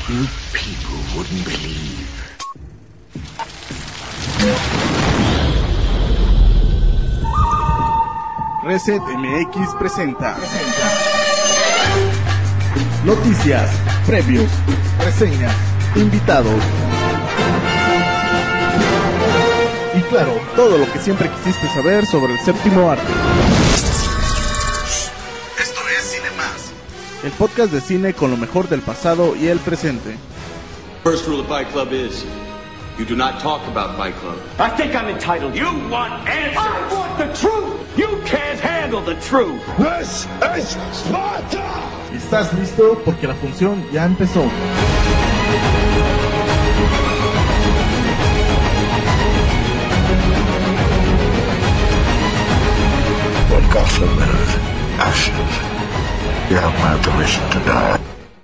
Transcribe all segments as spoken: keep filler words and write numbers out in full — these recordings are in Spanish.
You people wouldn't believe. Reset M X presenta noticias, previos, reseñas, invitados y claro, todo lo que siempre quisiste saber sobre el séptimo arte. Esto es Cinemás, el podcast de cine con lo mejor del pasado y el presente. First rule of Fight Club is you do not talk about Fight Club. I think I'm entitled. You want answers. I want the truth. You can't handle the truth. This is Sparta. ¿Estás listo? Porque la función ya empezó. When Gotham is ashes, you have no other reason to die.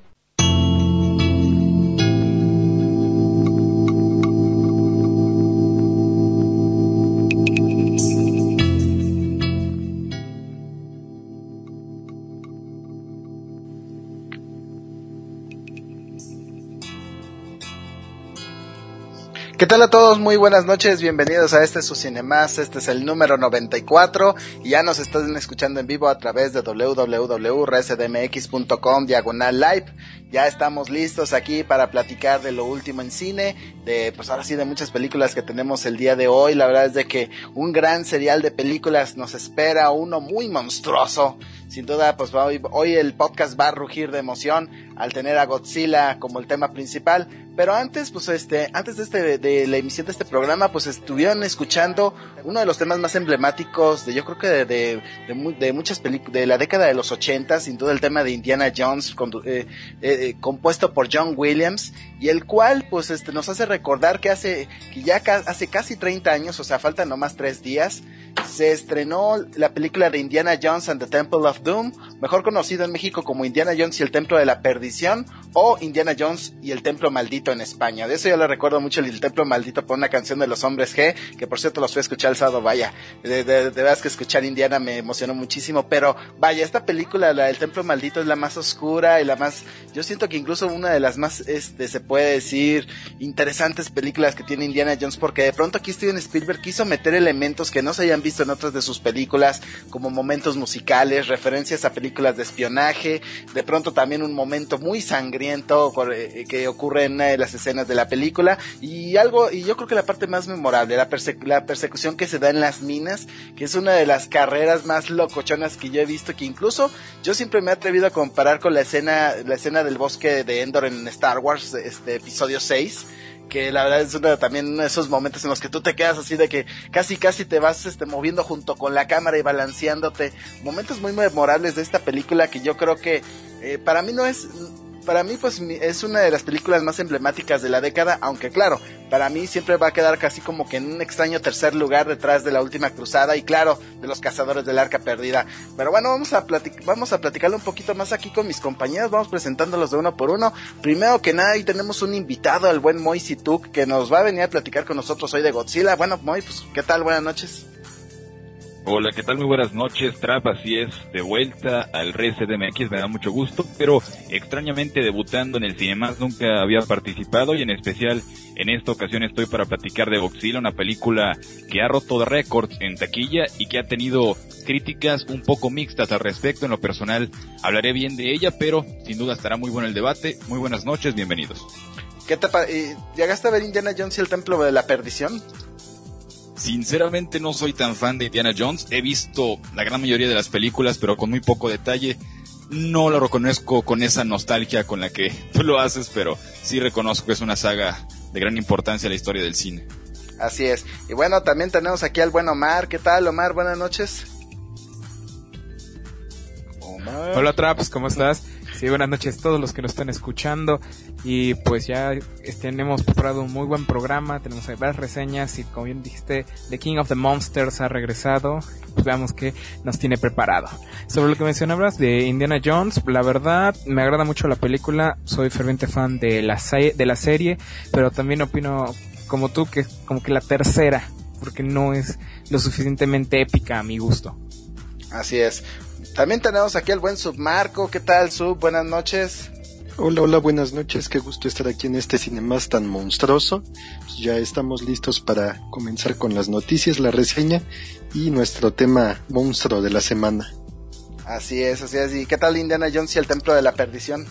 ¿Qué tal a todos? Muy buenas noches, bienvenidos a este su Cinemás, este es el número noventa y cuatro y ya nos están escuchando en vivo a través de doble u doble u doble u punto resedmx punto com diagonal live. Ya estamos listos aquí para platicar de lo último en cine, de pues ahora sí de muchas películas que tenemos el día de hoy. La verdad es de que un gran serial de películas nos espera, uno muy monstruoso. Sin duda, pues hoy, hoy el podcast va a rugir de emoción al tener a Godzilla como el tema principal. Pero antes, pues este, antes de este, de la emisión de este programa, pues estuvieron escuchando uno de los temas más emblemáticos de, yo creo que de, de, de, de muchas películas, de la década de los ochenta, sin duda el tema de Indiana Jones, con, eh, eh, compuesto por John Williams, y el cual, pues este, nos hace recordar que hace, que ya ca- hace casi treinta años, o sea, faltan nomás tres días, se estrenó la película de Indiana Jones and the Temple of Doom, mejor conocido en México como Indiana Jones y el Templo de la Perdición, o Indiana Jones y el Templo Maldito en España. De eso yo le recuerdo mucho el Templo Maldito por una canción de los Hombres G, que por cierto los fui a escuchar el sábado, vaya, de, de, de verdad es que escuchar Indiana me emocionó muchísimo, pero vaya, esta película, la del Templo Maldito, es la más oscura y la más, yo siento que incluso una de las más, este, se puede decir, interesantes películas que tiene Indiana Jones, porque de pronto aquí Steven Spielberg quiso meter elementos que no se hayan visto en otras de sus películas, como momentos musicales, referencias a películas de espionaje, de pronto también un momento muy sangriento que ocurre en una de las escenas de la película, y algo, y yo creo que la parte más memorable, la, perse- la persecución que se da en las minas, que es una de las carreras más locochonas que yo he visto, que incluso yo siempre me he atrevido a comparar con la escena, la escena del bosque de Endor en Star Wars, este episodio seis, que la verdad es una, también uno de esos momentos en los que tú te quedas así de que casi casi te vas este moviendo junto con la cámara y balanceándote. Momentos muy memorables de esta película que yo creo que eh, para mí no es... Para mí pues es una de las películas más emblemáticas de la década, aunque claro, para mí siempre va a quedar casi como que en un extraño tercer lugar detrás de La Última Cruzada y claro, de Los Cazadores del Arca Perdida. Pero bueno, vamos a platic- vamos a platicarlo un poquito más aquí con mis compañeros, vamos presentándolos de uno por uno. Primero que nada, ahí tenemos un invitado, el buen Moy Situk, que nos va a venir a platicar con nosotros hoy de Godzilla. Bueno, Moy, pues ¿qué tal? Buenas noches. Hola, ¿qué tal? Muy buenas noches, Trap, así es, de vuelta al Reset M X, me da mucho gusto, pero extrañamente debutando en el Cinemás, nunca había participado y en especial en esta ocasión estoy para platicar de Godzilla, una película que ha roto récords en taquilla y que ha tenido críticas un poco mixtas al respecto. En lo personal hablaré bien de ella, pero sin duda estará muy bueno el debate. Muy buenas noches, bienvenidos. ¿Qué te pa- eh, ¿Llegaste a ver Indiana Jones y el Templo de la Perdición? Sinceramente no soy tan fan de Indiana Jones, he visto la gran mayoría de las películas pero con muy poco detalle, no lo reconozco con esa nostalgia con la que tú lo haces, pero sí reconozco que es una saga de gran importancia en la historia del cine. Así es, y bueno, también tenemos aquí al buen Omar. ¿Qué tal, Omar? Buenas noches. Omar. Hola Traps, ¿cómo estás? Sí, buenas noches a todos los que nos están escuchando y pues ya tenemos preparado un muy buen programa, tenemos varias reseñas y como bien dijiste, The King of the Monsters ha regresado, pues veamos qué nos tiene preparado. Sobre lo que mencionabas de Indiana Jones, la verdad me agrada mucho la película, soy ferviente fan de la, se- de la serie, pero también opino como tú que como que la tercera, porque no es lo suficientemente épica a mi gusto. Así es. También tenemos aquí al buen Submarco. ¿Qué tal, Sub? Buenas noches. Hola, hola, buenas noches, qué gusto estar aquí en este Cinemás tan monstruoso. Pues ya estamos listos para comenzar con las noticias, la reseña y nuestro tema monstruo de la semana. Así es, así es. ¿Y qué tal Indiana Jones y el Templo de la Perdición?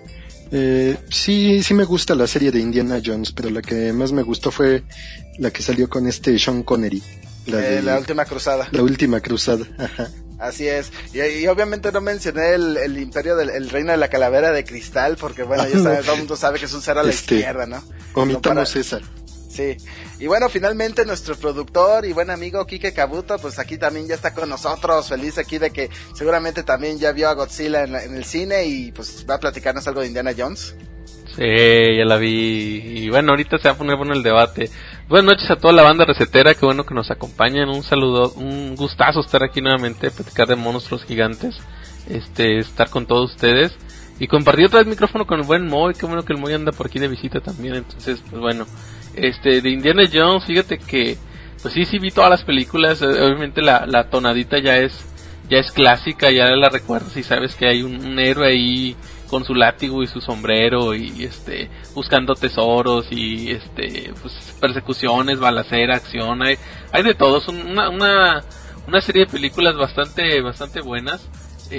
Eh, sí, sí me gusta la serie de Indiana Jones, pero la que más me gustó fue la que salió con este Sean Connery. La, eh, de, la Última Cruzada. La Última Cruzada, ajá. Así es, y, y obviamente no mencioné el, el imperio del el reino de la calavera de cristal, porque bueno, ya sabe, todo el mundo sabe que es un cero a la este, izquierda, ¿no? Omitamos para... esa. Sí, y bueno, finalmente nuestro productor y buen amigo Kike Kabuto, pues aquí también ya está con nosotros, feliz aquí de que seguramente también ya vio a Godzilla en, la, en el cine y pues va a platicarnos algo de Indiana Jones. Sí, ya la vi, y bueno, ahorita se va a poner bueno el debate. Buenas noches a toda la banda recetera, qué bueno que nos acompañan, un saludo, un gustazo estar aquí nuevamente, platicar de monstruos gigantes, este, estar con todos ustedes, y compartir otra vez el micrófono con el buen Moy, qué bueno que el Moy anda por aquí de visita también, entonces, pues bueno, este, de Indiana Jones, fíjate que, pues sí, sí vi todas las películas, obviamente la, la tonadita ya es, ya es clásica, ya la recuerdas y sabes que hay un, un héroe ahí, con su látigo y su sombrero y este buscando tesoros y este pues persecuciones, balacera, acción, hay hay de todo, es una una una serie de películas bastante bastante buenas.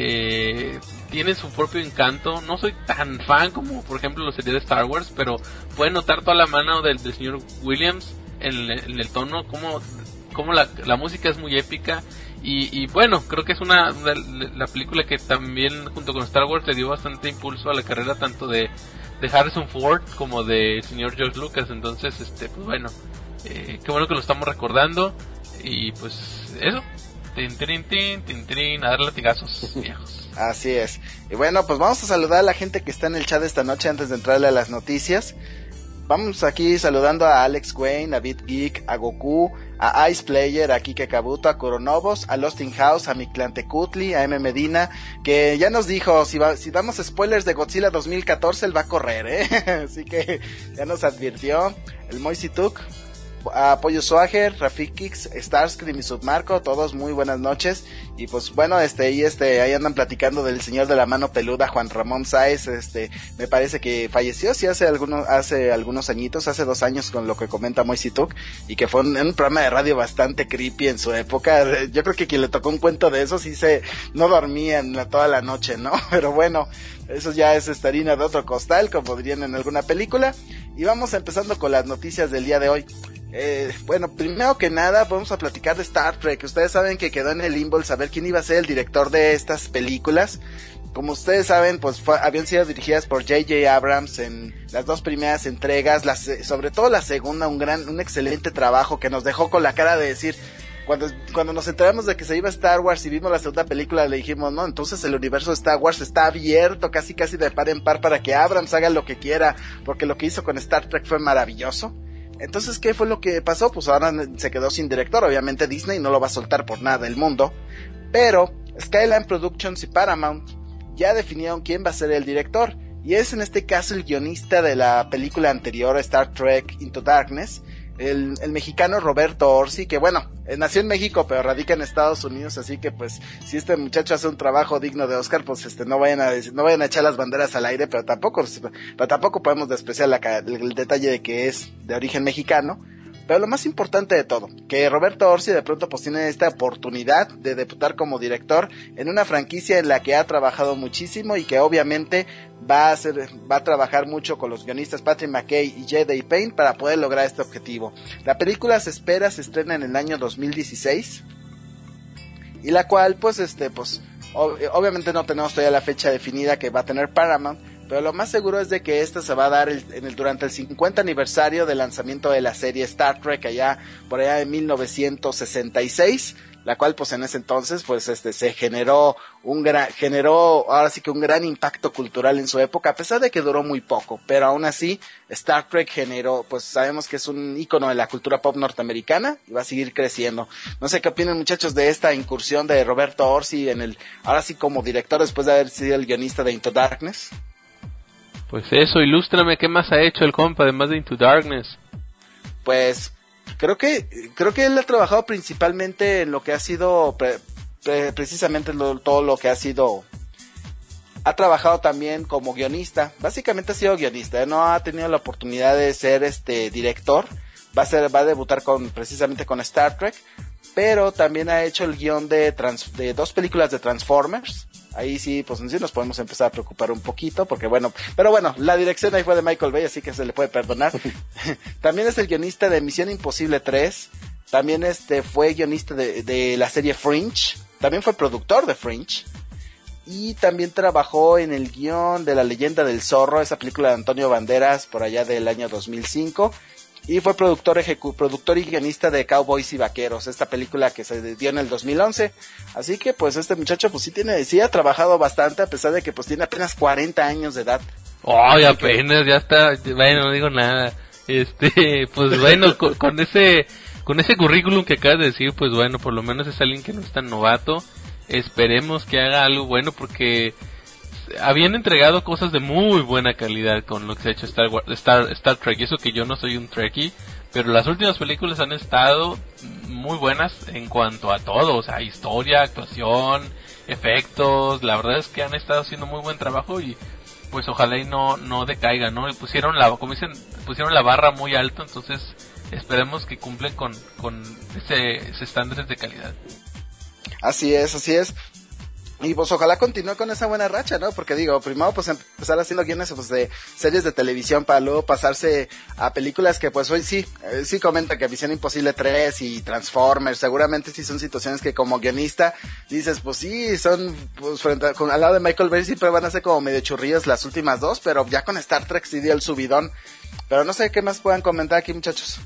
Eh, tiene su propio encanto. No soy tan fan como por ejemplo la serie de Star Wars, pero pueden notar toda la mano del, del señor Williams en, en el tono, como como la, la música es muy épica. Y, y bueno, creo que es una, una la película que también junto con Star Wars le dio bastante impulso a la carrera tanto de, de Harrison Ford como de señor George Lucas. Entonces, este, pues bueno, eh, qué bueno que lo estamos recordando. Y pues eso, tin, tin, tin, tin, tin, a dar latigazos viejos. Así es. Y bueno, pues vamos a saludar a la gente que está en el chat esta noche antes de entrarle a las noticias. Vamos aquí saludando a Alex Wayne, a Beat Geek, a Goku, a Ice Player, a Kike Kabuto, a Coronovos, a Lost in House, a Mictlantecutli, a M. Medina, que ya nos dijo, si, va, si damos spoilers de Godzilla dos mil catorce, él va a correr, ¿eh? Así que ya nos advirtió. El Moisituk, a Pollo Swagger, Rafik Kicks, Starscream y Submarco, todos muy buenas noches. Y pues bueno, este, y este, ahí andan platicando del señor de la mano peluda, Juan Ramón Sáez, este, me parece que falleció, sí, hace algunos, hace algunos añitos, hace dos años con lo que comenta Moisituk, y que fue un, un programa de radio bastante creepy en su época. Yo creo que quien le tocó un cuento de eso sí se, no dormía en la, toda la noche, ¿no? Pero bueno, eso ya es esta harina de otro costal, como dirían en alguna película. Y vamos empezando con las noticias del día de hoy. Eh, bueno, primero que nada vamos a platicar de Star Trek. Ustedes saben que quedó en el limbo el saber quién iba a ser el director de estas películas. Como ustedes saben, pues fue, habían sido dirigidas por J J Abrams en las dos primeras entregas, las, sobre todo la segunda, un gran, un excelente trabajo que nos dejó con la cara de decir, cuando, cuando nos enteramos de que se iba Star Wars y vimos la segunda película, le dijimos, no, entonces el universo de Star Wars está abierto casi casi de par en par para que Abrams haga lo que quiera, porque lo que hizo con Star Trek fue maravilloso. Entonces, ¿qué fue lo que pasó? Pues ahora se quedó sin director. Obviamente Disney no lo va a soltar por nada del mundo, pero Skyline Productions y Paramount ya definieron quién va a ser el director, y es en este caso el guionista de la película anterior, Star Trek Into Darkness, el, el mexicano Roberto Orci, que bueno, nació en México pero radica en Estados Unidos, así que pues si este muchacho hace un trabajo digno de Oscar, pues este no vayan a no vayan a echar las banderas al aire, pero tampoco pero tampoco podemos despreciar la, el, el detalle de que es de origen mexicano. Pero lo más importante de todo, que Roberto Orci de pronto pues tiene esta oportunidad de debutar como director en una franquicia en la que ha trabajado muchísimo y que obviamente va a hacer, va a trabajar mucho con los guionistas Patrick McKay y J D Payne para poder lograr este objetivo. La película se espera se estrena en el año dos mil dieciséis, y la cual pues este pues ob- obviamente no tenemos todavía la fecha definida que va a tener Paramount, pero lo más seguro es de que esta se va a dar el, en el, durante el cincuenta aniversario del lanzamiento de la serie Star Trek allá por allá en mil novecientos sesenta y seis, la cual pues en ese entonces pues este se generó un gran generó ahora sí que un gran impacto cultural en su época, a pesar de que duró muy poco, pero aún así Star Trek generó, pues sabemos que es un ícono de la cultura pop norteamericana y va a seguir creciendo. No sé qué opinan, muchachos, de esta incursión de Roberto Orci en el ahora sí como director después de haber sido el guionista de Into Darkness. Pues eso, ilústrame, ¿qué más ha hecho el compa además de Into Darkness? Pues creo que creo que él ha trabajado principalmente en lo que ha sido pre, pre, precisamente lo, todo lo que ha sido ha trabajado también como guionista, básicamente ha sido guionista, ¿eh? No ha tenido la oportunidad de ser este director, va a ser, va a debutar con, precisamente con Star Trek, pero también ha hecho el guión de, trans, de dos películas de Transformers. Ahí sí, pues sí nos podemos empezar a preocupar un poquito, porque bueno, pero bueno, la dirección ahí fue de Michael Bay, así que se le puede perdonar. También es el guionista de Misión Imposible tres, también este fue guionista de, de la serie Fringe, también fue productor de Fringe, y también trabajó en el guión de La Leyenda del Zorro, esa película de Antonio Banderas por allá del año dos mil cinco, y fue productor ejecu- productor y guionista de Cowboys y Vaqueros, esta película que se dio en el dos mil once. Así que pues este muchacho pues sí tiene, sí ha trabajado bastante, a pesar de que pues tiene apenas cuarenta años de edad. Ay, oh, apenas, que... ya está, bueno, no digo nada. Este, pues bueno, con, con ese con ese currículum que acabas de decir, pues bueno, por lo menos es alguien que no es tan novato. Esperemos que haga algo bueno, porque habían entregado cosas de muy buena calidad con lo que se ha hecho Star, Star, Star Trek, y eso que yo no soy un Trekkie, pero las últimas películas han estado muy buenas en cuanto a todo, o sea, historia, actuación, efectos, la verdad es que han estado haciendo muy buen trabajo, y pues ojalá y no no decaiga, ¿no? Y pusieron la, como dicen, pusieron la barra muy alto, entonces esperemos que cumplen con, con ese, ese estándares de calidad. Así es, así es. Y pues ojalá continúe con esa buena racha, ¿no? Porque digo, primero pues empezar haciendo guiones pues, de series de televisión para luego pasarse a películas que pues hoy sí, eh, sí comenta que Misión Imposible tres y Transformers, seguramente sí son situaciones que como guionista dices, pues sí, son, pues frente a, con, al lado de Michael Bay siempre van a ser como medio churrillos las últimas dos, pero ya con Star Trek sí dio el subidón. Pero no sé qué más puedan comentar aquí, muchachos.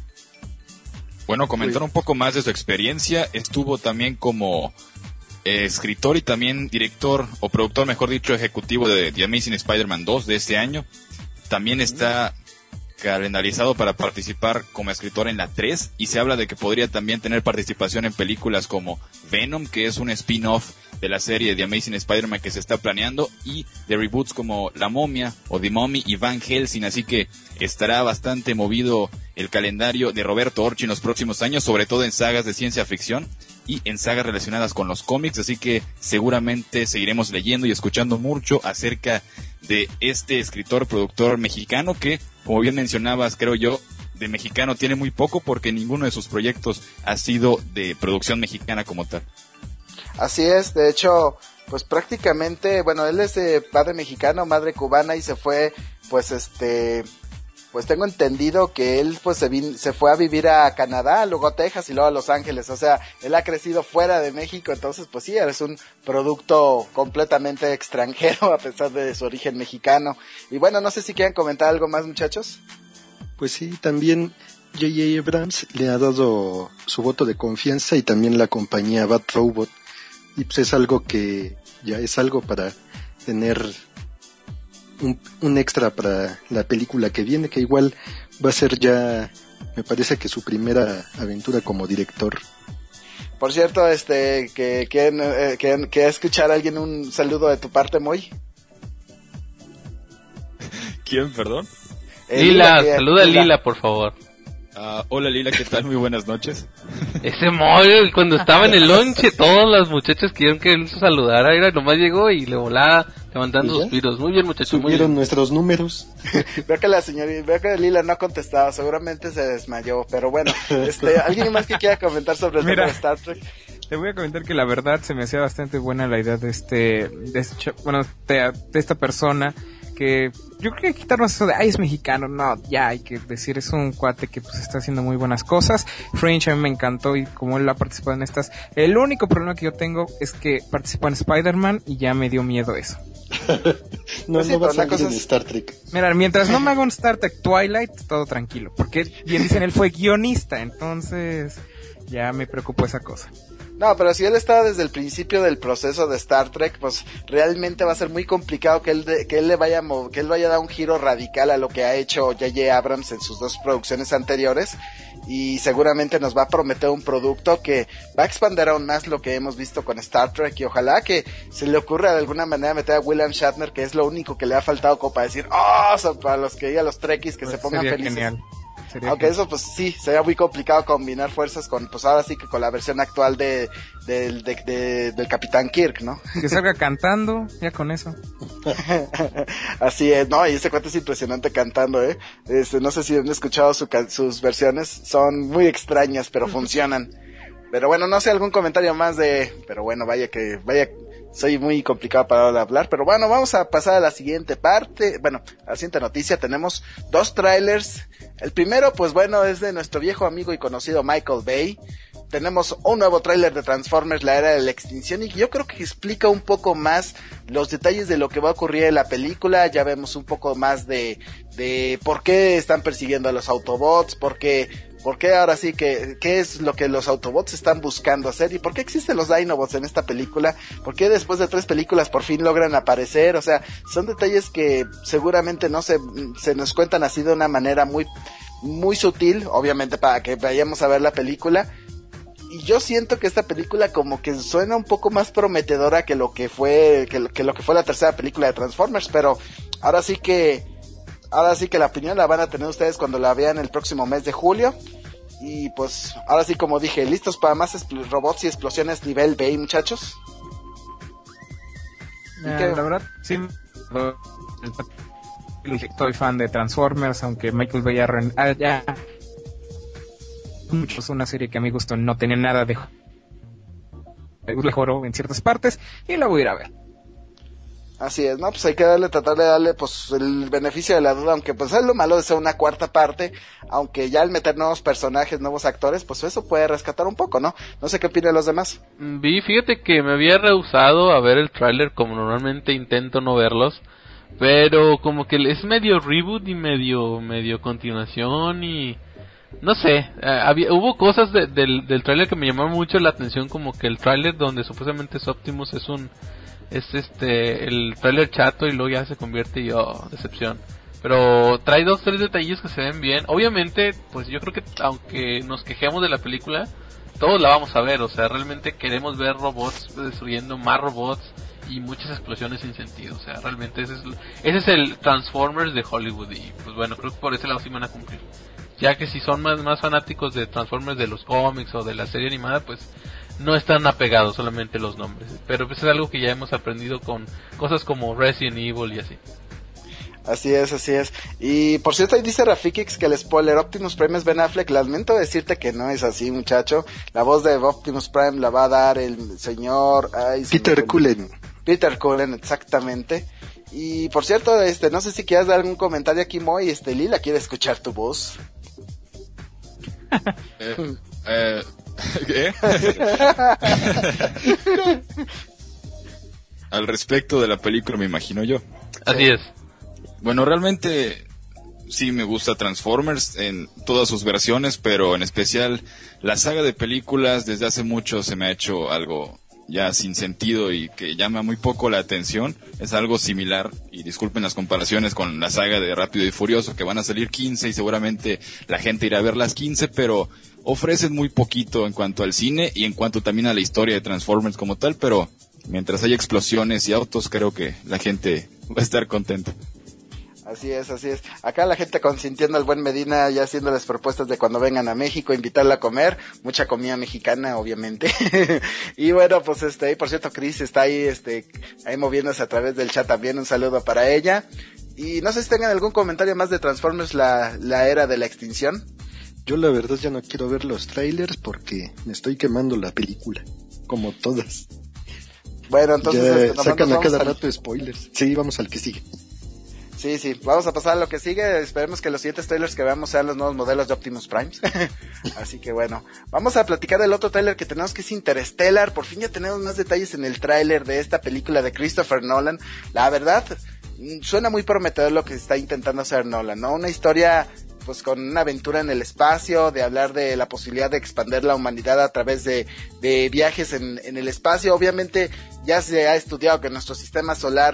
Bueno, comentar un poco más de su experiencia. Estuvo también como eh, escritor y también director, o productor, mejor dicho, ejecutivo de The Amazing Spider-Man dos de este año. También está calendarizado para participar como escritor en la tres, y se habla de que podría también tener participación en películas como Venom, que es un spin-off de la serie The Amazing Spider-Man que se está planeando, y de reboots como La Momia o The Mummy y Van Helsing, así que estará bastante movido el calendario de Roberto Orci en los próximos años, sobre todo en sagas de ciencia ficción y en sagas relacionadas con los cómics, así que seguramente seguiremos leyendo y escuchando mucho acerca de este escritor, productor mexicano que, como bien mencionabas, creo yo, de mexicano tiene muy poco, porque ninguno de sus proyectos ha sido de producción mexicana como tal. Así es, de hecho, pues prácticamente, bueno, él es de padre mexicano, madre cubana, y se fue, pues este, pues tengo entendido que él pues se, vin, se fue a vivir a Canadá, luego a Texas y luego a Los Ángeles, o sea, él ha crecido fuera de México, entonces pues sí, es un producto completamente extranjero a pesar de su origen mexicano. Y bueno, no sé si quieren comentar algo más, muchachos. Pues sí, también J J Abrams le ha dado su voto de confianza, y también la compañía Bad Robot, y pues es algo que ya es algo para tener un, un extra para la película que viene, que igual va a ser ya, me parece que su primera aventura como director. Por cierto, este, que quieren eh, que, que escuchar a alguien un saludo de tu parte, Moy. ¿Quién, perdón? Eh, Lila, Lila, saluda a Lila, por favor. Uh, hola Lila, ¿qué tal? Muy buenas noches. Ese Moy, cuando estaba en el lonche, todas las muchachas querían que él se saludara, era, nomás llegó y le volaba levantando suspiros. Muy bien, muchachos. Subieron muy nuestros números. Veo que la señorita, veo que Lila no ha contestado, seguramente se desmayó, pero bueno, este, ¿alguien más que quiera comentar sobre el tema de Star Trek? Te voy a comentar que la verdad se me hacía bastante buena la idea de este, de este bueno, de, de esta persona, que yo creo que hay que quitarnos eso de, ay, es mexicano, no, ya hay que decir, es un cuate que pues está haciendo muy buenas cosas. Fringe a mí me encantó, y como él ha participado en estas, el único problema que yo tengo es que participó en Spider-Man y ya me dio miedo eso. no, pues sí, no va a salir en Star Trek. Mira, mientras no me haga un Star Trek Twilight, todo tranquilo, porque bien dicen, él fue guionista, entonces ya me preocupó esa cosa. No, pero si él estaba desde el principio del proceso de Star Trek, pues realmente va a ser muy complicado que él de, que él le vaya que él vaya a dar un giro radical a lo que ha hecho J J Abrams en sus dos producciones anteriores, y seguramente nos va a prometer un producto que va a expandir aún más lo que hemos visto con Star Trek, y ojalá que se le ocurra de alguna manera meter a William Shatner, que es lo único que le ha faltado como para decir, oh, o sea, para los que digan los Trekkies que pues se pongan felices. Genial. Sería Aunque que... eso pues sí, sería muy complicado combinar fuerzas con, pues ahora sí que con la versión actual de, de, de, de del Capitán Kirk, ¿no? Que salga cantando, ya con eso. Así es, no, y ese cuate es impresionante cantando, eh. Este, no sé si han escuchado su, sus versiones, son muy extrañas, pero funcionan. Pero bueno, no sé, algún comentario más de, pero bueno, vaya que, vaya, soy muy complicado para hablar, pero bueno, vamos a pasar a la siguiente parte, bueno, a la siguiente noticia. Tenemos dos trailers. El primero, pues bueno, es de nuestro viejo amigo y conocido Michael Bay. Tenemos un nuevo tráiler de Transformers, la era de la extinción, y yo creo que explica un poco más los detalles de lo que va a ocurrir en la película. Ya vemos un poco más de, de por qué están persiguiendo a los Autobots, por qué, por qué ahora sí que, qué es lo que los Autobots están buscando hacer, y por qué existen los Dinobots en esta película, por qué después de tres películas por fin logran aparecer. O sea, son detalles que seguramente no se, se nos cuentan así de una manera muy, muy sutil, obviamente para que vayamos a ver la película. Y yo siento que esta película como que suena un poco más prometedora que lo que fue que, que lo que fue la tercera película de Transformers, pero ahora sí que ahora sí que la opinión la van a tener ustedes cuando la vean el próximo mes de julio. Y pues ahora sí, como dije, listos para más expl- robots y explosiones nivel Bay, muchachos. Eh, que... La verdad, sí. Soy fan de Transformers, aunque Michael Bay ya, re... ah, ya... muchos, una serie que a mi gusto no tenía nada de mejoró en ciertas partes y la voy a ir a ver. Así es, no, pues hay que darle, tratar de darle pues el beneficio de la duda, aunque pues es lo malo de ser una cuarta parte, aunque ya al meter nuevos personajes, nuevos actores, pues eso puede rescatar un poco, ¿no? No sé qué opinan los demás. Vi, fíjate que me había rehusado a ver el tráiler, como normalmente intento no verlos, pero como que es medio reboot y medio, medio continuación y... no sé, eh, había, hubo cosas de, del, del tráiler que me llamaron mucho la atención, como que el tráiler donde supuestamente es Optimus es un, es este, el tráiler chato y luego ya se convierte y oh, decepción. Pero trae dos, tres detalles que se ven bien. Obviamente, pues yo creo que aunque nos quejemos de la película, todos la vamos a ver, o sea, realmente queremos ver robots destruyendo más robots y muchas explosiones sin sentido, o sea, realmente ese es, ese es el Transformers de Hollywood y pues bueno, creo que por ese lado sí van a cumplir. Ya que si son más, más fanáticos de Transformers de los cómics o de la serie animada, pues no están apegados solamente los nombres. Pero pues es algo que ya hemos aprendido con cosas como Resident Evil y así. Así es, así es. Y por cierto, ahí dice Rafikix que el spoiler Optimus Prime es Ben Affleck. Lamento decirte que no es así, muchacho. La voz de Optimus Prime la va a dar el señor... Ay, Peter Cullen. Peter Cullen, exactamente. Y por cierto, este, no sé si quieres dar algún comentario aquí, Moy. Este, Lila quiere escuchar tu voz. eh, eh, ¿Qué? Al respecto de la película, me imagino yo. Así es. Bueno, realmente sí me gusta Transformers en todas sus versiones, pero en especial la saga de películas desde hace mucho se me ha hecho algo ya sin sentido y que llama muy poco la atención. Es algo similar, y disculpen las comparaciones con la saga de Rápido y Furioso, que van a salir quince y seguramente la gente irá a ver las quince, pero ofrecen muy poquito en cuanto al cine y en cuanto también a la historia de Transformers como tal, pero mientras haya explosiones y autos creo que la gente va a estar contenta. Así es, así es. Acá la gente consintiendo al buen Medina, ya haciéndoles propuestas de cuando vengan a México, invitarla a comer, mucha comida mexicana, obviamente. Y bueno, pues este, y por cierto, Chris está ahí, este, ahí moviéndose a través del chat también, un saludo para ella. Y no sé si tengan algún comentario más de Transformers, la, la era de la extinción. Yo la verdad ya no quiero ver los trailers porque me estoy quemando la película, como todas. Bueno, entonces... Ya este, sacan a cada al... rato spoilers. Sí, vamos al que sigue. Sí, sí, vamos a pasar a lo que sigue. Esperemos que los siguientes trailers que veamos sean los nuevos modelos de Optimus Prime. Así que bueno, vamos a platicar del otro trailer que tenemos, que es Interstellar. Por fin ya tenemos más detalles en el trailer de esta película de Christopher Nolan. La verdad, suena muy prometedor lo que está intentando hacer Nolan, ¿no? Una historia pues con una aventura en el espacio, de hablar de la posibilidad de expandir la humanidad a través de, de viajes en, en el espacio. Obviamente ya se ha estudiado que nuestro sistema solar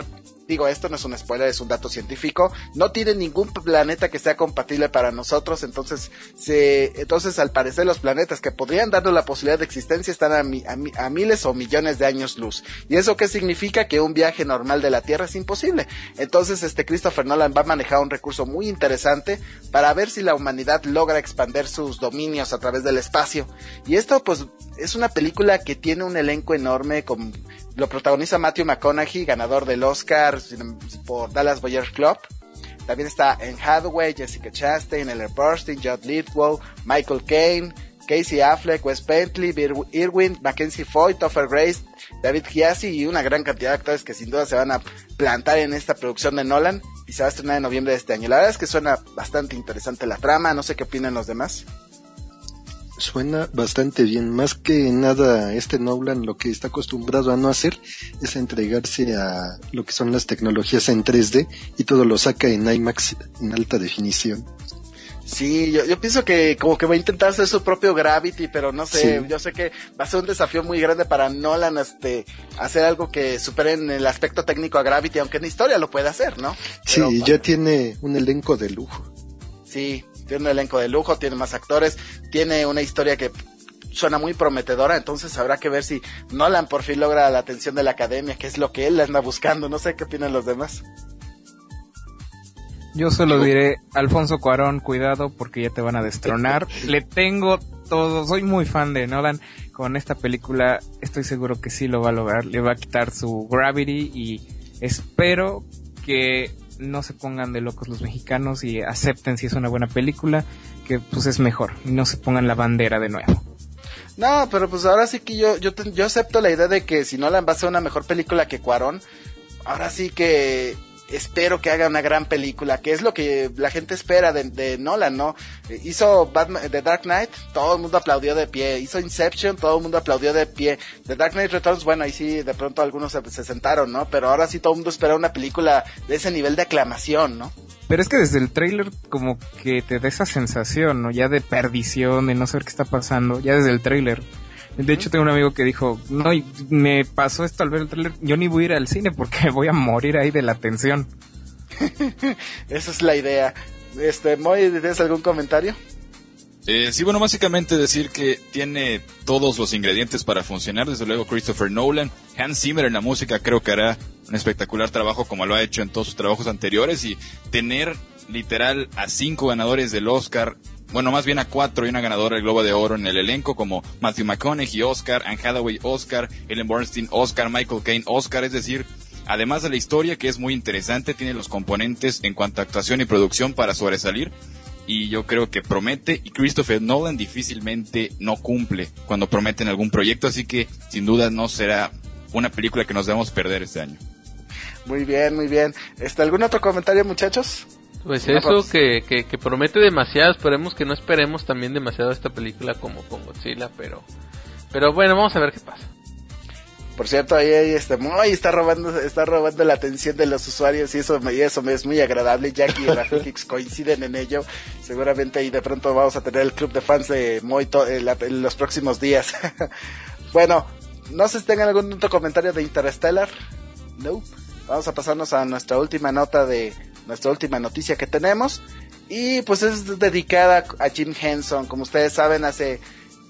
digo, esto no es un spoiler, es un dato científico, no tiene ningún planeta que sea compatible para nosotros, entonces se, entonces al parecer los planetas que podrían darnos la posibilidad de existencia están a, mi, a, mi, a miles o millones de años luz. ¿Y eso qué significa? Que un viaje normal de la Tierra es imposible. Entonces este Christopher Nolan va a manejar un recurso muy interesante para ver si la humanidad logra expandir sus dominios a través del espacio. Y esto pues es una película que tiene un elenco enorme, con, lo protagoniza Matthew McConaughey, ganador del Oscar por Dallas Buyers Club. También está Anne Hathaway, Jessica Chastain, Ellen Burstyn, Judd Lithgow, Michael Caine, Casey Affleck, Wes Bentley, Irwin, Mackenzie Foy, Topher Grace, David Gyasi y una gran cantidad de actores que sin duda se van a plantar en esta producción de Nolan y se va a estrenar en noviembre de este año. La verdad es que suena bastante interesante la trama, no sé qué opinan los demás. Suena bastante bien, más que nada este Nolan lo que está acostumbrado a no hacer es entregarse a lo que son las tecnologías en tres D y todo lo saca en IMAX en alta definición. Sí, yo, yo pienso que como que va a intentar hacer su propio Gravity, pero no sé, sí. Yo sé que va a ser un desafío muy grande para Nolan este hacer algo que supere en el aspecto técnico a Gravity, aunque en historia lo puede hacer, ¿no? Pero, sí, ya tiene un elenco de lujo. Sí, tiene un elenco de lujo, tiene más actores, tiene una historia que suena muy prometedora, entonces habrá que ver si Nolan por fin logra la atención de la academia, que es lo que él anda buscando. No sé qué opinan los demás. Yo solo diré, Alfonso Cuarón, cuidado porque ya te van a destronar. Le tengo todo, soy muy fan de Nolan. Con esta película estoy seguro que sí lo va a lograr. Le va a quitar su Gravity y espero que no se pongan de locos los mexicanos y acepten si es una buena película, que pues es mejor, y no se pongan la bandera de nuevo. No, pero pues ahora sí que yo yo, te, yo acepto la idea de que si Nolan va a ser una mejor película que Cuarón, ahora sí que espero que haga una gran película, que es lo que la gente espera de, de Nolan, ¿no? Hizo Batman, The Dark Knight, todo el mundo aplaudió de pie. Hizo Inception, todo el mundo aplaudió de pie. The Dark Knight Returns, bueno, ahí sí, de pronto algunos se, se sentaron, ¿no? Pero ahora sí todo el mundo espera una película de ese nivel de aclamación, ¿no? Pero es que desde el tráiler como que te da esa sensación, ¿no? Ya de perdición, de no saber qué está pasando, ya desde el tráiler. De hecho, tengo un amigo que dijo, no, me pasó esto al ver el tráiler, yo ni voy a ir al cine porque voy a morir ahí de la tensión. Esa es la idea. Este, Moy, ¿tienes algún comentario? Eh, sí, bueno, básicamente decir que tiene todos los ingredientes para funcionar, desde luego Christopher Nolan. Hans Zimmer en la música creo que hará un espectacular trabajo como lo ha hecho en todos sus trabajos anteriores, y tener literal a cinco ganadores del Oscar, bueno, más bien a cuatro y una ganadora del Globo de Oro en el elenco, como Matthew McConaughey, Oscar, Anne Hathaway, Oscar, Ellen Burstyn, Oscar, Michael Caine, Oscar, es decir, además de la historia que es muy interesante, tiene los componentes en cuanto a actuación y producción para sobresalir, y yo creo que promete, y Christopher Nolan difícilmente no cumple cuando promete en algún proyecto, así que sin duda no será una película que nos debamos perder este año. Muy bien, muy bien. ¿Está algún otro comentario, muchachos? Pues eso, que, que, que promete demasiado. Esperemos que no esperemos también demasiado esta película como con Godzilla, pero pero bueno, vamos a ver qué pasa. Por cierto, ahí, ahí este Moy está robando está robando la atención de los usuarios, y eso, y eso me es muy agradable. Jackie y Rafiki coinciden en ello. Seguramente y de pronto vamos a tener el club de fans de Moy to, en, la, en los próximos días. Bueno, no sé si tengan algún otro comentario de Interstellar. No. Vamos a pasarnos a nuestra última nota de nuestra última noticia que tenemos, y pues es dedicada a Jim Henson. Como ustedes saben, hace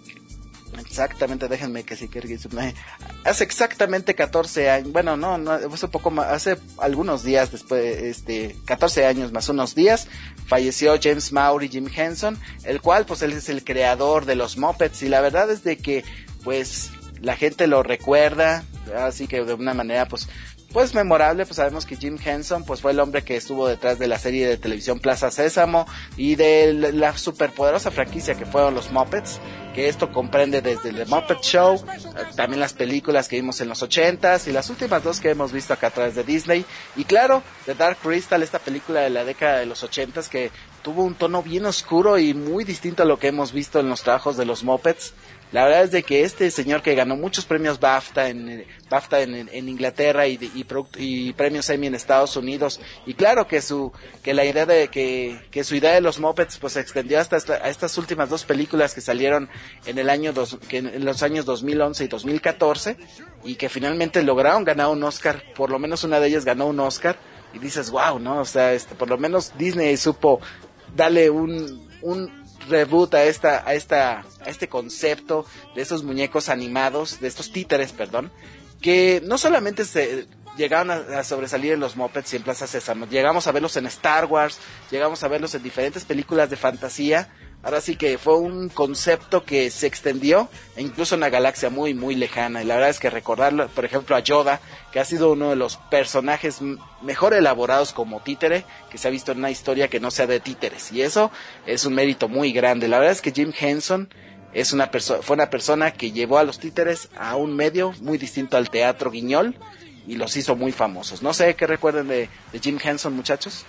exactamente, déjenme que si quieren, hace exactamente catorce años, bueno, no, no, es un poco más, hace algunos días después, este, catorce años más unos días, falleció James Maury Jim Henson, el cual pues él es el creador de los Muppets, y la verdad es de que pues la gente lo recuerda, así que de una manera pues pues memorable. Pues sabemos que Jim Henson pues fue el hombre que estuvo detrás de la serie de televisión Plaza Sésamo y de la superpoderosa franquicia que fueron los Muppets, que esto comprende desde The Muppet Show, también las películas que vimos en los ochentas y las últimas dos que hemos visto acá a través de Disney, y claro, The Dark Crystal, esta película de la década de los ochentas que tuvo un tono bien oscuro y muy distinto a lo que hemos visto en los trabajos de los Muppets. La verdad es de que este señor que ganó muchos premios BAFTA en BAFTA en, en Inglaterra y, y, y premios Emmy en Estados Unidos, y claro que su que la idea de que, que su idea de los Muppets pues se extendió hasta esta, a estas últimas dos películas que salieron en el año dos, que en los años dos mil once y dos mil catorce, y que finalmente lograron ganar un Oscar. Por lo menos una de ellas ganó un Oscar, y dices wow, no, o sea, este por lo menos Disney supo darle un un reboot a esta a esta a este concepto de esos muñecos animados, de estos títeres, perdón, que no solamente se llegaron a, a sobresalir en los Muppets y en Plaza Sésamo, llegamos a verlos en Star Wars, llegamos a verlos en diferentes películas de fantasía. Ahora sí que fue un concepto que se extendió e incluso en una galaxia muy muy lejana, y la verdad es que recordarlo, por ejemplo a Yoda, que ha sido uno de los personajes m- mejor elaborados como títere que se ha visto en una historia que no sea de títeres, y eso es un mérito muy grande. La verdad es que Jim Henson es una perso- fue una persona que llevó a los títeres a un medio muy distinto al teatro guiñol y los hizo muy famosos. No sé qué recuerden de, de Jim Henson, muchachos.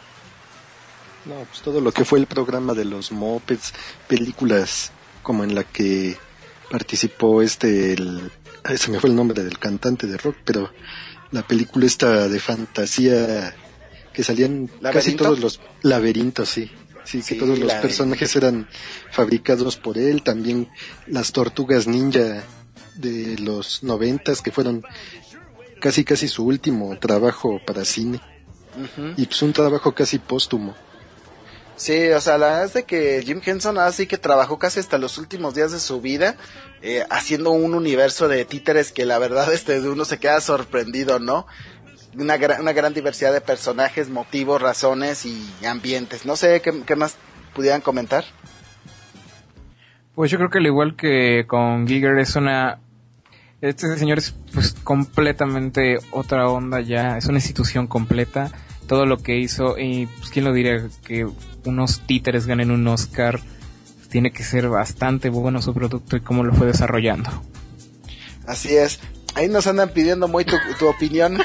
No, pues todo lo que fue el programa de los Muppets, películas como en la que participó este, el, ay, se me fue el nombre del cantante de rock, pero la película esta de fantasía que salían ¿Laberinto? Casi todos los laberintos, sí, sí, Sí, que todos los la- personajes eran fabricados por él, también las Tortugas Ninja de los noventas que fueron casi casi su último trabajo para cine. Uh-huh. Y pues un trabajo casi póstumo. Sí, o sea, la verdad es de que Jim Henson así que trabajó casi hasta los últimos días de su vida eh, haciendo un universo de títeres que la verdad este uno se queda sorprendido, ¿no? Una gran, una gran diversidad de personajes, motivos, razones y ambientes. No sé qué, qué más pudieran comentar. Pues yo creo que al igual que con Giger es una... Este señor es pues completamente otra onda ya, es una institución completa. Todo lo que hizo, y pues quién lo diría que unos títeres ganen un Oscar, tiene que ser bastante bueno su producto y cómo lo fue desarrollando. Así es. Ahí nos andan pidiendo muy tu, tu opinión.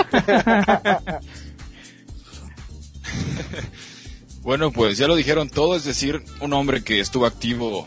Bueno, pues ya lo dijeron todo, es decir, un hombre que estuvo activo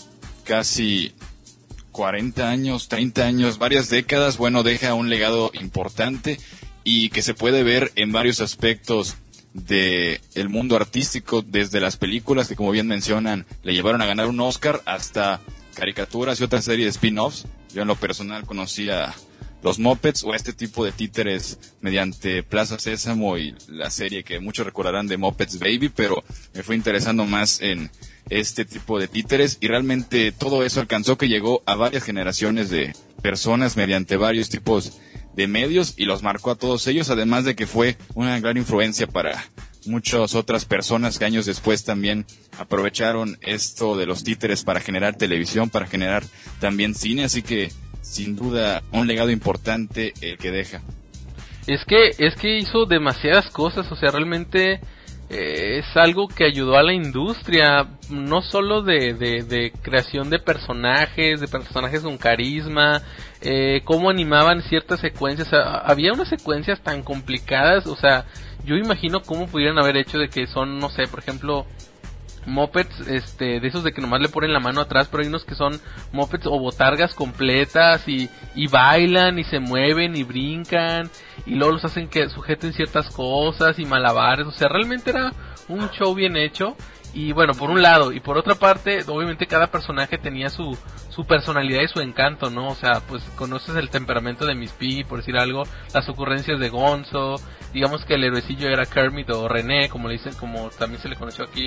casi cuarenta años, treinta años, varias décadas, bueno, deja un legado importante y que se puede ver en varios aspectos de el mundo artístico, desde las películas que como bien mencionan le llevaron a ganar un Oscar hasta caricaturas y otra serie de spin-offs. Yo en lo personal conocía los Muppets o este tipo de títeres mediante Plaza Sésamo y la serie que muchos recordarán de Muppets Baby, pero me fue interesando más en este tipo de títeres y realmente todo eso alcanzó que llegó a varias generaciones de personas mediante varios tipos de medios y los marcó a todos ellos, además de que fue una gran influencia para muchas otras personas que años después también aprovecharon esto de los títeres para generar televisión, para generar también cine, así que sin duda un legado importante el que deja. Es que es que hizo demasiadas cosas, o sea, realmente eh, es algo que ayudó a la industria, no solo de, de, de creación de personajes, de personajes con carisma, eh, cómo animaban ciertas secuencias, o sea, había unas secuencias tan complicadas, o sea, yo imagino cómo pudieran haber hecho de que son, no sé, por ejemplo, Muppets, este, de esos de que nomás le ponen la mano atrás, pero hay unos que son Muppets o botargas completas y, y bailan y se mueven y brincan y luego los hacen que sujeten ciertas cosas y malabares, o sea, realmente era un show bien hecho. Y bueno, por un lado, y por otra parte, obviamente cada personaje tenía su su personalidad y su encanto, ¿no? O sea, pues conoces el temperamento de Miss Piggy, por decir algo, las ocurrencias de Gonzo, digamos que el héroecillo era Kermit o René, como le dicen, como también se le conoció aquí.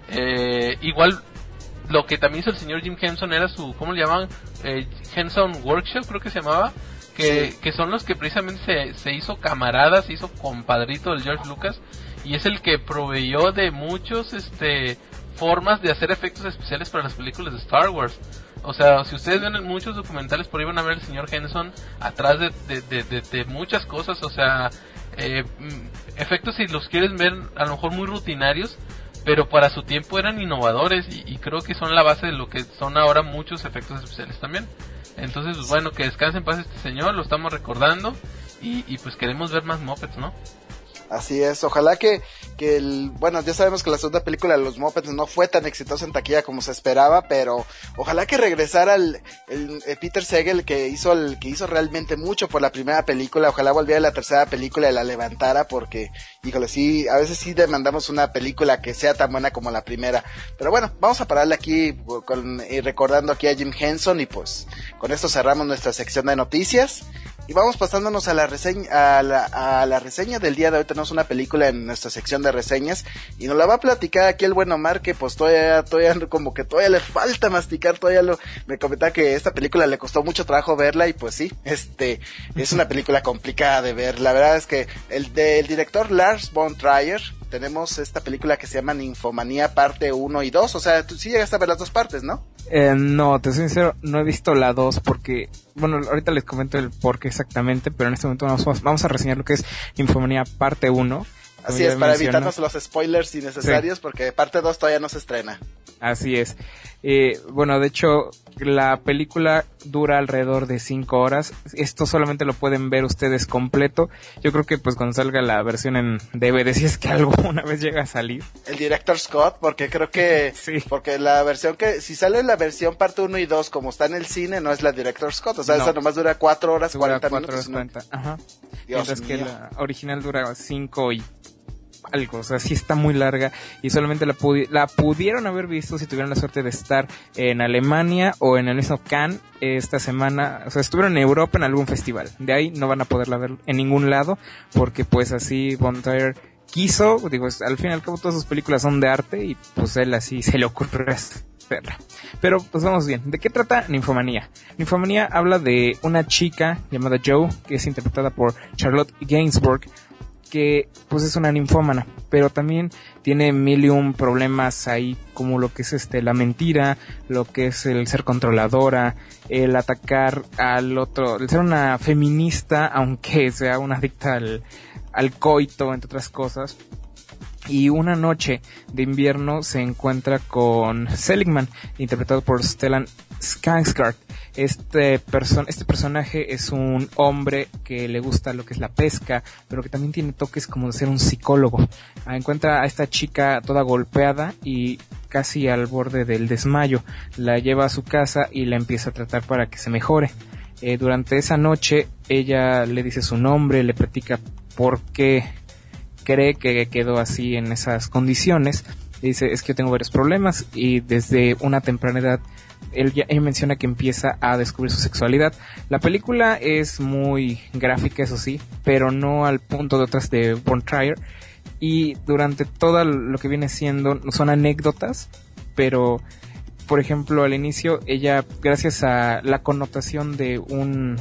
Eh, igual, lo que también hizo el señor Jim Henson era su, ¿cómo le llaman? Eh, Henson Workshop, creo que se llamaba, que, sí. que son los que precisamente se, se hizo camarada, se hizo compadrito del George Lucas, y es el que proveyó de muchos, este, formas de hacer efectos especiales para las películas de Star Wars. O sea, si ustedes ven en muchos documentales por ahí van a ver al señor Henson atrás de, de, de, de, de muchas cosas, o sea, eh, efectos si los quieres ver a lo mejor muy rutinarios, pero para su tiempo eran innovadores y, y creo que son la base de lo que son ahora muchos efectos especiales también. Entonces, pues, bueno, que descanse en paz este señor, lo estamos recordando y, y pues queremos ver más Muppets, ¿no? Así es, ojalá que, que el, bueno, ya sabemos que la segunda película de los Muppets no fue tan exitosa en taquilla como se esperaba, pero ojalá que regresara el, el, el Peter Sagal que hizo el, que hizo realmente mucho por la primera película, ojalá volviera a la tercera película y la levantara, porque, híjole, sí, a veces sí demandamos una película que sea tan buena como la primera, pero bueno, vamos a pararle aquí con, y recordando aquí a Jim Henson, y pues, con esto cerramos nuestra sección de noticias. Y vamos pasándonos a la reseña, a la, a la reseña del día de hoy. Tenemos una película en nuestra sección de reseñas y nos la va a platicar aquí el buen Omar, que pues todavía, todavía como que todavía le falta masticar, todavía lo, me comentaba que esta película le costó mucho trabajo verla y pues sí, este, es una película complicada de ver. La verdad es que el del director Lars von Trier, tenemos esta película que se llama Ninfomanía parte uno y dos, o sea, tú sí llegaste a ver las dos partes, ¿no? Eh, no, te soy sincero, no he visto la dos porque, bueno, ahorita les comento el por qué exactamente, pero en este momento vamos, vamos a reseñar lo que es Ninfomanía parte uno. Así es, para evitarnos los spoilers innecesarios, sí, porque parte dos todavía no se estrena. Así es. Eh, bueno, de hecho, la película dura alrededor de cinco horas. Esto solamente lo pueden ver ustedes completo. Yo creo que pues cuando salga la versión en D V D, si es que alguna vez llega a salir. El director Scott, porque creo que... sí. Porque la versión que... Si sale la versión parte uno y dos como está en el cine, no es la director Scott. O sea, no, esa nomás dura cuatro horas, dura cuarenta minutos. Horas, cuarenta. ¿No? Ajá. Dios Mientras mío. Que la original dura cinco y... algo, o sea, sí está muy larga y solamente la, pudi- la pudieron haber visto si tuvieron la suerte de estar en Alemania o en el mismo Cannes esta semana, o sea, estuvieron en Europa en algún festival, de ahí no van a poderla ver en ningún lado, porque pues así Von Trier quiso, digo, al fin y al cabo todas sus películas son de arte y pues él así se le ocurrió hacerla. Pero pues vamos bien, ¿de qué trata Ninfomanía? Ninfomanía habla de una chica llamada Joe, que es interpretada por Charlotte Gainsbourg, que pues es una ninfómana, pero también tiene mil y un problemas ahí, como lo que es este la mentira, lo que es el ser controladora, el atacar al otro, el ser una feminista, aunque sea una adicta al, al coito, entre otras cosas. Y una noche de invierno se encuentra con Seligman, interpretado por Stellan Skarsgård. Este, perso- este personaje es un hombre que le gusta lo que es la pesca, pero que también tiene toques como de ser un psicólogo. Ah, encuentra a esta chica toda golpeada y casi al borde del desmayo. La lleva a su casa y la empieza a tratar para que se mejore. Eh, durante esa noche ella le dice su nombre, le platica por qué cree que quedó así en esas condiciones. Dice, es que yo tengo varios problemas y desde una temprana edad él, ya, él menciona que empieza a descubrir su sexualidad. La película es muy gráfica, eso sí, pero no al punto de otras de Von Trier. Y durante todo lo que viene siendo son anécdotas, pero por ejemplo al inicio ella, gracias a la connotación de un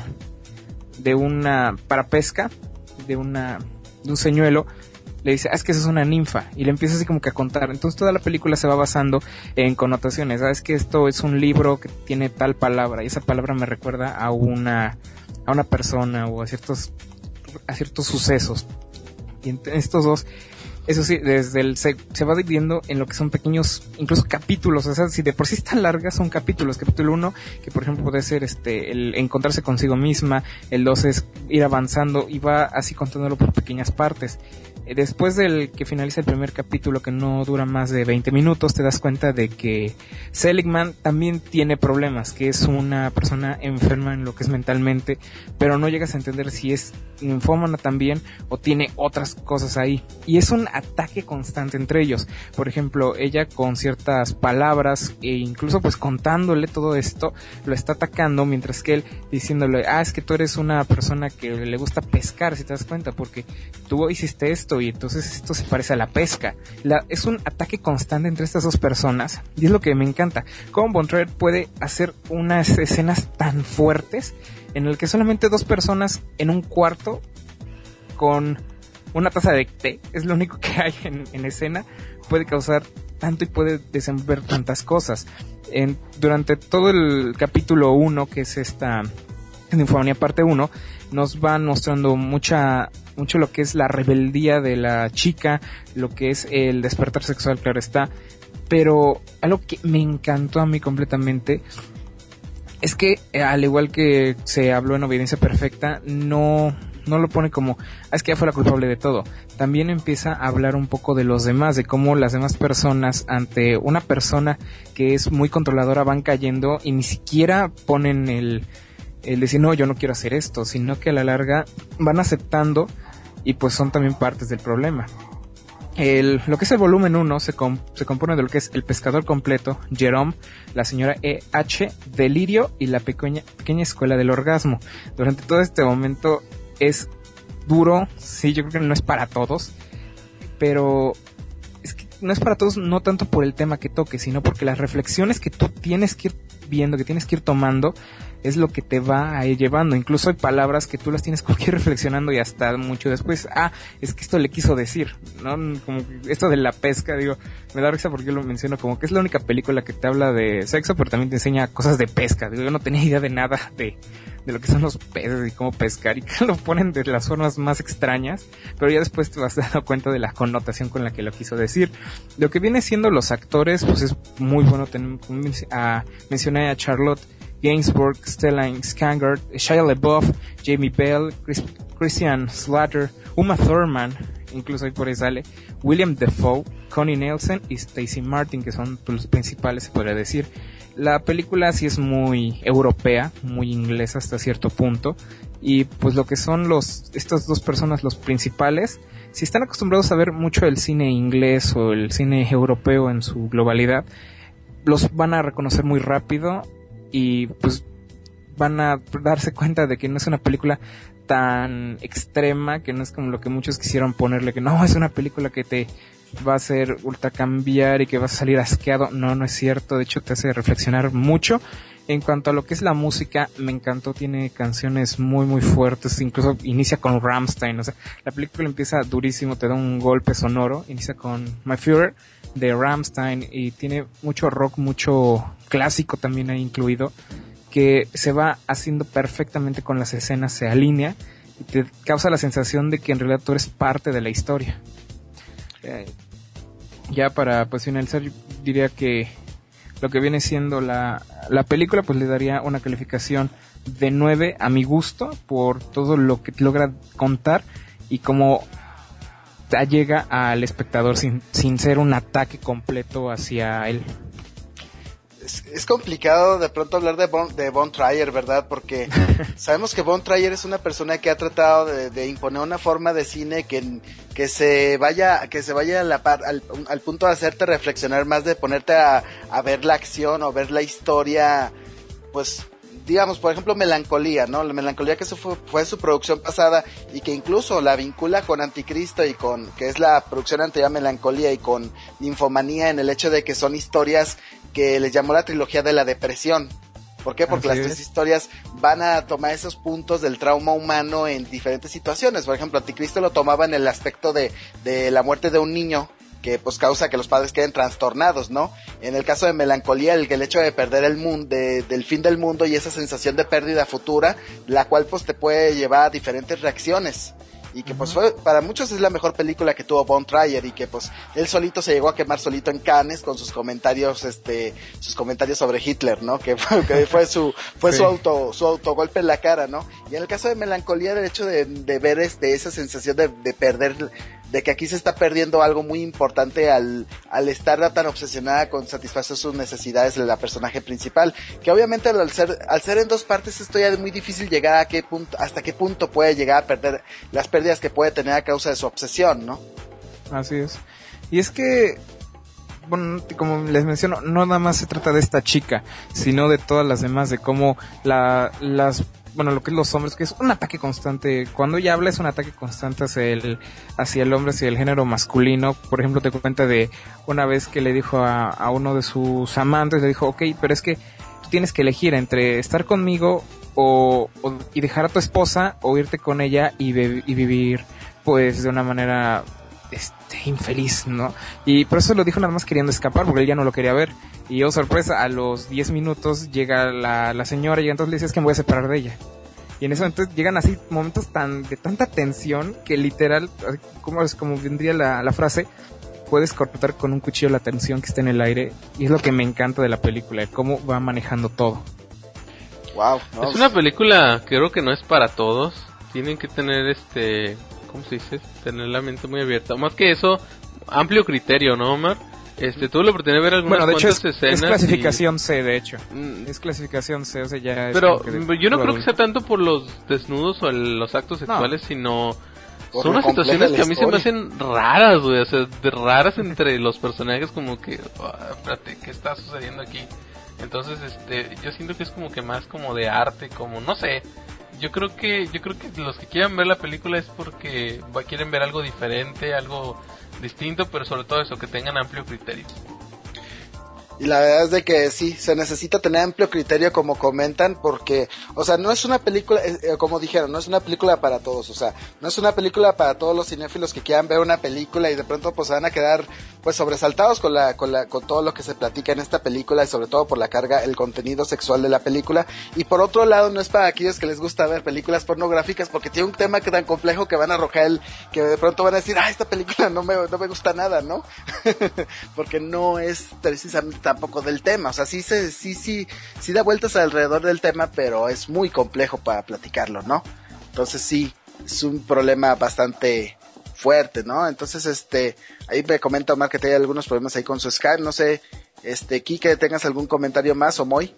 de una para pesca, de una de un señuelo, le dice, ah, es que esa es una ninfa, y le empieza así como que a contar. Entonces toda la película se va basando en connotaciones. Sabes que esto es un libro que tiene tal palabra, y esa palabra me recuerda a una a una persona o a ciertos a ciertos sucesos. Y entre estos dos, eso sí, desde el se, se va dividiendo en lo que son pequeños, incluso capítulos. O sea, si de por sí están largas, son capítulos. Capítulo uno, que por ejemplo puede ser este el encontrarse consigo misma. El dos es ir avanzando y va así contándolo por pequeñas partes. Después del que finaliza el primer capítulo, que no dura más de veinte minutos, te das cuenta de que Seligman también tiene problemas, que es una persona enferma en lo que es mentalmente, pero no llegas a entender si es ninfómana también o tiene otras cosas ahí. Y es un ataque constante entre ellos. Por ejemplo, ella con ciertas palabras e incluso pues contándole todo esto, lo está atacando, mientras que él diciéndole, ah, es que tú eres una persona que le gusta pescar, si te das cuenta, porque tú hiciste esto y entonces esto se parece a la pesca. La, es un ataque constante entre estas dos personas y es lo que me encanta. Cómo Von Trier puede hacer unas escenas tan fuertes en el que solamente dos personas en un cuarto con una taza de té, es lo único que hay en, en escena, puede causar tanto y puede desenvolver tantas cosas. En, durante todo el capítulo uno, que es esta Ninfomanía parte uno, nos van mostrando mucha mucho lo que es la rebeldía de la chica, lo que es el despertar sexual, claro está, pero algo que me encantó a mí completamente es que, al igual que se habló en Obediencia Perfecta, no no lo pone como, ah, es que ella fue la culpable de todo. También empieza a hablar un poco de los demás, de cómo las demás personas ante una persona que es muy controladora van cayendo y ni siquiera ponen el, el decir, no, yo no quiero hacer esto, sino que a la larga van aceptando y pues son también partes del problema. El, lo que es el volumen uno se, com, se compone de lo que es el pescador completo, Jerome, la señora E H, Delirio y la pequeña, pequeña escuela del orgasmo. Durante todo este momento es duro, sí, yo creo que no es para todos, pero es que no es para todos no tanto por el tema que toque, sino porque las reflexiones que tú tienes que ir viendo, que tienes que ir tomando, es lo que te va a ir llevando. Incluso hay palabras que tú las tienes como que ir reflexionando y hasta mucho después, ah, es que esto le quiso decir, ¿no? Como esto de la pesca, digo, me da risa porque yo lo menciono como que es la única película que te habla de sexo, pero también te enseña cosas de pesca. Digo, yo no tenía idea de nada de, de lo que son los peces y cómo pescar, y que lo ponen de las formas más extrañas, pero ya después te vas dando cuenta de la connotación con la que lo quiso decir. Lo que viene siendo los actores, pues es muy bueno. Ten, a, mencioné a Charlotte Gainsbourg, Stellan Skarsgård, Shia LaBeouf, Jamie Bell, Chris, Christian Slater, Uma Thurman, incluso ahí por ahí sale, William Dafoe, Connie Nielsen y Stacey Martin, que son los principales, se podría decir. La película sí es muy europea, muy inglesa hasta cierto punto, y pues lo que son los estas dos personas, los principales, si están acostumbrados a ver mucho el cine inglés o el cine europeo en su globalidad, los van a reconocer muy rápido y pues van a darse cuenta de que no es una película tan extrema, que no es como lo que muchos quisieron ponerle, que no, es una película que te va a hacer ultra cambiar y que vas a salir asqueado. No, no es cierto, de hecho te hace reflexionar mucho. En cuanto a lo que es la música, me encantó, tiene canciones muy muy fuertes, incluso inicia con Rammstein, o sea, la película empieza durísimo, te da un golpe sonoro, inicia con My Führer de Rammstein y tiene mucho rock, mucho clásico también ahí incluido, que se va haciendo perfectamente con las escenas, se alinea y te causa la sensación de que en realidad tú eres parte de la historia. Eh, ya para pues finalizar, yo diría que lo que viene siendo la, la película, pues le daría una calificación de nueve a mi gusto por todo lo que logra contar y cómo llega al espectador sin, sin ser un ataque completo hacia él. Es, es complicado de pronto hablar de Von, de Von Trier, ¿verdad? Porque sabemos que Von Trier es una persona que ha tratado de, de imponer una forma de cine que, que se vaya que se vaya a la par, al, al punto de hacerte reflexionar más, de ponerte a, a ver la acción o ver la historia, pues digamos, por ejemplo, Melancolía, ¿no? La Melancolía, que eso fue, fue su producción pasada y que incluso la vincula con Anticristo y con, que es la producción anterior a Melancolía, y con Ninfomanía, en el hecho de que son historias que les llamó la trilogía de la depresión. ¿Por qué? Porque Así las tres es. historias van a tomar esos puntos del trauma humano en diferentes situaciones. Por ejemplo, Anticristo lo tomaba en el aspecto de, de la muerte de un niño, que pues causa que los padres queden trastornados, ¿no? En el caso de Melancolía, el, el hecho de perder el mundo, de, del fin del mundo y esa sensación de pérdida futura, la cual pues te puede llevar a diferentes reacciones. Y que pues fue, para muchos es la mejor película que tuvo Von Trier, y que pues él solito se llegó a quemar solito en Cannes con sus comentarios, este, sus comentarios sobre Hitler, ¿no? Que fue, que fue su, fue sí. su auto, su autogolpe en la cara, ¿no? Y en el caso de Melancolía, el hecho de, de ver este, esa sensación de, de perder, de que aquí se está perdiendo algo muy importante al, al estar tan obsesionada con satisfacer sus necesidades de la personaje principal, que obviamente al ser, al ser en dos partes, esto ya es muy difícil llegar a qué punto, hasta qué punto puede llegar a perder las pérdidas que puede tener a causa de su obsesión, ¿no? Así es. Y es que, bueno, como les menciono, no nada más se trata de esta chica, sino de todas las demás, de cómo la, las, bueno, lo que es los hombres, que es un ataque constante. Cuando ella habla es un ataque constante hacia el, hacia el hombre, hacia el género masculino. Por ejemplo, te cuenta de una vez que le dijo a, a uno de sus amantes, le dijo, ok, pero es que tú tienes que elegir entre estar conmigo o, o y dejar a tu esposa, o irte con ella y, be- y vivir pues de una manera este infeliz, ¿no? Y por eso lo dijo nada más queriendo escapar, porque él ya no lo quería ver. Y oh sorpresa, a los diez minutos llega la, la señora y entonces le dice, es que me voy a separar de ella. Y en ese momento llegan así momentos tan de tanta tensión que literal, como es como vendría la, la frase, puedes cortar con un cuchillo la tensión que está en el aire. Y es lo que me encanta de la película, de cómo va manejando todo. Wow, no, es una película que creo que no es para todos. tienen que tener este, ¿cómo se dice? Tener la mente muy abierta. Más que eso, amplio criterio, ¿no, Omar? Este, tuve la oportunidad de ver algunas bueno, de hecho, cuantas es, escenas. es clasificación y... C, de hecho. Mm. Es clasificación C, o sea, ya. Pero es de, yo no creo que sea tanto por los desnudos o el, los actos sexuales, no. sino. Por son unas situaciones que a mí historia. se me hacen raras, güey. O sea, de raras entre los personajes, como que. Oh, espérate, ¿qué está sucediendo aquí? Entonces, este, yo siento que es como que más como de arte, como, no sé. Yo creo que, yo creo que los que quieran ver la película es porque quieren ver algo diferente, algo distinto, pero sobre todo eso, que tengan amplio criterio. Y la verdad es de que sí, se necesita tener amplio criterio, como comentan, porque, o sea, no es una película, eh, como dijeron, no es una película para todos, o sea, no es una película para todos los cinéfilos que quieran ver una película y de pronto pues se van a quedar pues sobresaltados con la, con la, con todo lo que se platica en esta película y sobre todo por la carga, el contenido sexual de la película. Y por otro lado, no es para aquellos que les gusta ver películas pornográficas, porque tiene un tema que tan complejo que van a arrojar el, que de pronto van a decir, ah, esta película no me, no me gusta nada, ¿no? Porque no es precisamente tampoco del tema, o sea, sí se, sí, sí, sí da vueltas alrededor del tema, pero es muy complejo para platicarlo, ¿no? Entonces sí, es un problema bastante fuerte, ¿no? Entonces, este, ahí me comenta Omar que tiene algunos problemas ahí con su Skype, no sé, este, Kike, ¿tengas algún comentario más, o Moy?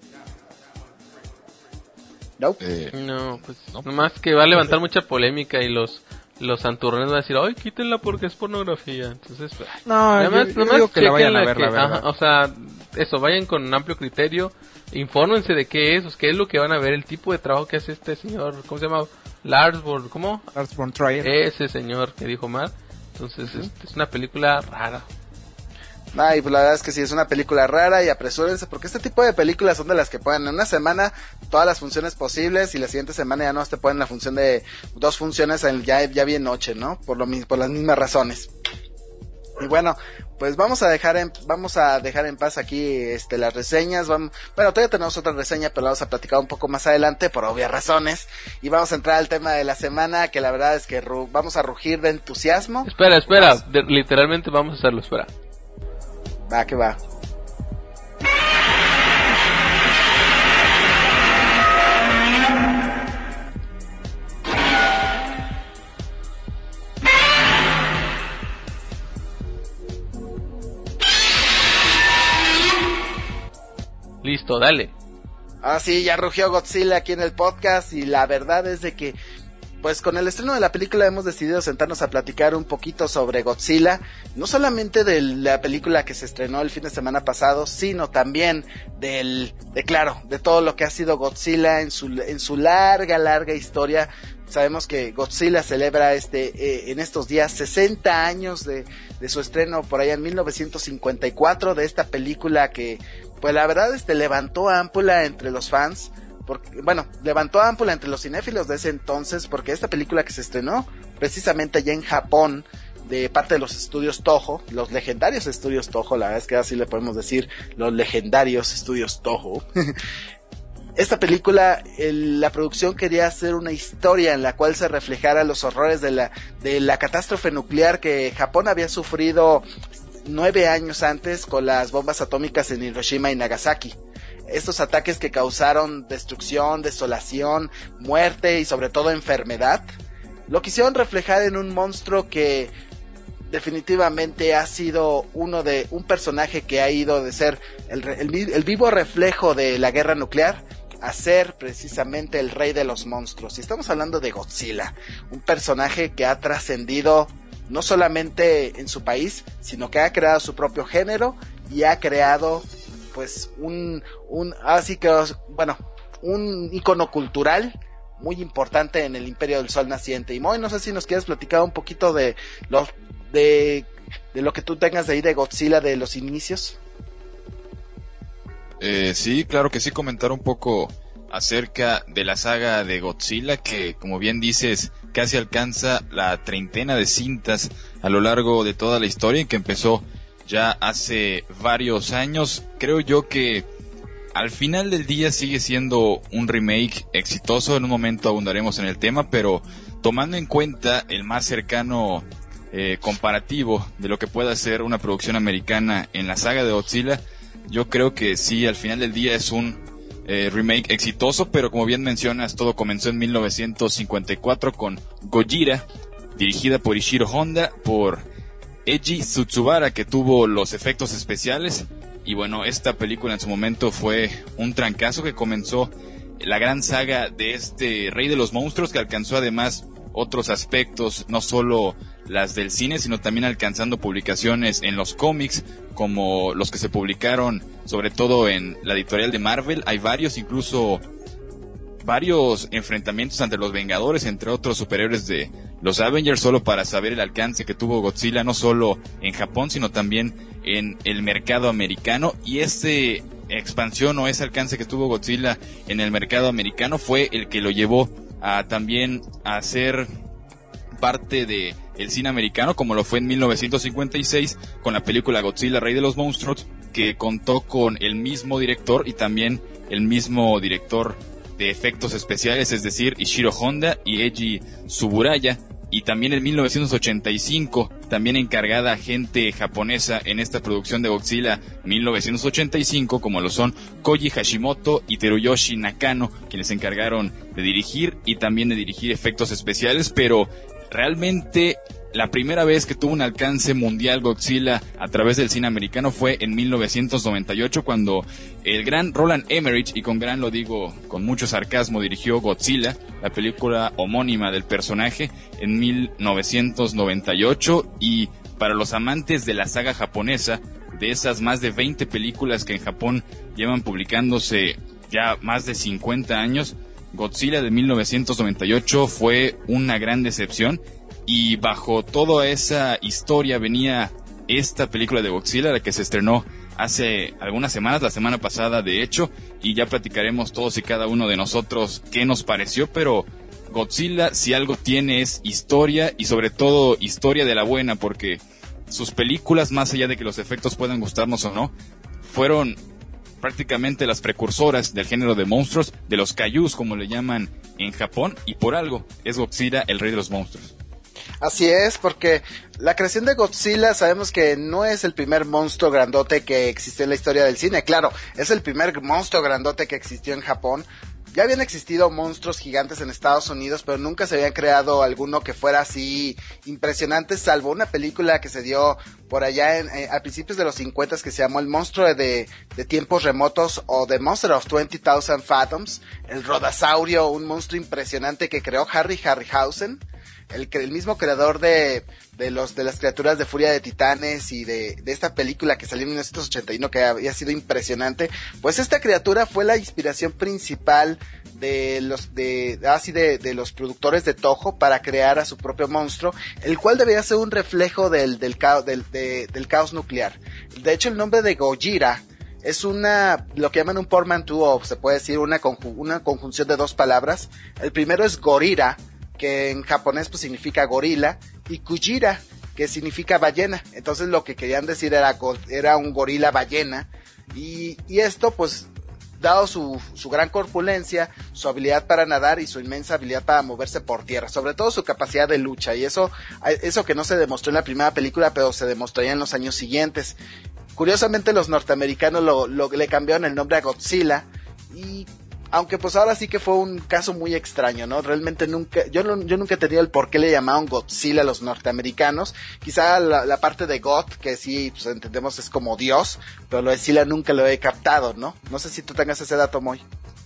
¿No? Eh, no, pues, no. Nomás que va a levantar mucha polémica y los los santurrones van a decir, ay, quítenla porque es pornografía. Entonces, no, además, yo, yo nomás digo que la vayan a ver, que, la verdad. Ajá, o sea, eso, vayan con un amplio criterio, infórmense de qué es, qué es lo que van a ver, el tipo de trabajo que hace este señor, ¿cómo se llama? Lars von, ¿cómo? Lars von Trier. Ese señor que dijo mal. Entonces, uh-huh. es, es una película rara. Ah, y pues la verdad es que sí, es una película rara y apresúrense porque este tipo de películas son de las que pueden en una semana todas las funciones posibles y la siguiente semana ya no te ponen la función de dos funciones en, ya, ya bien noche, ¿no? Por lo por las mismas razones. Y bueno, pues vamos a dejar en, vamos a dejar en paz aquí este las reseñas. Vamos, bueno, todavía tenemos otra reseña, pero la vamos a platicar un poco más adelante por obvias razones. Y vamos a entrar al tema de la semana, que la verdad es que ru- vamos a rugir de entusiasmo. Espera, espera, de, literalmente vamos a hacerlo, espera. Va, que va. Listo, dale. Ah, sí, ya rugió Godzilla aquí en el podcast y la verdad es de que pues con el estreno de la película hemos decidido sentarnos a platicar un poquito sobre Godzilla, no solamente de la película que se estrenó el fin de semana pasado, sino también del, de claro, de todo lo que ha sido Godzilla en su, en su larga, larga historia. Sabemos que Godzilla celebra este, eh, en estos días sesenta años de, de su estreno por allá en mil novecientos cincuenta y cuatro, de esta película que, pues la verdad, este, levantó ámpula entre los fans. Porque, bueno, levantó ámpula entre los cinéfilos de ese entonces, porque esta película que se estrenó precisamente allá en Japón, de parte de los estudios Toho, los legendarios estudios Toho, la verdad es que así le podemos decir, los legendarios estudios Toho. Esta película, el, la producción quería hacer una historia en la cual se reflejara los horrores de la, de la catástrofe nuclear que Japón había sufrido nueve años antes con las bombas atómicas en Hiroshima y Nagasaki. Estos ataques que causaron destrucción, desolación, muerte y sobre todo enfermedad, lo quisieron reflejar en un monstruo que definitivamente ha sido uno de un personaje que ha ido de ser el, el, el vivo reflejo de la guerra nuclear a ser precisamente el rey de los monstruos. Y estamos hablando de Godzilla, un personaje que ha trascendido no solamente en su país, sino que ha creado su propio género y ha creado pues un, un, así que, bueno, un icono cultural muy importante en el Imperio del Sol naciente. Y Moy, no sé si nos quieres platicar un poquito de lo, de, de lo que tú tengas de ahí de Godzilla, de los inicios. Eh, sí, claro que sí, comentar un poco acerca de la saga de Godzilla, que como bien dices, casi alcanza la treintena de cintas a lo largo de toda la historia, y que empezó ya hace varios años. Creo yo que al final del día sigue siendo un remake exitoso. En un momento abundaremos en el tema, pero tomando en cuenta el más cercano eh, comparativo de lo que pueda ser una producción americana en la saga de Godzilla, yo creo que sí, al final del día es un eh, remake exitoso, pero como bien mencionas, todo comenzó en mil novecientos cincuenta y cuatro con Gojira, dirigida por Ishiro Honda, por Eiji Tsutsubara, que tuvo los efectos especiales. Y bueno, esta película en su momento fue un trancazo que comenzó la gran saga de este Rey de los Monstruos, que alcanzó además otros aspectos, no solo las del cine, sino también alcanzando publicaciones en los cómics, como los que se publicaron sobre todo en la editorial de Marvel. Hay varios, incluso varios enfrentamientos ante los Vengadores, entre otros superhéroes de los Avengers, solo para saber el alcance que tuvo Godzilla, no solo en Japón, sino también en el mercado americano. Y ese expansión o ese alcance que tuvo Godzilla en el mercado americano fue el que lo llevó a también a ser parte de el cine americano, como lo fue en mil novecientos cincuenta y seis con la película Godzilla, Rey de los Monstruos, que contó con el mismo director y también el mismo director de efectos especiales, es decir, Ishiro Honda y Eiji Tsuburaya. Y también en mil novecientos ochenta y cinco, también encargada gente japonesa en esta producción de Godzilla mil novecientos ochenta y cinco, como lo son Koji Hashimoto y Teruyoshi Nakano, quienes se encargaron de dirigir y también de dirigir efectos especiales. Pero realmente la primera vez que tuvo un alcance mundial Godzilla a través del cine americano fue en mil novecientos noventa y ocho, cuando el gran Roland Emmerich, y con gran lo digo con mucho sarcasmo, dirigió Godzilla, la película homónima del personaje, en mil novecientos noventa y ocho. Y para los amantes de la saga japonesa, de esas más de veinte películas que en Japón llevan publicándose ya más de cincuenta años, Godzilla de mil novecientos noventa y ocho fue una gran decepción. Y bajo toda esa historia venía esta película de Godzilla, la que se estrenó hace algunas semanas, la semana pasada de hecho, y ya platicaremos todos y cada uno de nosotros qué nos pareció. Pero Godzilla, si algo tiene, es historia, y sobre todo historia de la buena, porque sus películas, más allá de que los efectos puedan gustarnos o no, fueron prácticamente las precursoras del género de monstruos, de los kaijus como le llaman en Japón, y por algo es Godzilla el rey de los monstruos. Así es, porque la creación de Godzilla sabemos que no es el primer monstruo grandote que existió en la historia del cine. Claro, es el primer monstruo grandote que existió en Japón. Ya habían existido monstruos gigantes en Estados Unidos, pero nunca se había creado alguno que fuera así impresionante, salvo una película que se dio por allá en, eh, a principios de los cincuenta, que se llamó El monstruo de, de tiempos remotos, o The Monster of twenty thousand Fathoms, el Rodasaurio, un monstruo impresionante que creó Harry Harryhausen, el, el mismo creador de, de los de las criaturas de Furia de Titanes y de, de esta película que salió en mil novecientos ochenta y uno, que había sido impresionante. Pues esta criatura fue la inspiración principal de los de así de, de los productores de Toho para crear a su propio monstruo, el cual debía ser un reflejo del del caos del, de, del caos nuclear. De hecho, el nombre de Gojira es una, lo que llaman un portmanteau, se puede decir una, conju, una conjunción de dos palabras. El primero es Gorira, que en japonés pues significa gorila, y Kujira, que significa ballena. Entonces lo que querían decir era, era un gorila ballena, y, y esto pues, dado su, su gran corpulencia, su habilidad para nadar y su inmensa habilidad para moverse por tierra, sobre todo su capacidad de lucha, y eso, eso que no se demostró en la primera película, pero se demostraría en los años siguientes. Curiosamente los norteamericanos lo, lo, le cambiaron el nombre a Godzilla, y aunque pues ahora sí que fue un caso muy extraño, ¿no? Realmente nunca, yo, no, yo nunca he entendido el por qué le llamaron Godzilla a los norteamericanos. Quizá la, la parte de God, que sí, pues entendemos es como Dios, pero lo de Zilla nunca lo he captado, ¿no? No sé si tú tengas ese dato, Moy.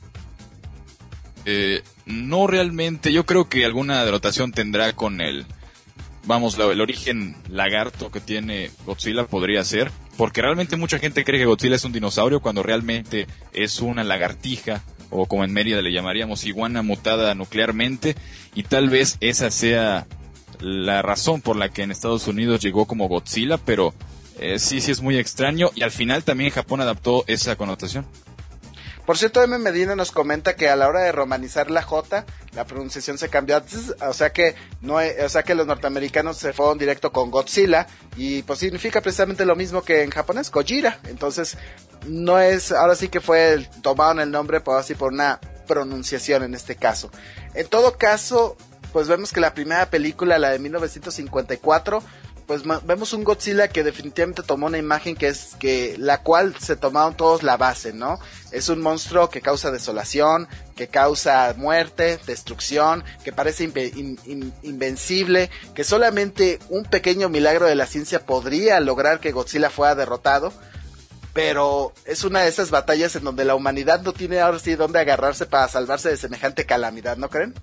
Eh, no realmente, yo creo que alguna denotación tendrá con el, vamos, el origen lagarto que tiene Godzilla, podría ser, porque realmente mucha gente cree que Godzilla es un dinosaurio cuando realmente es una lagartija, o como en Mérida le llamaríamos iguana mutada nuclearmente, y tal vez esa sea la razón por la que en Estados Unidos llegó como Godzilla, pero eh, sí, sí es muy extraño, y al final también Japón adaptó esa connotación. Por cierto, M. Medina nos comenta que a la hora de romanizar la J, la pronunciación se cambió a tz, o sea que no, o sea que los norteamericanos se fueron directo con Godzilla, y pues significa precisamente lo mismo que en japonés, Gojira. Entonces, no es, ahora sí que fue, tomaron el nombre por así por una pronunciación en este caso. En todo caso, pues vemos que la primera película, la de mil novecientos cincuenta y cuatro, pues vemos un Godzilla que definitivamente tomó una imagen que es que la cual se tomaron todos la base, ¿no? Es un monstruo que causa desolación, que causa muerte, destrucción, que parece inve- in- in- invencible, que solamente un pequeño milagro de la ciencia podría lograr que Godzilla fuera derrotado. Pero es una de esas batallas en donde la humanidad no tiene ahora sí dónde agarrarse para salvarse de semejante calamidad, ¿no creen?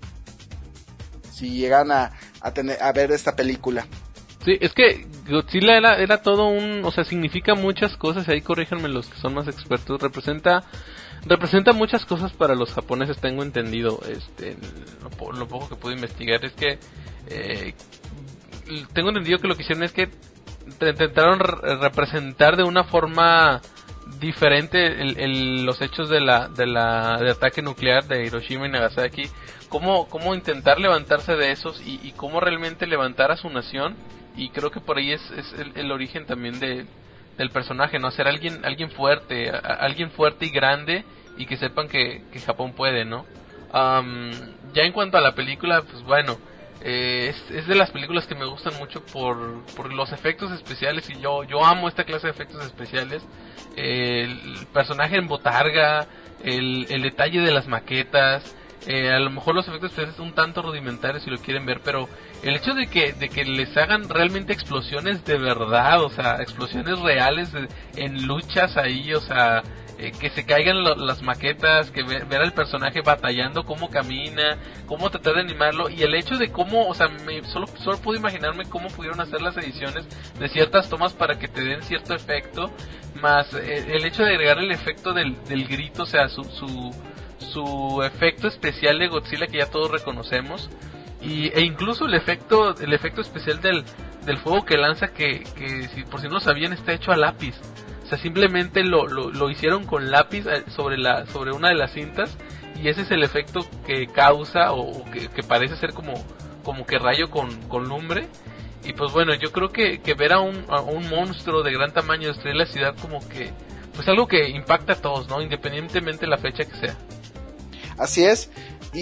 Si llegan a, a, tener, a ver esta película. Sí, es que Godzilla era, era todo un... O sea, significa muchas cosas, y ahí corríjanme los que son más expertos. Representa representa muchas cosas para los japoneses, tengo entendido. Este, lo, lo poco que pude investigar es que... Eh, tengo entendido que lo que hicieron es que intentaron re- representar de una forma diferente el, el, los hechos de la, de la de ataque nuclear de Hiroshima y Nagasaki, cómo, cómo intentar levantarse de esos y, y cómo realmente levantar a su nación, y creo que por ahí es, es el, el origen también de, del personaje, no ser alguien alguien fuerte, a, alguien fuerte y grande, y que sepan que, que Japón puede, ¿no? Um, ya en cuanto a la película, pues bueno, Eh, es, es de las películas que me gustan mucho por, por los efectos especiales, y yo yo amo esta clase de efectos especiales. Eh, el personaje en botarga, el, el detalle de las maquetas, eh, a lo mejor los efectos especiales son un tanto rudimentarios si lo quieren ver, pero el hecho de que de que les hagan realmente explosiones de verdad, o sea, explosiones reales de, en luchas ahí, o sea, Eh, que se caigan lo, las maquetas, que ver, ver al personaje batallando, cómo camina, cómo tratar de animarlo, y el hecho de cómo, o sea, me, solo, solo puedo imaginarme cómo pudieron hacer las ediciones de ciertas tomas para que te den cierto efecto, más eh, el hecho de agregar el efecto del, del grito, o sea, su, su, su efecto especial de Godzilla que ya todos reconocemos, y, e incluso el efecto, el efecto especial del, del fuego que lanza, que, que si, por si no lo sabían, está hecho a lápiz. O sea, simplemente lo, lo, lo hicieron con lápiz sobre la sobre una de las cintas, y ese es el efecto que causa, o, o que, que parece ser como como que rayo con, con lumbre. Y pues bueno, yo creo que, que ver a un, a un monstruo de gran tamaño destruir la ciudad, como que pues algo que impacta a todos, ¿no? Independientemente de la fecha que sea. Así es.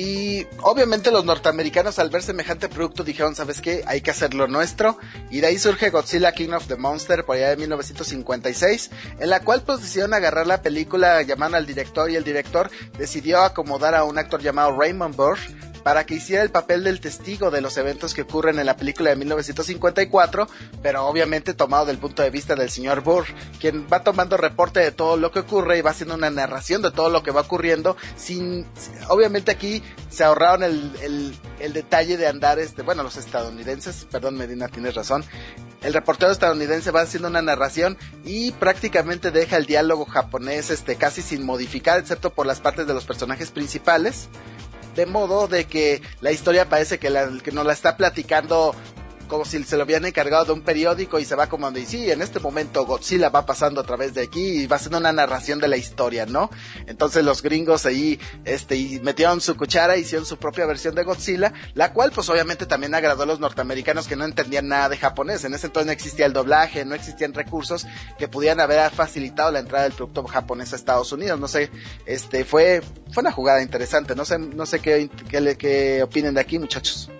Y obviamente los norteamericanos, al ver semejante producto, dijeron, ¿sabes qué? Hay que hacerlo nuestro. Y de ahí surge Godzilla King of the Monster por allá de mil novecientos cincuenta y seis, en la cual pues decidieron agarrar la película, llamaron al director, y el director decidió acomodar a un actor llamado Raymond Burr para que hiciera el papel del testigo de los eventos que ocurren en la película de mil novecientos cincuenta y cuatro, pero obviamente tomado del punto de vista del señor Burr, quien va tomando reporte de todo lo que ocurre y va haciendo una narración de todo lo que va ocurriendo, sin, obviamente aquí se ahorraron el, el, el detalle de andar, este, bueno, los estadounidenses, perdón Medina, tienes razón, el reportero estadounidense va haciendo una narración y prácticamente deja el diálogo japonés este, casi sin modificar, excepto por las partes de los personajes principales, de modo de que la historia parece que, la, que nos la está platicando como si se lo hubieran encargado de un periódico, y se va como de, sí, en este momento Godzilla va pasando a través de aquí y va haciendo una narración de la historia, ¿no? Entonces los gringos ahí este, y metieron su cuchara, hicieron su propia versión de Godzilla, la cual pues obviamente también agradó a los norteamericanos que no entendían nada de japonés. En ese entonces no existía el doblaje, no existían recursos que pudieran haber facilitado la entrada del producto japonés a Estados Unidos. No sé, este fue fue una jugada interesante. No sé, no sé qué, qué, qué opinen de aquí, muchachos.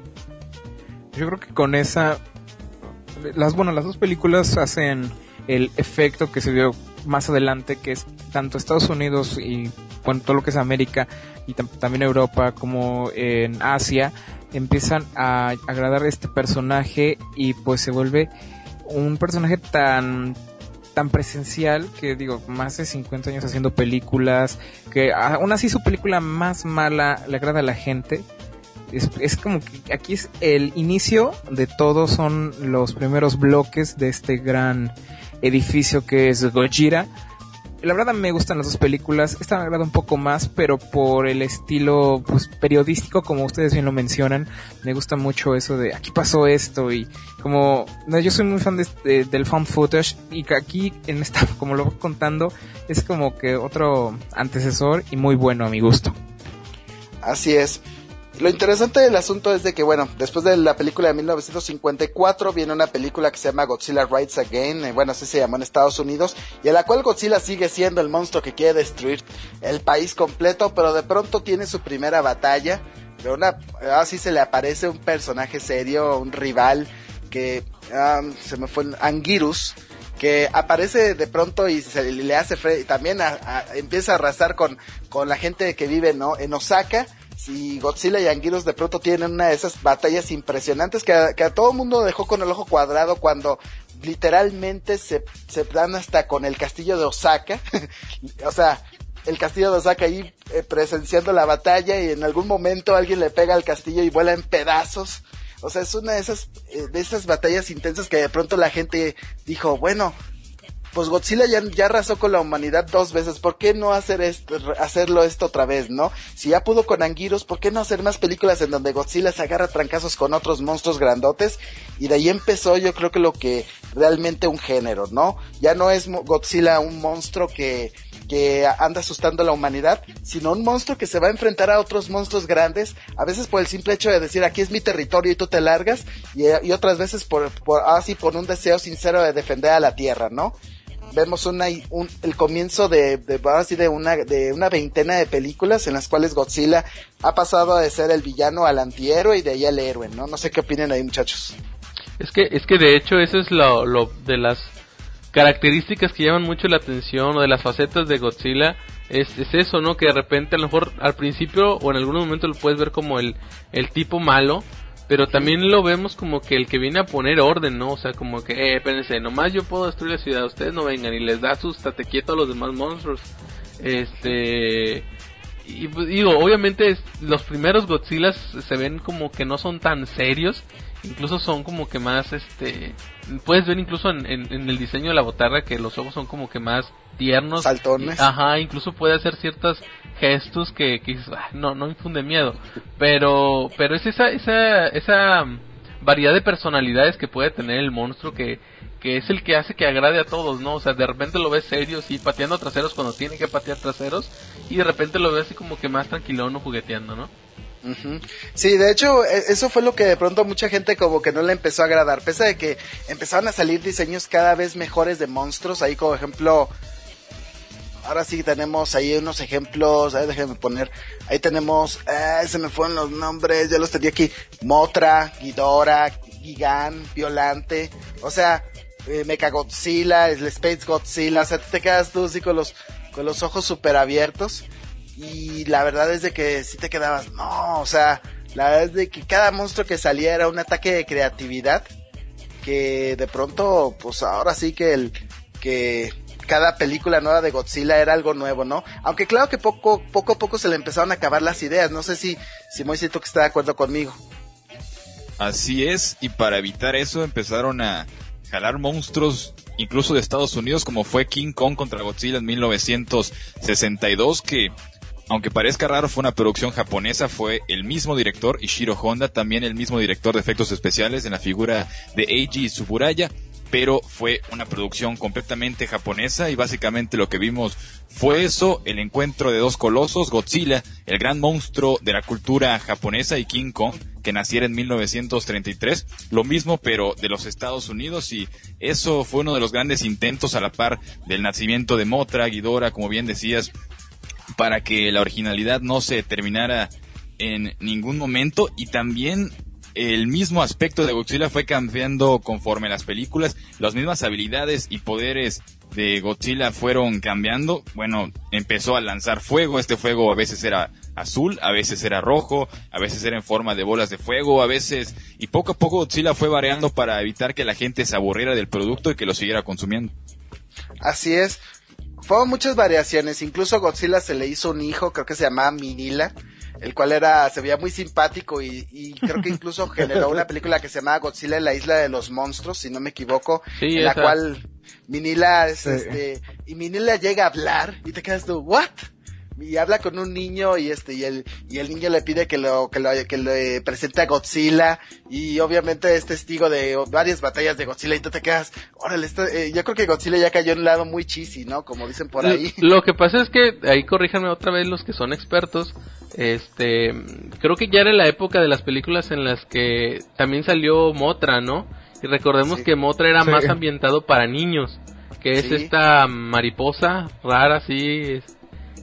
Yo creo que con esa, las bueno, las dos películas hacen el efecto que se vio más adelante, que es tanto Estados Unidos y bueno, todo lo que es América y tam- también Europa, como en Asia, empiezan a agradar este personaje, y pues se vuelve un personaje tan tan presencial que, digo, más de cincuenta años haciendo películas, que aún así su película más mala le agrada a la gente. Es, es como que aquí es el inicio de todo, son los primeros bloques de este gran edificio que es Gojira. La verdad me gustan las dos películas, esta me agrada un poco más, pero por el estilo pues periodístico, como ustedes bien lo mencionan, me gusta mucho eso de aquí pasó esto, y como no, yo soy muy fan de, de, del found footage, y que aquí en esta, como lo voy contando, es como que otro antecesor y muy bueno a mi gusto. Así es. Lo interesante del asunto es de que, bueno, después de la película de mil novecientos cincuenta y cuatro viene una película que se llama Godzilla Rides Again, eh, bueno, así se llamó en Estados Unidos, y en la cual Godzilla sigue siendo el monstruo que quiere destruir el país completo, pero de pronto tiene su primera batalla, pero una, así se le aparece un personaje serio, un rival, que um, se me fue Anguirus, que aparece de pronto y se le hace fre- y también a, a, empieza a arrasar con, con la gente que vive, ¿no? En Osaka. Si Godzilla y Anguirus de pronto tienen una de esas batallas impresionantes que a, que a todo el mundo dejó con el ojo cuadrado cuando literalmente se, se dan hasta con el castillo de Osaka. O sea, el castillo de Osaka ahí eh, presenciando la batalla y en algún momento alguien le pega al castillo y vuela en pedazos. O sea, es una de esas, eh, de esas batallas intensas que de pronto la gente dijo, bueno, pues Godzilla ya, ya arrasó con la humanidad dos veces, ¿por qué no hacer esto, hacerlo esto otra vez, no? Si ya pudo con Anguirus, ¿por qué no hacer más películas en donde Godzilla se agarra trancazos con otros monstruos grandotes? Y de ahí empezó yo creo que lo que realmente un género, ¿no? Ya no es Godzilla un monstruo que, que anda asustando a la humanidad, sino un monstruo que se va a enfrentar a otros monstruos grandes, a veces por el simple hecho de decir aquí es mi territorio y tú te largas, y, y otras veces por, por, así por un deseo sincero de defender a la tierra, ¿no? Vemos una, un, el comienzo de, de, así de una, de una veintena de películas en las cuales Godzilla ha pasado de ser el villano al antihéroe y de ahí al héroe, ¿no? No sé qué opinan ahí, muchachos. Es que, es que de hecho eso es lo, lo de las características que llaman mucho la atención o de las facetas de Godzilla, es, es eso, ¿no? Que de repente a lo mejor al principio o en algún momento lo puedes ver como el, el tipo malo, pero también lo vemos como que el que viene a poner orden, ¿no? O sea, como que, eh, espérense, nomás yo puedo destruir la ciudad, ustedes no vengan, y les da sus tate quieto a los demás monstruos. Este... Y digo, obviamente es, los primeros Godzillas se ven como que no son tan serios, incluso son como que más, este... Puedes ver incluso en, en, en el diseño de la botarga que los ojos son como que más tiernos. Saltones. Ajá, incluso puede hacer ciertos gestos que, que ah, no, no infunde miedo. Pero, pero es esa, esa, esa variedad de personalidades que puede tener el monstruo que, que es el que hace que agrade a todos, ¿no? O sea, de repente lo ves serio, sí, pateando traseros cuando tiene que patear traseros, y de repente lo ves así como que más tranquilón o jugueteando, ¿no? Uh-huh. Sí, de hecho, eso fue lo que de pronto mucha gente como que no le empezó a agradar, pese a que empezaron a salir diseños cada vez mejores de monstruos, ahí como ejemplo, ahora sí tenemos ahí unos ejemplos, ahí déjenme poner, ahí tenemos, eh, se me fueron los nombres, ya los tenía aquí, Mothra, Ghidorah, Gigan, Violante, o sea, eh, Mechagodzilla, el Space Godzilla, o sea, te quedas tú así con los, con los ojos súper abiertos. Y la verdad es de que sí te quedabas, no, o sea, la verdad es de que cada monstruo que salía era un ataque de creatividad, que de pronto, pues ahora sí que el, que cada película nueva de Godzilla era algo nuevo, ¿no? Aunque claro que poco, poco a poco se le empezaron a acabar las ideas, no sé si, si Moisito que está de acuerdo conmigo. Así es, y para evitar eso empezaron a jalar monstruos incluso de Estados Unidos, como fue King Kong contra Godzilla en mil novecientos sesenta y dos, que aunque parezca raro fue una producción japonesa, fue el mismo director, Ishiro Honda, también el mismo director de efectos especiales en la figura de Eiji Tsuburaya, pero fue una producción completamente japonesa y básicamente lo que vimos fue eso, el encuentro de dos colosos, Godzilla, el gran monstruo de la cultura japonesa, y King Kong, que naciera en mil novecientos treinta y tres, lo mismo pero de los Estados Unidos, y eso fue uno de los grandes intentos a la par del nacimiento de Mothra, Ghidorah, como bien decías, para que la originalidad no se terminara en ningún momento, y también el mismo aspecto de Godzilla fue cambiando conforme las películas, las mismas habilidades y poderes de Godzilla fueron cambiando. Bueno, empezó a lanzar fuego, este fuego a veces era azul, a veces era rojo, a veces era en forma de bolas de fuego, a veces, y poco a poco Godzilla fue variando para evitar que la gente se aburriera del producto y que lo siguiera consumiendo. Así es. Fueron muchas variaciones, incluso a Godzilla se le hizo un hijo, creo que se llamaba Minilla, el cual era, se veía muy simpático y, y creo que incluso generó una película que se llamaba Godzilla en la isla de los monstruos, si no me equivoco, sí, en esa. La cual Minilla es, sí. este, y Minilla llega a hablar y te quedas tú, ¿what? Y habla con un niño y este y el y el niño le pide que lo que lo que le presente a Godzilla, y obviamente es testigo de varias batallas de Godzilla y tú te quedas, órale, esto, eh, yo creo que Godzilla ya cayó en un lado muy cheesy, ¿no? Como dicen por ahí. Lo, lo que pasa es que ahí corríjanme otra vez los que son expertos. Este, creo que ya era la época de las películas en las que también salió Mothra, ¿no? Y recordemos sí. que Mothra era sí. más ambientado para niños, que es sí. esta mariposa rara así,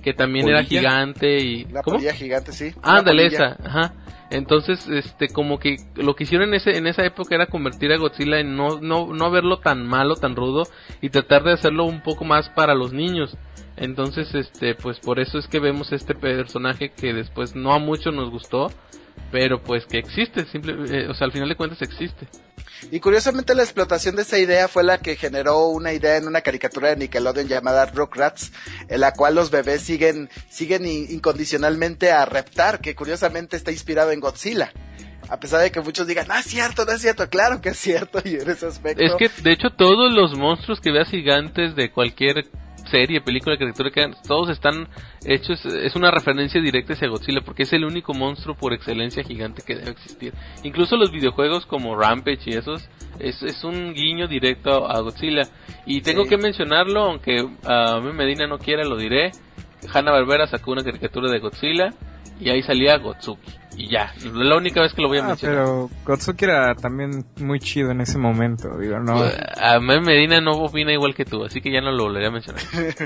que también ¿Polilla? era gigante y... La ¿Cómo? polilla gigante, sí. Ándale, esa, ajá. Entonces, este, como que lo que hicieron en ese, en esa época era convertir a Godzilla en no, no, no verlo tan malo, tan rudo, y tratar de hacerlo un poco más para los niños. Entonces, este, pues por eso es que vemos este personaje que después no a muchos nos gustó, pero pues que existe, simple, eh, o sea, al final de cuentas existe. Y curiosamente la explotación de esa idea fue la que generó una idea en una caricatura de Nickelodeon llamada Rugrats, en la cual los bebés siguen siguen incondicionalmente a Reptar, que curiosamente está inspirado en Godzilla. A pesar de que muchos digan, no es cierto, no es cierto, claro que es cierto, y en ese aspecto... Es que, de hecho, todos los monstruos que veas gigantes de cualquier serie, película, caricatura, que todos están hechos, es una referencia directa hacia Godzilla, porque es el único monstruo por excelencia gigante que debe existir. Incluso los videojuegos como Rampage y esos, es, es un guiño directo a Godzilla. Y tengo sí. que mencionarlo, aunque a uh, mí Medina no quiera, lo diré, Hanna-Barbera sacó una caricatura de Godzilla, y ahí salía Gotsuki. Y ya, la única vez que lo voy a ah, mencionar. Pero Gotsuki era también muy chido en ese momento, digo, no. Pues, a mí Medina no opina igual que tú, así que ya no lo volveré a mencionar.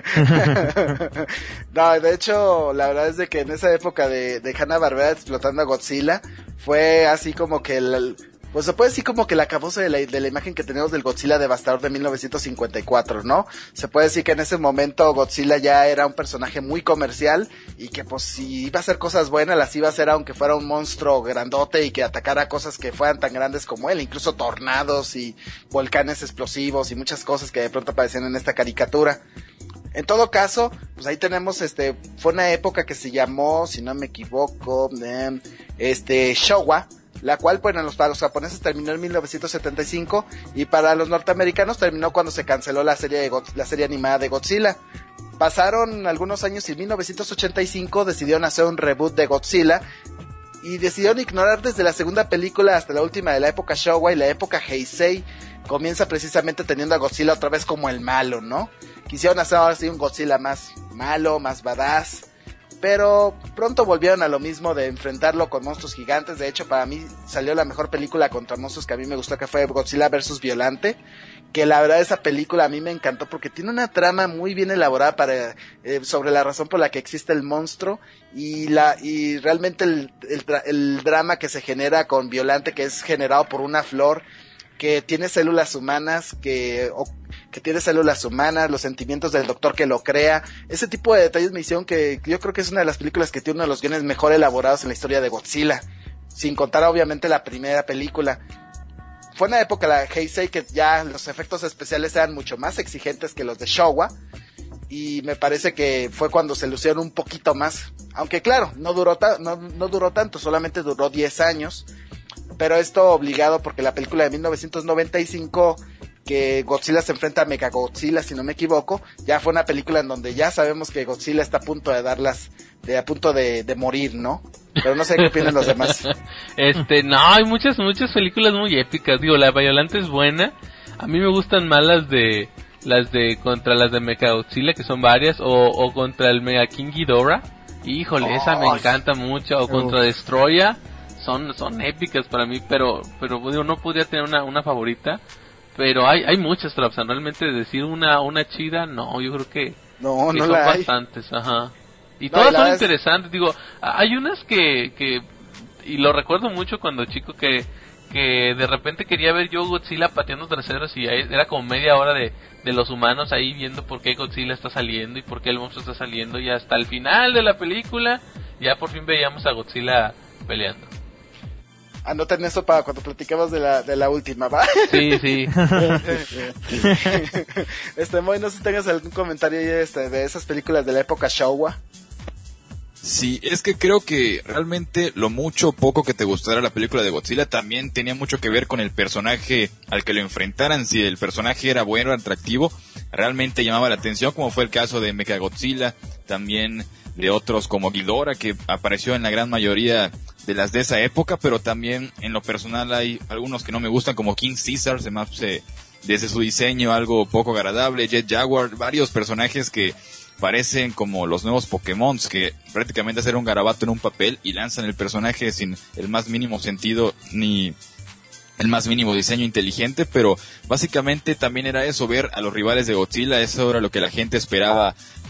No, de hecho, la verdad es de que en esa época de, de Hanna-Barbera explotando a Godzilla, fue así como que el... Pues se puede decir como que la acabose de la, de la imagen que tenemos del Godzilla devastador de mil novecientos cincuenta y cuatro, ¿no? Se puede decir que en ese momento Godzilla ya era un personaje muy comercial y que pues si iba a hacer cosas buenas las iba a hacer aunque fuera un monstruo grandote y que atacara cosas que fueran tan grandes como él, incluso tornados y volcanes explosivos y muchas cosas que de pronto aparecían en esta caricatura. En todo caso, pues ahí tenemos, este, fue una época que se llamó, si no me equivoco, eh, este, Showa, la cual, bueno, los, para los japoneses terminó en mil novecientos setenta y cinco y para los norteamericanos terminó cuando se canceló la serie de God, la serie animada de Godzilla. Pasaron algunos años y en mil novecientos ochenta y cinco decidieron hacer un reboot de Godzilla y decidieron ignorar desde la segunda película hasta la última de la época Showa, y la época Heisei comienza precisamente teniendo a Godzilla otra vez como el malo, ¿no? Quisieron hacer ahora sí un Godzilla más malo, más badass, pero pronto volvieron a lo mismo de enfrentarlo con monstruos gigantes. De hecho, para mí salió la mejor película contra monstruos que a mí me gustó, que fue Godzilla versus Violante, que la verdad esa película a mí me encantó porque tiene una trama muy bien elaborada para eh, sobre la razón por la que existe el monstruo y la y realmente el, el, el drama que se genera con Violante, que es generado por una flor que tiene células humanas, que, o, que tiene células humanas, los sentimientos del doctor que lo crea. Ese tipo de detalles me hicieron que yo creo que es una de las películas que tiene uno de los guiones mejor elaborados en la historia de Godzilla, sin contar obviamente la primera película. Fue una época, la Heisei, que ya los efectos especiales eran mucho más exigentes que los de Showa, y me parece que fue cuando se lucieron un poquito más, aunque claro, no duró, ta- no, no duró tanto, solamente duró diez años, pero esto obligado porque la película de mil novecientos noventa y cinco, que Godzilla se enfrenta a Mechagodzilla, si no me equivoco, ya fue una película en donde ya sabemos que Godzilla está a punto de darlas, de a punto de, de morir, ¿no? Pero no sé qué opinan los demás. Este, no, hay muchas, muchas películas muy épicas. Digo, la Violante es buena. A mí me gustan más las de, las de, contra las de Mechagodzilla, que son varias, o, o contra el Mega King Ghidorah. Híjole, oh, esa me encanta mucho. O contra oh. Destroya. Son, son épicas para mí, pero, pero digo, no podría tener una, una favorita. Pero hay, hay muchas, Traps. Realmente decir una, una chida, no, yo creo que, no, que no son la bastantes, hay. Ajá. Y no, todas y son es... interesantes, digo, hay unas que, que, y lo recuerdo mucho cuando chico, que, que de repente quería ver yo Godzilla pateando traseros y era como media hora de, de los humanos ahí viendo por qué Godzilla está saliendo y por qué el monstruo está saliendo, y hasta el final de la película ya por fin veíamos a Godzilla peleando. Anoten eso para cuando platiquemos de la, de la última, ¿va? Sí, sí. Este, Moy, no sé si tengas algún comentario ahí, este, de esas películas de la época Showa. Sí, es que creo que realmente lo mucho o poco que te gustara la película de Godzilla también tenía mucho que ver con el personaje al que lo enfrentaran. Si el personaje era bueno, atractivo, realmente llamaba la atención, como fue el caso de Mechagodzilla, también de otros como Ghidorah, que apareció en la gran mayoría de las de esa época, pero también en lo personal hay algunos que no me gustan, como King Caesar, se me hace desde su diseño algo poco agradable, Jet Jaguar, varios personajes que parecen como los nuevos Pokémon, que prácticamente hacen un garabato en un papel y lanzan el personaje sin el más mínimo sentido ni el más mínimo diseño inteligente, pero básicamente también era eso, ver a los rivales de Godzilla, eso era lo que la gente esperaba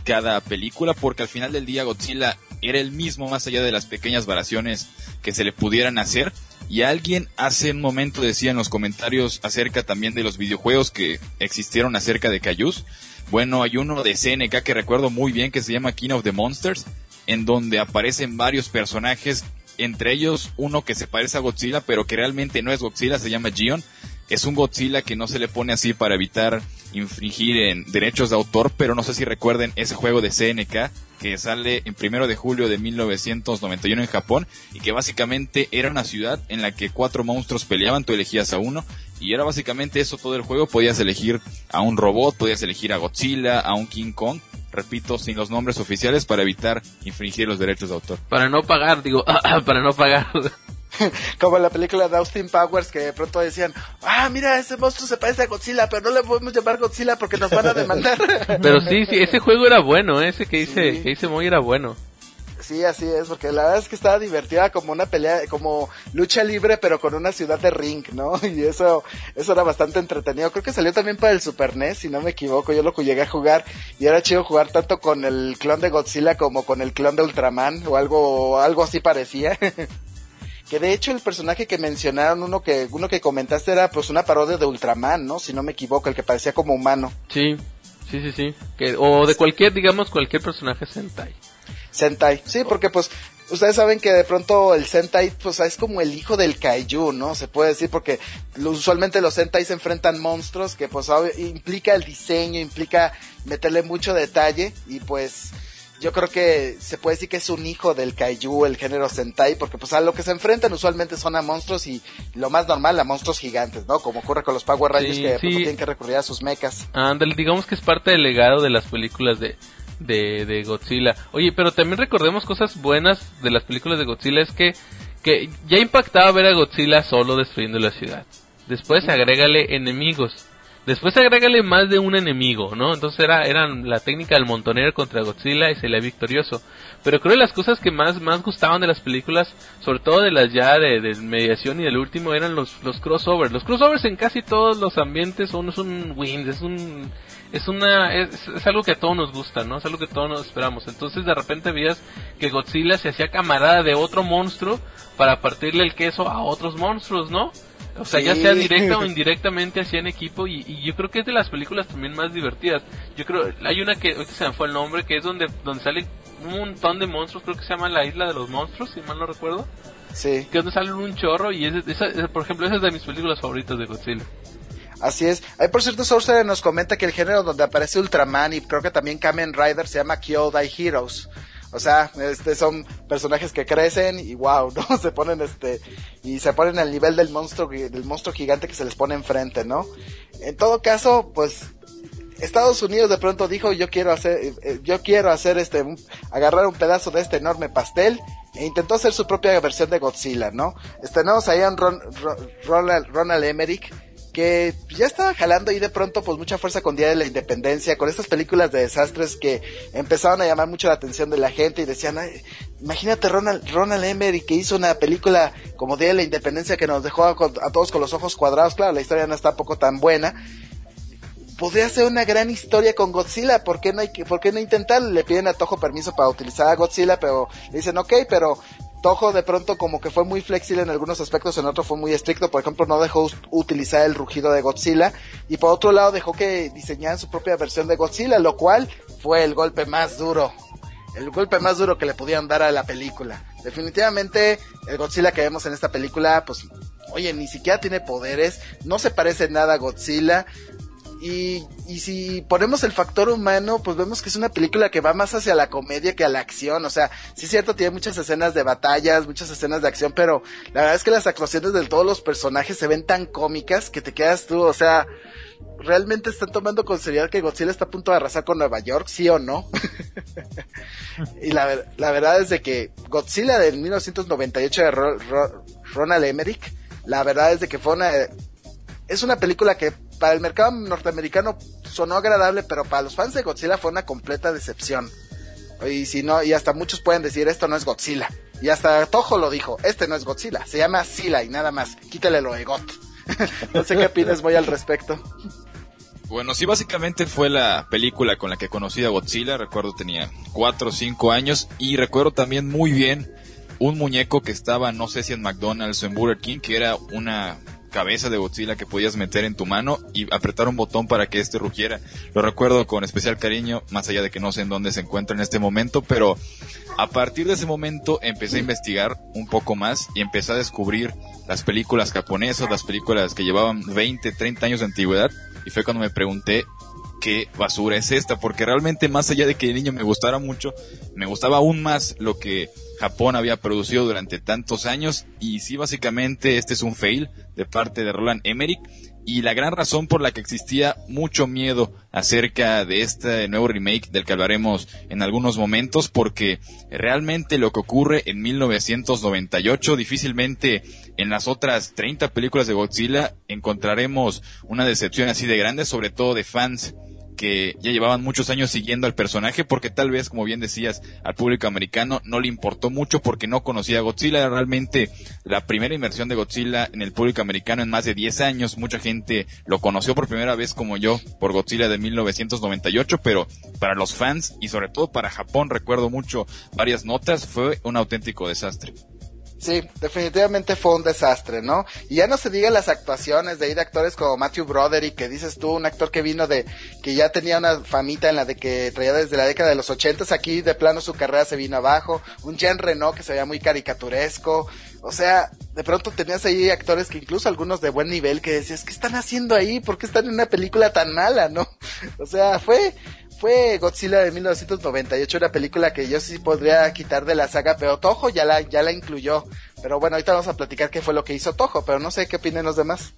cada película, porque al final del día Godzilla era el mismo más allá de las pequeñas variaciones que se le pudieran hacer. Y alguien hace un momento decía en los comentarios acerca también de los videojuegos que existieron acerca de Kaijus. Bueno, hay uno de C N K que recuerdo muy bien que se llama King of the Monsters, en donde aparecen varios personajes, entre ellos uno que se parece a Godzilla, pero que realmente no es Godzilla, se llama Gion. Es un Godzilla que no se le pone así para evitar infringir en derechos de autor, pero no sé si recuerden ese juego de C N K que sale en primero de julio de mil novecientos noventa y uno en Japón, y que básicamente era una ciudad en la que cuatro monstruos peleaban, tú elegías a uno, y era básicamente eso todo el juego. Podías elegir a un robot, podías elegir a Godzilla, a un King Kong, repito, sin los nombres oficiales para evitar infringir los derechos de autor. Para no pagar, digo, para no pagar. Como en la película de Austin Powers, que de pronto decían, ah, mira, ese monstruo se parece a Godzilla, pero no le podemos llamar Godzilla porque nos van a demandar. Pero sí, sí, ese juego era bueno, ese que dice, sí. que dice Moy era bueno. Sí, así es, porque la verdad es que estaba divertida, como una pelea, como lucha libre, pero con una ciudad de ring, ¿no? Y eso, eso era bastante entretenido. Creo que salió también para el Super N E S, si no me equivoco, yo lo llegué a jugar, y era chido jugar tanto con el clon de Godzilla como con el clon de Ultraman, o algo, algo así parecía. Que de hecho el personaje que mencionaron, uno que, uno que comentaste era pues una parodia de Ultraman, ¿no? Si no me equivoco, el que parecía como humano. Sí, sí, sí, sí. Que, o de cualquier, digamos, cualquier personaje Sentai. Sentai, sí, porque pues ustedes saben que de pronto el Sentai pues es como el hijo del Kaiju, ¿no? Se puede decir, porque usualmente los Sentai se enfrentan monstruos que pues implica el diseño, implica meterle mucho detalle, y pues yo creo que se puede decir que es un hijo del Kaiju, el género Sentai, porque pues a lo que se enfrentan usualmente son a monstruos, y lo más normal a monstruos gigantes, ¿no? Como ocurre con los Power Rangers, sí, que de pronto sí. tienen que recurrir a sus mechas. Ándale, digamos que es parte del legado de las películas de De, de Godzilla. Oye, pero también recordemos cosas buenas de las películas de Godzilla. Es que, que ya impactaba ver a Godzilla solo destruyendo la ciudad. Después agrégale enemigos. Después agrégale más de un enemigo, ¿no? Entonces era eran la técnica del montonero contra Godzilla y salía victorioso. Pero creo que las cosas que más más gustaban de las películas, sobre todo de las ya de, de mediación y del último, eran los los crossovers. Los crossovers en casi todos los ambientes son es un win, es un es una es, es algo que a todos nos gusta, ¿no? Es algo que todos nos esperamos. Entonces de repente veías que Godzilla se hacía camarada de otro monstruo para partirle el queso a otros monstruos, ¿no? O sea, sí. ya sea directa o indirectamente hacían equipo, y, y yo creo que es de las películas también más divertidas. Yo creo, hay una que, ahorita se me fue el nombre, que es donde donde salen un montón de monstruos, creo que se llama La Isla de los Monstruos, si mal no recuerdo. Sí. Que es donde salen un chorro, y es, esa, esa, por ejemplo, esa es de mis películas favoritas de Godzilla. Así es. Ahí, por cierto, Sorcerer nos comenta que el género donde aparece Ultraman y creo que también Kamen Rider se llama Kyodai Heroes. O sea, este son personajes que crecen y wow, ¿no? Se ponen este y se ponen al nivel del monstruo del monstruo gigante que se les pone enfrente, ¿no? En todo caso, pues Estados Unidos de pronto dijo, yo quiero hacer eh, yo quiero hacer este un, agarrar un pedazo de este enorme pastel, e intentó hacer su propia versión de Godzilla, ¿no? Tenemos ahí a un Ron, Ron, Ronald, Ronald Emmerich, que ya estaba jalando ahí de pronto pues mucha fuerza con Día de la Independencia, con estas películas de desastres que empezaban a llamar mucho la atención de la gente, y decían, ay, imagínate Ronald, Ronald Emmerich que hizo una película como Día de la Independencia que nos dejó a, a todos con los ojos cuadrados. Claro, la historia no está poco tan buena. Podría ser una gran historia con Godzilla, ¿por qué no hay que, por qué no intentarlo? Le piden a Toho permiso para utilizar a Godzilla, pero le dicen, ok, pero Toho de pronto como que fue muy flexible en algunos aspectos, en otros fue muy estricto. Por ejemplo, no dejó utilizar el rugido de Godzilla, y por otro lado dejó que diseñaran su propia versión de Godzilla, lo cual fue el golpe más duro, el golpe más duro que le podían dar a la película. Definitivamente el Godzilla que vemos en esta película, pues, oye, ni siquiera tiene poderes, no se parece nada a Godzilla. Y, y si ponemos el factor humano, pues vemos que es una película que va más hacia la comedia que a la acción. O sea, sí es cierto, tiene muchas escenas de batallas, muchas escenas de acción, pero la verdad es que las actuaciones de todos los personajes se ven tan cómicas que te quedas tú, o sea, ¿realmente están tomando con seriedad que Godzilla está a punto de arrasar con Nueva York, sí o no? Y la, la verdad es de que Godzilla de mil novecientos noventa y ocho de Ro, Ro, Ronald Emmerich, la verdad es de que fue una... es una película que para el mercado norteamericano sonó agradable, pero para los fans de Godzilla fue una completa decepción. Y si no, y hasta muchos pueden decir, esto no es Godzilla. Y hasta Toho lo dijo, este no es Godzilla, se llama Zilla y nada más, quítale lo de Got. No sé qué opinas, voy al respecto. Bueno, sí, básicamente fue la película con la que conocí a Godzilla. Recuerdo tenía cuatro o cinco años y recuerdo también muy bien un muñeco que estaba, no sé si en McDonald's o en Burger King, que era una cabeza de Godzilla que podías meter en tu mano y apretar un botón para que este rugiera. Lo recuerdo con especial cariño, más allá de que no sé en dónde se encuentra en este momento, pero a partir de ese momento empecé a investigar un poco más y empecé a descubrir las películas japonesas, las películas que llevaban veinte, treinta años de antigüedad, y fue cuando me pregunté qué basura es esta, porque realmente más allá de que de niño me gustara mucho, me gustaba aún más lo que Japón había producido durante tantos años, y sí, básicamente este es un fail de parte de Roland Emmerich, y la gran razón por la que existía mucho miedo acerca de este nuevo remake del que hablaremos en algunos momentos, porque realmente lo que ocurre en mil novecientos noventa y ocho, difícilmente en las otras treinta películas de Godzilla encontraremos una decepción así de grande, sobre todo de fans que ya llevaban muchos años siguiendo al personaje, porque tal vez, como bien decías, al público americano no le importó mucho porque no conocía a Godzilla. Era realmente la primera inmersión de Godzilla en el público americano en más de diez años. Mucha gente lo conoció por primera vez, como yo, por Godzilla de mil novecientos noventa y ocho, pero para los fans y sobre todo para Japón, recuerdo mucho varias notas, fue un auténtico desastre. Sí, definitivamente fue un desastre, ¿no? Y ya no se diga las actuaciones de ahí de actores como Matthew Broderick, que dices tú, un actor que vino de, que ya tenía una famita en la de que traía desde la década de los ochentas, aquí de plano su carrera se vino abajo, un Jean Reno que se veía muy caricaturesco, o sea, de pronto tenías ahí actores que incluso algunos de buen nivel que decías, ¿qué están haciendo ahí? ¿Por qué están en una película tan mala, no? O sea, fue... Fue Godzilla de mil novecientos noventa y ocho, una película que yo sí podría quitar de la saga, pero Toho ya la, ya la incluyó. Pero bueno, ahorita vamos a platicar qué fue lo que hizo Toho, pero no sé qué opinan los demás.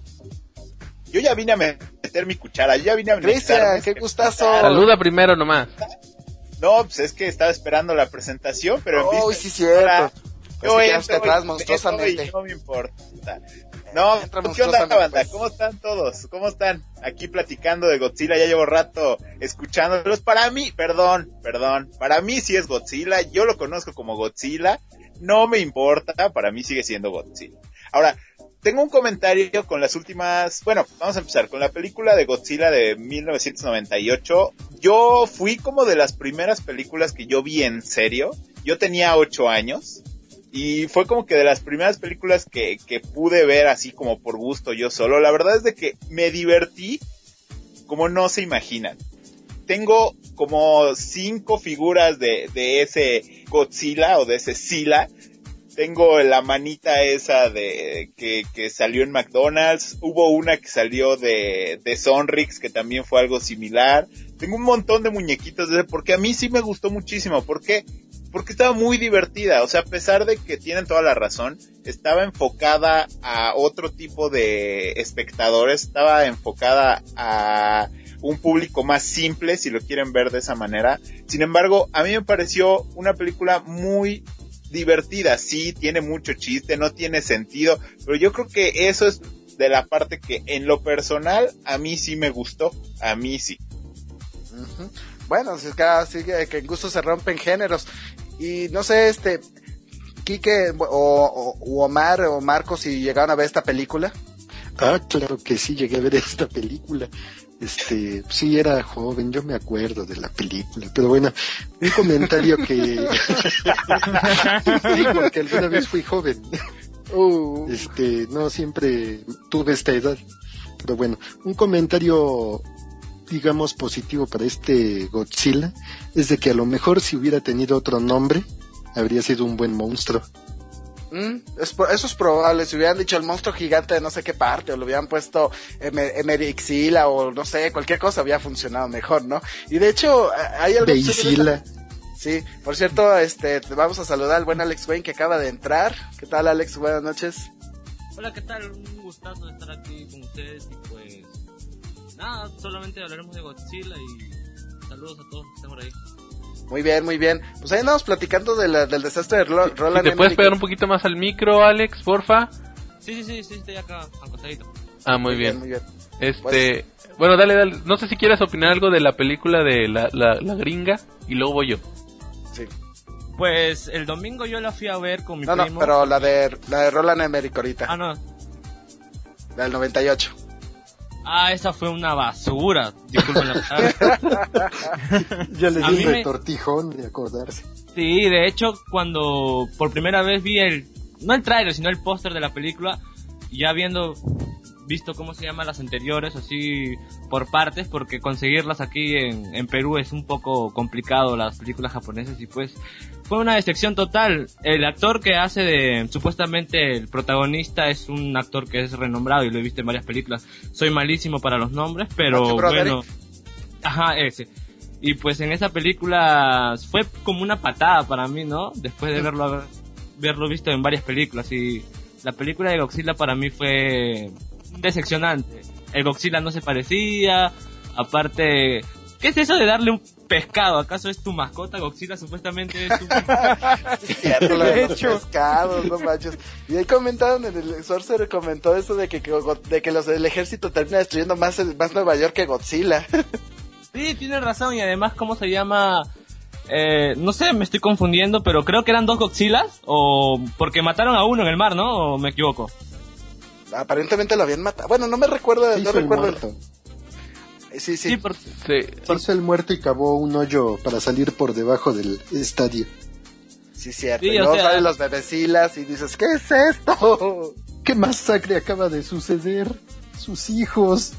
Yo ya vine a meter mi cuchara, yo ya vine a... Cristian, qué gustazo. Saluda primero nomás. No, pues es que estaba esperando la presentación, pero... Uy, sí, cierto. Yo entro atrás monstruosamente. No me importa. No, ¿qué onda, banda? Pues. ¿Cómo están todos? ¿Cómo están? Aquí platicando de Godzilla, ya llevo rato escuchándolos. Para mí, perdón, perdón, para mí sí es Godzilla, yo lo conozco como Godzilla, no me importa, para mí sigue siendo Godzilla. Ahora, tengo un comentario con las últimas, bueno, vamos a empezar con la película de Godzilla de mil novecientos noventa y ocho. Yo fui como de las primeras películas que yo vi en serio, yo tenía ocho años. Y fue como que de las primeras películas que, que pude ver así como por gusto yo solo. La verdad es de que me divertí como no se imaginan. Tengo como cinco figuras de, de ese Godzilla o de ese Zilla. Tengo la manita esa de que, que salió en McDonald's. Hubo una que salió de, de Sonrix, que también fue algo similar. Tengo un montón de muñequitos de ese, porque a mí sí me gustó muchísimo. ¿Por qué? Porque estaba muy divertida, o sea, a pesar de que tienen toda la razón, estaba enfocada a otro tipo de espectadores, estaba enfocada a un público más simple, si lo quieren ver de esa manera. Sin embargo, a mí me pareció una película muy divertida, sí, tiene mucho chiste, no tiene sentido, pero yo creo que eso es de la parte que en lo personal a mí sí me gustó, a mí sí. Uh-huh. Bueno, si es que, así que, que en gusto se rompen géneros. Y no sé, este, Quique o, o Omar o Marcos, si llegaron a ver esta película. Ah, claro que sí, llegué a ver esta película. Este, sí, era joven, yo me acuerdo de la película. Pero bueno, un comentario que... sí, porque alguna vez fui joven. Uh. Este, no siempre tuve esta edad. Pero bueno, un comentario... digamos positivo para este Godzilla es de que a lo mejor si hubiera tenido otro nombre habría sido un buen monstruo. Mm, es, eso es probable. Si hubieran dicho el monstruo gigante de no sé qué parte, o lo hubieran puesto Emerixila o no sé, cualquier cosa había funcionado mejor, ¿no? Y de hecho hay algo Beisila. Sí, por cierto, este, vamos a saludar al buen Alex Wayne que acaba de entrar. ¿Qué tal, Alex? Buenas noches. Hola, ¿qué tal? Un gustazo estar aquí con ustedes y pues nada, solamente hablaremos de Godzilla y saludos a todos que están por ahí. Muy bien, muy bien. Pues ahí andamos platicando de la, del desastre de Roland si, si ¿Te puedes pegar un poquito más al micro, Alex, porfa? Sí, sí, sí, sí, estoy acá, al costadito. Ah, muy, muy bien. bien. Muy bien. Este, pues... bueno, dale, dale. No sé si quieres opinar algo de la película de la, la, la gringa y luego voy yo. Sí. Pues el domingo yo la fui a ver con mi no, primo. No, pero la de, la de Roland Emmerich ahorita. Ah, no. La del noventa y ocho. Ah, esa fue una basura. Disculpen la palabra. Ya le A di mí un me- retortijón de acordarse. Sí, de hecho, cuando por primera vez vi el, no el tráiler, sino el póster de la película, ya habiendo visto cómo se llaman las anteriores, así por partes, porque conseguirlas aquí en, en Perú es un poco complicado, las películas japonesas, y pues fue una decepción total. El actor que hace de, supuestamente el protagonista, es un actor que es renombrado y lo he visto en varias películas. Soy malísimo para los nombres, pero Matthew Broderick. bueno. Ajá, ese. Y pues en esa película fue como una patada para mí, ¿no? Después de verlo verlo visto en varias películas. Y la película de Godzilla para mí fue decepcionante. El Godzilla no se parecía. Aparte, ¿qué es eso de darle un pescado? ¿Acaso es tu mascota? Godzilla supuestamente es un... Es cierto, lo de De los hecho. pescados, no manches. Y ahí comentaron, en el Sorcerer comentó eso de que, que, de que los del ejército termina destruyendo más, más Nueva York que Godzilla. Sí, tiene razón. Y además, ¿cómo se llama? Eh, no sé, me estoy confundiendo, pero creo que eran dos Godzillas. O porque mataron a uno en el mar, ¿no? ¿O me equivoco? Aparentemente lo habían matado. Bueno, no me recuerdo, Se no hizo el recuerdo. muerto. Sí, sí. Sí, por- Sí. Se hizo el muerto y cavó un hoyo para salir por debajo del estadio. Sí, cierto. Sí, y o luego sea- salen los bebecilas y dices, ¿qué es esto? ¿Qué masacre acaba de suceder? Sus hijos.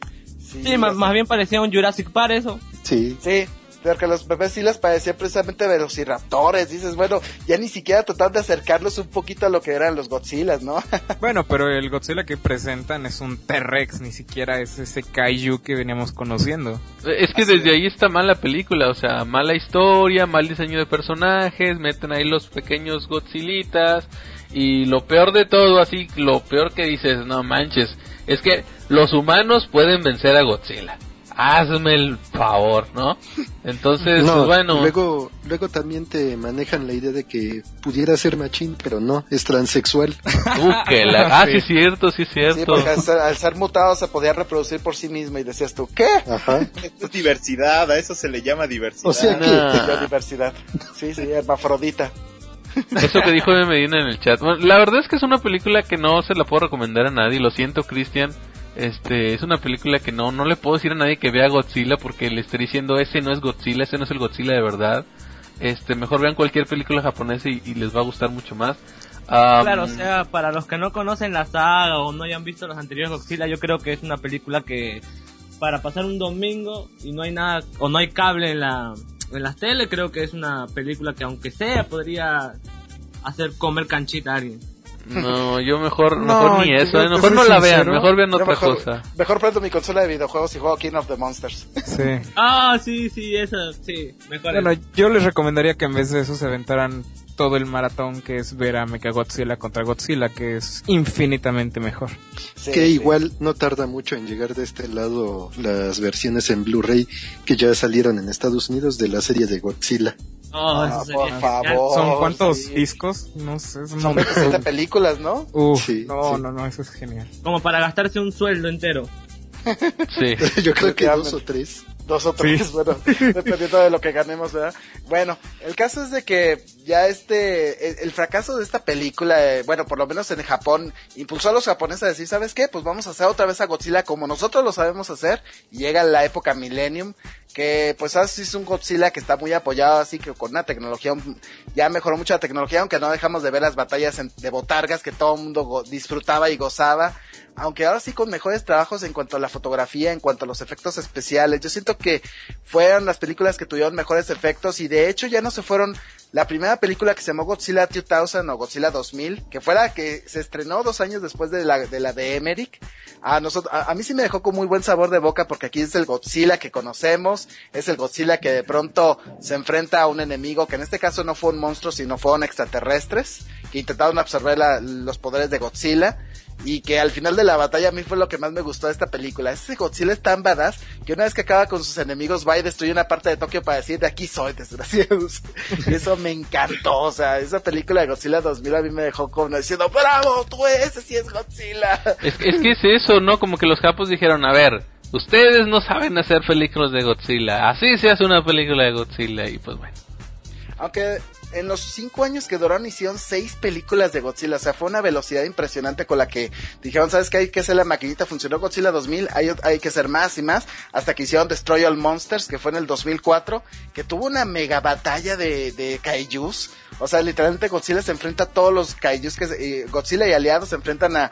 Sí, sí, más, o sea, más bien parecía un Jurassic Park eso. Sí. Sí, porque los bebecilas parecían precisamente velociraptores. Dices, bueno, ya ni siquiera tratar de acercarlos un poquito a lo que eran los Godzillas, ¿no? Bueno, pero el Godzilla que presentan es un T-Rex, ni siquiera es ese kaiju que veníamos conociendo. Es que Así desde es. ahí está mal la película, o sea, mala historia, mal diseño de personajes, meten ahí los pequeños Godzillitas y lo peor de todo, así, lo peor que dices, no manches, es que los humanos pueden vencer a Godzilla. Hazme el favor, ¿no? Entonces, No, bueno, luego, luego también te manejan la idea de que pudiera ser machín, pero no, es transexual. uh, que la- ah, sí es cierto, sí es Sí, cierto. porque al ser, al ser mutado se podía reproducir por sí mismo y decías tú, ¿qué? Ajá. Esto es diversidad, a eso se le llama diversidad. O sea que Nah. Biodiversidad. Sí, sí, hermafrodita. Eso que dijo Medina en el chat. Bueno, la verdad es que es una película que no se la puedo recomendar a nadie. Lo siento, Cristian. Este, es una película que no, no le puedo decir a nadie que vea Godzilla porque le estoy diciendo ese no es Godzilla, ese no es el Godzilla de verdad. Este, mejor vean cualquier película japonesa y, y les va a gustar mucho más. Um, Claro, o sea, para los que no conocen la saga o no hayan visto los anteriores Godzilla, yo creo que es una película que para pasar un domingo y no hay nada o no hay cable en la en las tele, creo que es una película que aunque sea podría hacer comer canchita a alguien. No, yo mejor, No, mejor ni yo eso, creo eh, que mejor soy no la vean, sincero. mejor vean Yo otra mejor, cosa. mejor prendo mi consola de videojuegos y juego King of the Monsters. Sí. Ah, sí, sí, esa, sí, mejor. Bueno, es. yo les recomendaría que en vez de eso se aventaran todo el maratón que es ver a Mechagodzilla contra Godzilla, que es infinitamente mejor. Sí, que sí. igual no tarda mucho en llegar de este lado las versiones en Blu-ray que ya salieron en Estados Unidos de la serie de Godzilla. Oh, eso Ah, sería por genial. favor. ¿Son cuántos sí. discos? No sé, es un Son montón. veintisiete películas, ¿no? Uf, Sí, no, sí. no, no, eso es genial. Como para gastarse un sueldo entero. Sí. Yo creo que Efectivamente. dos o tres. Dos o tres, bueno, dependiendo de lo que ganemos, ¿verdad? Bueno, el caso es de que ya este, el, el fracaso de esta película, eh, bueno, por lo menos en Japón, impulsó a los japoneses a decir, ¿sabes qué? Pues vamos a hacer otra vez a Godzilla como nosotros lo sabemos hacer, y llega la época Millennium, que pues así es un Godzilla que está muy apoyado, así que con una tecnología, ya mejoró mucho la tecnología, aunque no dejamos de ver las batallas en- de botargas que todo el mundo go- disfrutaba y gozaba, aunque ahora sí con mejores trabajos en cuanto a la fotografía, en cuanto a los efectos especiales. Yo siento que fueron las películas que tuvieron mejores efectos y de hecho ya no se fueron. La primera película que se llamó Godzilla dos mil o Godzilla dos mil, que fue la que se estrenó dos años después de la de, la de Emmerich, a, nosotros, a, a mí sí me dejó con muy buen sabor de boca porque aquí es el Godzilla que conocemos, es el Godzilla que de pronto se enfrenta a un enemigo que en este caso no fue un monstruo sino fueron extraterrestres que intentaron absorber la, los poderes de Godzilla. Y que al final de la batalla a mí fue lo que más me gustó de esta película. Ese Godzilla es tan badass que una vez que acaba con sus enemigos va y destruye una parte de Tokio para decir de aquí soy, desgraciados. Y eso me encantó. O sea, esa película de Godzilla dos mil a mí me dejó como diciendo bravo, tú ese sí es Godzilla. Es, es que es eso, ¿no? Como que los japos dijeron, a ver, ustedes no saben hacer películas de Godzilla, así se hace una película de Godzilla y pues bueno. Aunque en los cinco años que duraron hicieron seis películas de Godzilla, o sea, fue una velocidad impresionante con la que dijeron, ¿sabes qué? Hay que hacer la maquinita, funcionó Godzilla dos mil, hay, hay que hacer más y más, hasta que hicieron Destroy All Monsters, que fue en el dos mil cuatro, que tuvo una mega batalla de, de kaijus, o sea, literalmente Godzilla se enfrenta a todos los kaijus, que eh, Godzilla y aliados se enfrentan a,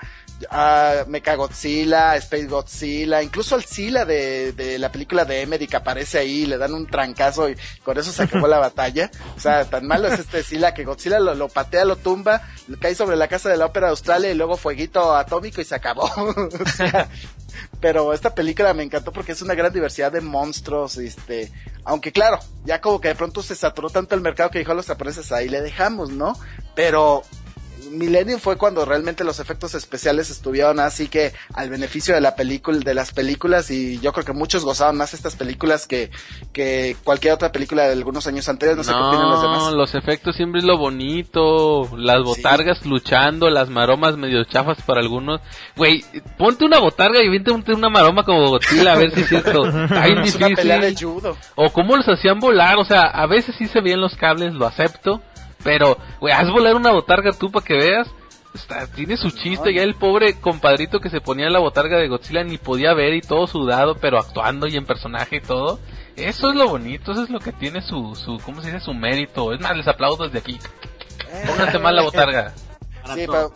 a Mechagodzilla, Space Godzilla, incluso al Zilla de, de la película de Emmerich que aparece ahí, le dan un trancazo y con eso se acabó la batalla, o sea, tan malo es este Zilla que Godzilla lo, lo patea, lo tumba, cae sobre la Casa de la Ópera de Australia y luego fueguito atómico y se acabó. O sea, pero esta película me encantó porque es una gran diversidad de monstruos, este, aunque claro, ya como que de pronto se saturó tanto el mercado que dijo a los japoneses, ahí le dejamos, ¿no? Pero Millennium fue cuando realmente los efectos especiales estuvieron así que al beneficio de la película, de las películas, y yo creo que muchos gozaban más estas películas que, que cualquier otra película de algunos años anteriores, no sé no, qué opinan los demás. No, los efectos siempre es lo bonito, las botargas sí. luchando, las maromas medio chafas para algunos. Güey, ponte una botarga y vente una maroma como Godzilla a ver si es cierto. Está bien difícil. Es una pelea de judo. O cómo los hacían volar, o sea, a veces sí se veían los cables, lo acepto. Pero, güey, haz volar una botarga tú para que veas. Está, tiene su chiste. Ya el pobre compadrito que se ponía en la botarga de Godzilla ni podía ver y todo sudado, pero actuando y en personaje y todo. Eso es lo bonito, eso es lo que tiene su, su ¿cómo se dice? Su mérito. Es más, les aplaudo desde aquí. Pónganse más la botarga. Sí, pero...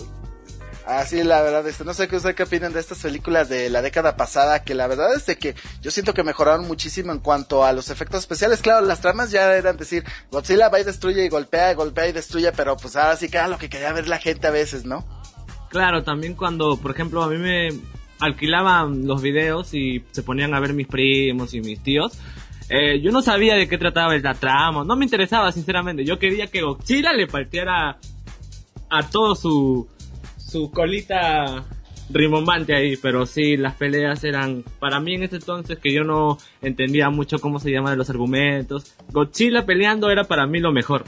Así, la verdad, este, no sé qué ustedes qué opinan de estas películas de la década pasada, que la verdad es de que yo siento que mejoraron muchísimo en cuanto a los efectos especiales. Claro, las tramas ya eran decir, Godzilla va y destruye y golpea, y golpea y destruye, pero pues ahora sí que era lo que quería ver la gente a veces, ¿no? Claro, también cuando, por ejemplo, a mí me alquilaban los videos y se ponían a ver mis primos y mis tíos, eh, yo no sabía de qué trataba la trama, no me interesaba sinceramente, yo quería que Godzilla le partiera a todo su... su colita rimbombante ahí, pero sí, las peleas eran, para mí en ese entonces que yo no entendía mucho cómo se llaman los argumentos, Godzilla peleando era para mí lo mejor.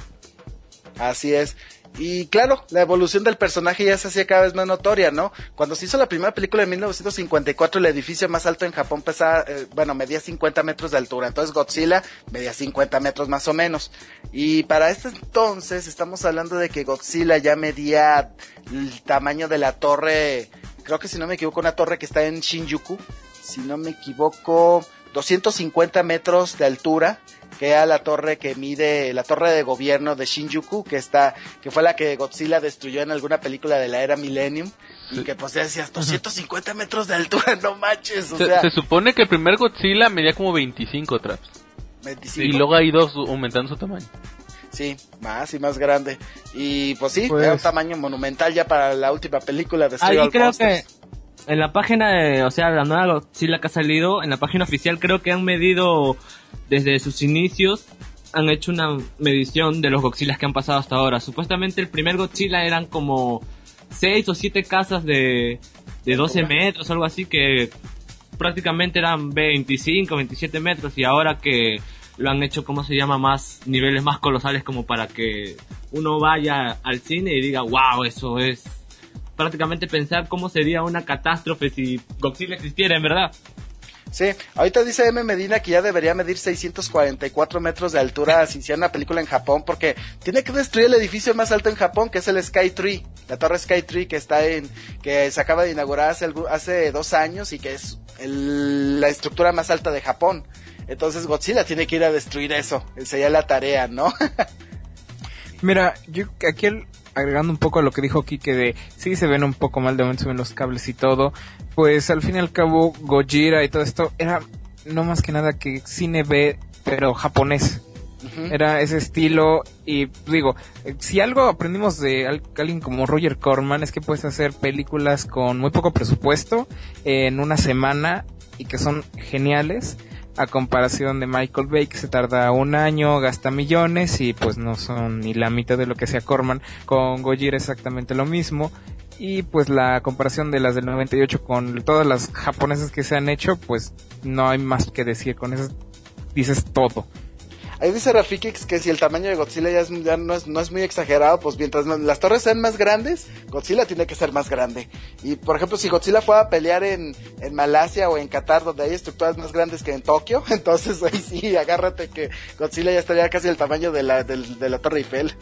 Así es. Y claro, la evolución del personaje ya se hacía cada vez más notoria, ¿no? Cuando se hizo la primera película en mil novecientos cincuenta y cuatro, el edificio más alto en Japón pesaba, eh, bueno, medía cincuenta metros de altura, entonces Godzilla medía cincuenta metros más o menos. Y para este entonces estamos hablando de que Godzilla ya medía el tamaño de la torre, creo que si no me equivoco, una torre que está en Shinjuku, si no me equivoco, doscientos cincuenta metros de altura, que era la torre que mide, la torre de gobierno de Shinjuku, que está, que fue la que Godzilla destruyó en alguna película de la era Millennium, y que pues ya decías, doscientos cincuenta metros de altura, no manches, o se, sea. Se supone que el primer Godzilla medía como veinticinco traps. veinticinco. Y luego ha ido aumentando su tamaño. Sí, más y más grande. Y pues sí, pues, era un tamaño monumental ya para la última película de Destroy All All Monsters. Creo que en la página de, o sea, la nueva Godzilla que ha salido, en la página oficial creo que han medido desde sus inicios, han hecho una medición de los Godzillas que han pasado hasta ahora. Supuestamente el primer Godzilla eran como seis o siete casas de, de doce metros, algo así, que prácticamente eran veinticinco, veintisiete metros, y ahora que lo han hecho, ¿cómo se llama?, más niveles más colosales, como para que uno vaya al cine y diga, wow, eso es prácticamente pensar cómo sería una catástrofe si Godzilla existiera, en verdad. Sí, ahorita dice M. Medina que ya debería medir seiscientos cuarenta y cuatro metros de altura si hiciera una película en Japón, porque tiene que destruir el edificio más alto en Japón, que es el Sky Tree, la torre Sky Tree que está en, que se acaba de inaugurar hace, hace dos años y que es el, la estructura más alta de Japón. Entonces Godzilla tiene que ir a destruir eso, sería la tarea, ¿no? Mira, yo aquí el, agregando un poco a lo que dijo Kike de sí se ven un poco mal, de momento se ven los cables y todo, pues al fin y al cabo Gojira y todo esto era no más que nada que cine B, pero japonés. Uh-huh. Era ese estilo, y digo, si algo aprendimos de alguien como Roger Corman es que puedes hacer películas con muy poco presupuesto en una semana y que son geniales, a comparación de Michael Bay, que se tarda un año, gasta millones y pues no son ni la mitad de lo que hacía Corman. Con Gojira exactamente lo mismo, y pues la comparación de las del noventa y ocho con todas las japonesas que se han hecho, pues no hay más que decir, con eso dices todo. ahí dice Rafikix que si el tamaño de Godzilla ya, es, ya no, es, no es muy exagerado, pues mientras las torres sean más grandes, Godzilla tiene que ser más grande. Y por ejemplo, si Godzilla fuera a pelear en, en Malasia o en Qatar, donde hay estructuras más grandes que en Tokio, entonces ahí sí, agárrate que Godzilla ya estaría casi el tamaño de la, de, de la Torre Eiffel.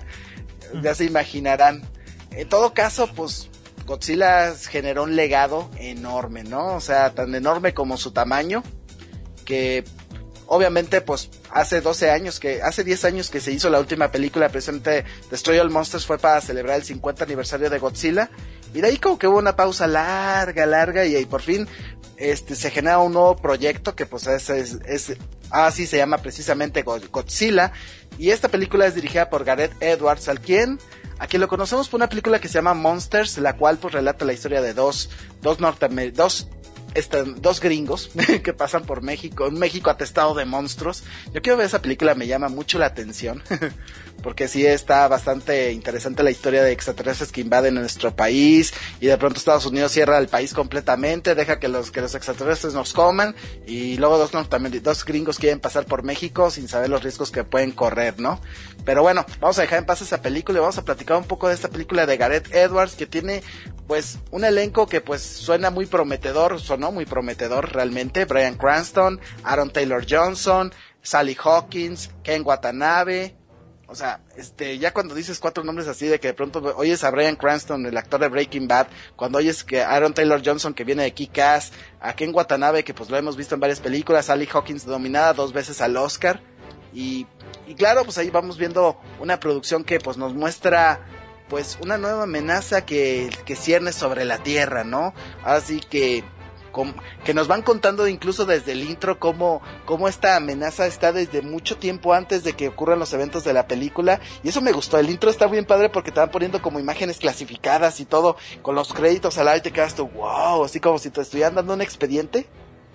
Ya se imaginarán. En todo caso, pues Godzilla generó un legado enorme, ¿no? O sea, tan enorme como su tamaño, que obviamente pues hace doce años que, hace diez años que se hizo la última película, precisamente Destroy All Monsters, fue para celebrar el cincuenta aniversario de Godzilla, y de ahí como que hubo una pausa larga, larga, y, y por fin este se genera un nuevo proyecto que pues es, es, es así se llama precisamente Godzilla, y esta película es dirigida por Gareth Edwards, al quien a quien lo conocemos por una película que se llama Monsters, la cual pues relata la historia de dos dos norteamericanos, dos Este, dos gringos que pasan por México, un México atestado de monstruos. Yo quiero ver esa película, me llama mucho la atención, porque sí está bastante interesante la historia de extraterrestres que invaden nuestro país, y de pronto Estados Unidos cierra el país completamente, deja que los, que los extraterrestres nos coman, y luego dos, dos gringos quieren pasar por México sin saber los riesgos que pueden correr, ¿no? Pero bueno, vamos a dejar en paz esa película y vamos a platicar un poco de esta película de Gareth Edwards, que tiene pues un elenco que pues suena muy prometedor, sonó muy prometedor realmente. Bryan Cranston, Aaron Taylor Johnson, Sally Hawkins, Ken Watanabe. O sea, este, ya cuando dices cuatro nombres así de que de pronto oyes a Bryan Cranston, el actor de Breaking Bad, cuando oyes que Aaron Taylor Johnson, que viene de Kick-Ass, a Ken Watanabe, que pues lo hemos visto en varias películas, Sally Hawkins nominada dos veces al Oscar, y, y claro, pues ahí vamos viendo una producción que pues nos muestra pues una nueva amenaza que, que cierne sobre la Tierra, ¿no? Así que que nos van contando incluso desde el intro cómo, cómo esta amenaza está desde mucho tiempo antes de que ocurran los eventos de la película, y eso me gustó. El intro está bien padre porque te van poniendo como imágenes clasificadas y todo, con los créditos al lado, y te quedas tú, wow, así como si te estuvieran dando un expediente.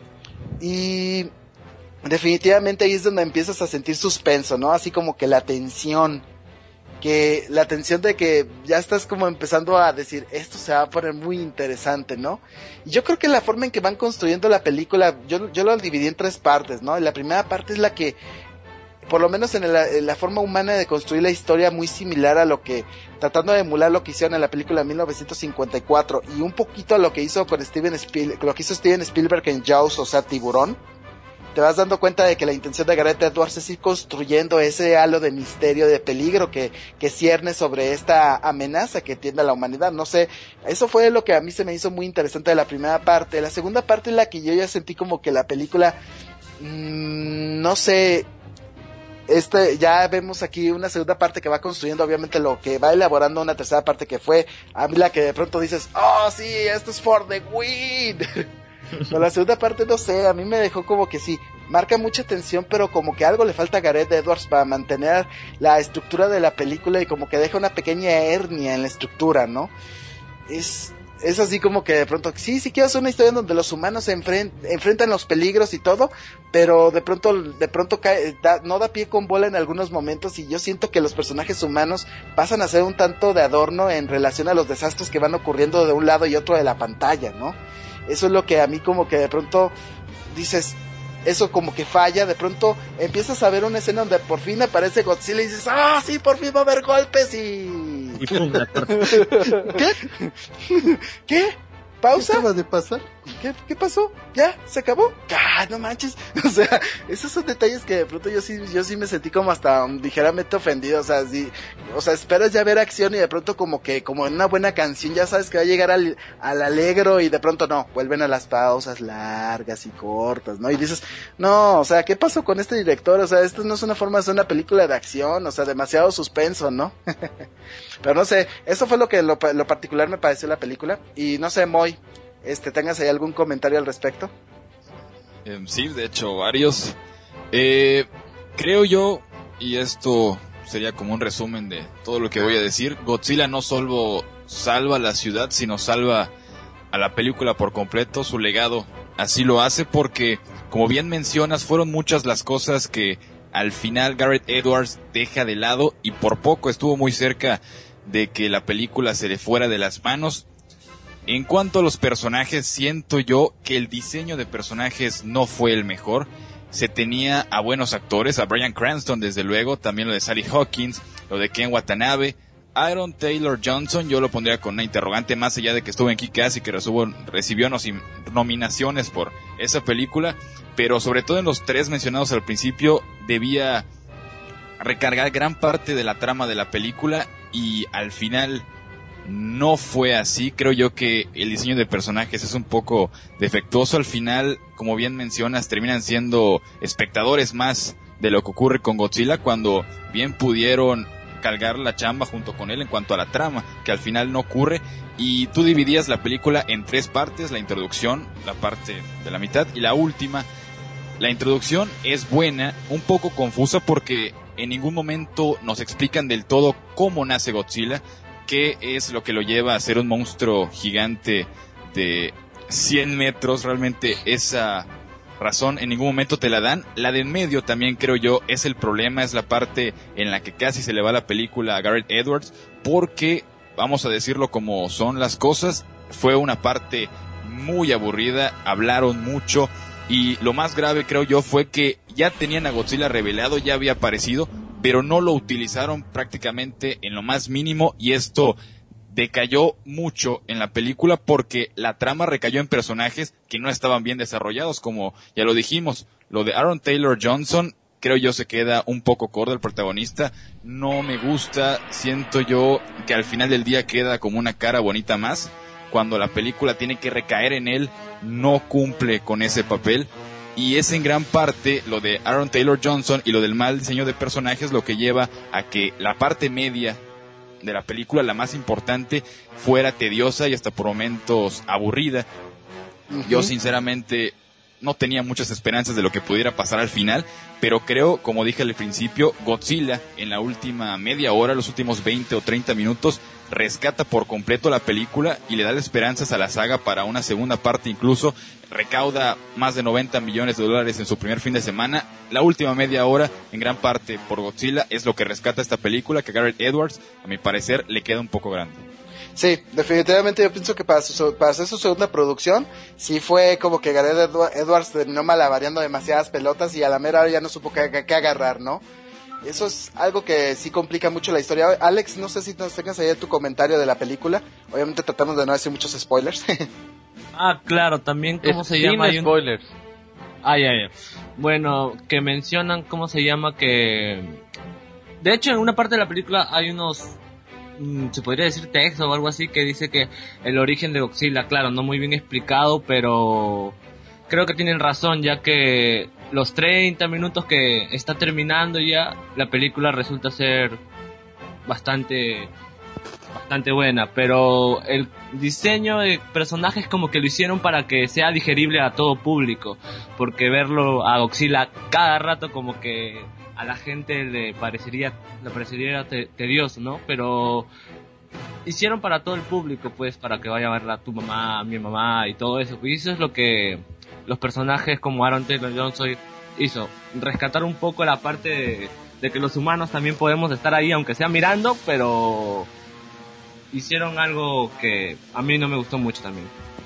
Y definitivamente ahí es donde empiezas a sentir suspenso, ¿no? Así como que la tensión, que la tensión de que ya estás como empezando a decir, esto se va a poner muy interesante, ¿no? Y yo creo que la forma en que van construyendo la película, yo, yo lo dividí en tres partes, ¿no? La primera parte es la que, por lo menos en la, en la forma humana de construir la historia, muy similar a lo que, tratando de emular lo que hicieron en la película de mil novecientos cincuenta y cuatro, y un poquito a lo que hizo con Steven Spielberg, lo que hizo Steven Spielberg en Jaws, o sea, Tiburón. Te vas dando cuenta de que la intención de Gareth Edwards es ir construyendo ese halo de misterio, de peligro que, que cierne sobre esta amenaza que tiende a la humanidad. No sé, eso fue lo que a mí se me hizo muy interesante de la primera parte. La segunda parte es la que yo ya sentí como que la película, mmm, no sé, este, ya vemos aquí una segunda parte que va construyendo obviamente lo que va elaborando una tercera parte que fue a mí la que de pronto dices, oh sí, esto es for the win. Pero la segunda parte, no sé, a mí me dejó como que sí, marca mucha tensión, pero como que algo le falta a Gareth Edwards para mantener la estructura de la película, y como que deja una pequeña hernia en la estructura, ¿no? Es, es así como que de pronto, sí, sí quiero hacer una historia donde los humanos se enfren- enfrentan los peligros y todo, pero de pronto, de pronto cae, da, no da pie con bola en algunos momentos, y yo siento que los personajes humanos pasan a ser un tanto de adorno en relación a los desastres que van ocurriendo de un lado y otro de la pantalla, ¿no? Eso es lo que a mí como que de pronto dices, eso como que falla. De pronto empiezas a ver una escena donde por fin aparece Godzilla y dices, ah, sí, por fin va a haber golpes y... y pum, la ¿Qué? ¿Qué? ¿Pausa? ¿Qué acaba de pasar? ¿Qué, ¿Qué pasó? ¿Ya? ¿Se acabó? ¡Ah, no manches! O sea, esos son detalles que de pronto yo sí, yo sí me sentí como hasta um, ligeramente ofendido. O sea, sí, o sea, esperas ya ver acción y de pronto como que, como en una buena canción, ya sabes que va a llegar al, al alegro, y de pronto no, vuelven a las pausas largas y cortas, ¿no? Y dices, no, o sea, ¿qué pasó con este director? O sea, esto no es una forma de hacer una película de acción, o sea, demasiado suspenso, ¿no? Pero no sé, eso fue lo que lo, lo particular me pareció la película. Y no sé, Moy, este, ¿tengas ahí algún comentario al respecto? Eh, sí, de hecho, varios. Eh, creo yo, y esto sería como un resumen de todo lo que voy a decir, Godzilla no solo salva la ciudad, sino salva a la película por completo. Su legado así lo hace, porque, como bien mencionas, fueron muchas las cosas que al final Gareth Edwards deja de lado, y por poco estuvo muy cerca de que la película se le fuera de las manos. En cuanto a los personajes, siento yo que el diseño de personajes no fue el mejor. se tenía a buenos actores, a Bryan Cranston desde luego, también lo de Sally Hawkins, lo de Ken Watanabe. Aaron Taylor Johnson yo lo pondría con una interrogante, más allá de que estuvo en Kick-Ass y que recibió, recibió nominaciones por esa película, pero sobre todo en los tres mencionados al principio debía recargar gran parte de la trama de la película y al final no fue así. Creo yo que el diseño de personajes es un poco defectuoso. Al final, como bien mencionas, terminan siendo espectadores más de lo que ocurre con Godzilla, cuando bien pudieron cargar la chamba junto con él en cuanto a la trama, que al final no ocurre. Y tú dividías la película en tres partes: la introducción, la parte de la mitad y la última. La introducción es buena, un poco confusa porque en ningún momento nos explican del todo cómo nace Godzilla, qué es lo que lo lleva a ser un monstruo gigante de cien metros. Realmente esa razón en ningún momento te la dan. La de en medio también, creo yo, es el problema, es la parte en la que casi se le va la película a Gareth Edwards, porque, vamos a decirlo como son las cosas, fue una parte muy aburrida, hablaron mucho, y lo más grave, creo yo, fue que ya tenían a Godzilla revelado, ya había aparecido, pero no lo utilizaron prácticamente en lo más mínimo, y esto decayó mucho en la película porque la trama recayó en personajes que no estaban bien desarrollados, como ya lo dijimos. Lo de Aaron Taylor Johnson, creo yo, se queda un poco corto el protagonista. No me gusta, siento yo que al final del día queda como una cara bonita más. Cuando la película tiene que recaer en él, no cumple con ese papel. Y es en gran parte lo de Aaron Taylor Johnson y lo del mal diseño de personajes lo que lleva a que la parte media de la película, la más importante, fuera tediosa y hasta por momentos aburrida. Uh-huh. Yo sinceramente no tenía muchas esperanzas de lo que pudiera pasar al final, pero creo, como dije al principio, Godzilla en la última media hora, los últimos veinte o treinta minutos, rescata por completo la película y le da esperanzas a la saga para una segunda parte. Incluso recauda más de noventa millones de dólares en su primer fin de semana. La última media hora, en gran parte por Godzilla, es lo que rescata esta película, que Gareth Edwards, a mi parecer, le queda un poco grande. Sí, definitivamente yo pienso que para, su, para hacer su segunda producción, sí fue como que Gareth Edwards terminó malabareando demasiadas pelotas y a la mera hora ya no supo qué, qué agarrar, ¿no? Eso es algo que sí complica mucho la historia. Alex, no sé si nos tengas ahí tu comentario de la película. Obviamente tratamos de no decir muchos spoilers. Ah, claro, también cómo es se sin llama. Sin spoilers. Un... Ah, ya, ya. Bueno, que mencionan cómo se llama que... De hecho, en una parte de la película hay unos... se podría decir texto o algo así que dice que el origen de Godzilla, claro, no muy bien explicado, pero creo que tienen razón, ya que los treinta minutos que está terminando ya, la película resulta ser bastante bastante buena, pero el diseño de personajes como que lo hicieron para que sea digerible a todo público, porque verlo a Godzilla cada rato como que a la gente le parecería le parecería te- tedioso, ¿no? Pero hicieron para todo el público, pues, para que vaya a verla tu mamá, mi mamá y todo eso. Y eso es lo que los personajes como Aaron Taylor Johnson hizo, rescatar un poco la parte de, de que los humanos también podemos estar ahí, aunque sea mirando, pero hicieron algo que a mí no me gustó mucho también.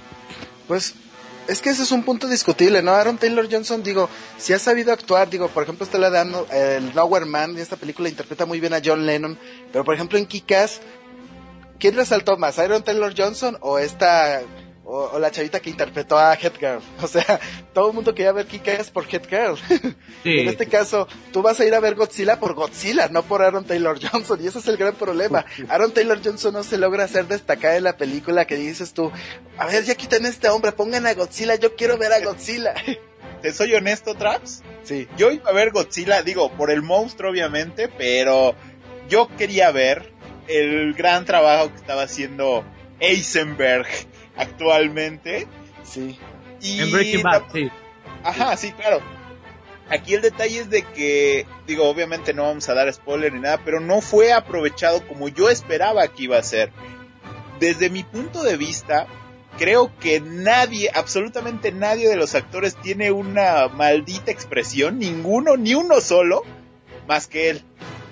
Pues es que ese es un punto discutible, ¿no? Aaron Taylor Johnson, digo, si ha sabido actuar, digo, por ejemplo, está la dando el Nowhere Man, y esta película interpreta muy bien a John Lennon, pero por ejemplo en Kick-Ass, ¿quién resaltó más, Aaron Taylor Johnson o esta, o, o la chavita que interpretó a Head Girl? O sea, todo el mundo quería ver Kick-Ass por Head Girl. Sí. En este caso, tú vas a ir a ver Godzilla por Godzilla, no por Aaron Taylor Johnson, y ese es el gran problema. Aaron Taylor Johnson no se logra hacer destacar en la película, que dices tú, a ver, ya quiten a este hombre, pongan a Godzilla, yo quiero ver a Godzilla. ¿Te soy honesto, Traps? Sí. Yo iba a ver Godzilla, digo, por el monstruo obviamente, pero yo quería ver el gran trabajo que estaba haciendo Eisenberg actualmente. Sí. Y en Breaking Bad, la... sí. Ajá, sí, claro. Aquí el detalle es de que, digo, obviamente no vamos a dar spoiler ni nada, pero no fue aprovechado como yo esperaba que iba a ser. Desde mi punto de vista, creo que nadie, absolutamente nadie de los actores tiene una maldita expresión, ninguno, ni uno solo, más que él.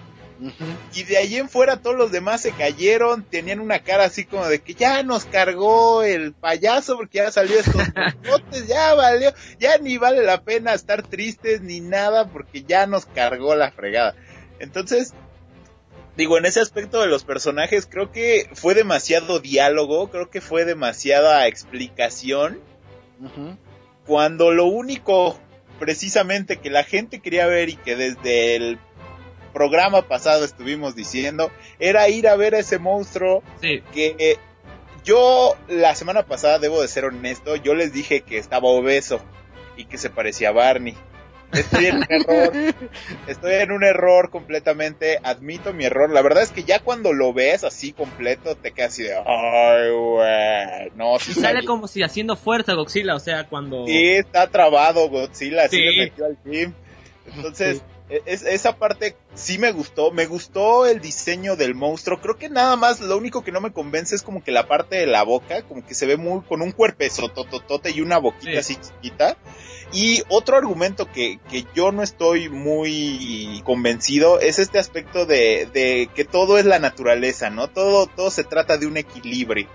Uh-huh. Y de ahí en fuera todos los demás se cayeron, tenían una cara así como de que ya nos cargó el payaso porque ya salió estos botes, ya valió, ya ni vale la pena estar tristes ni nada porque ya nos cargó la fregada. Entonces, digo, en ese aspecto de los personajes creo que fue demasiado diálogo, creo que fue demasiada explicación, uh-huh. cuando lo único precisamente que la gente quería ver y que desde el programa pasado estuvimos diciendo era ir a ver a ese monstruo. Sí. Que eh, yo la semana pasada, debo de ser honesto, yo les dije que estaba obeso y que se parecía a Barney. Estoy en un error, estoy en un error completamente, admito mi error. La verdad es que ya cuando lo ves así completo te quedas así de ay, güey, no. Sí, y sale ahí como si haciendo fuerza Godzilla, o sea, cuando sí está trabado Godzilla, sí, sí le metió al team. Entonces, sí. Es, esa parte sí me gustó, me gustó el diseño del monstruo. Creo que nada más lo único que no me convence es como que la parte de la boca, como que se ve muy con un cuerpezo tototote y una boquita sí. así chiquita. Y otro argumento que, que yo no estoy muy convencido es este aspecto de, de que todo es la naturaleza, ¿no? Todo, todo se trata de un equilibrio.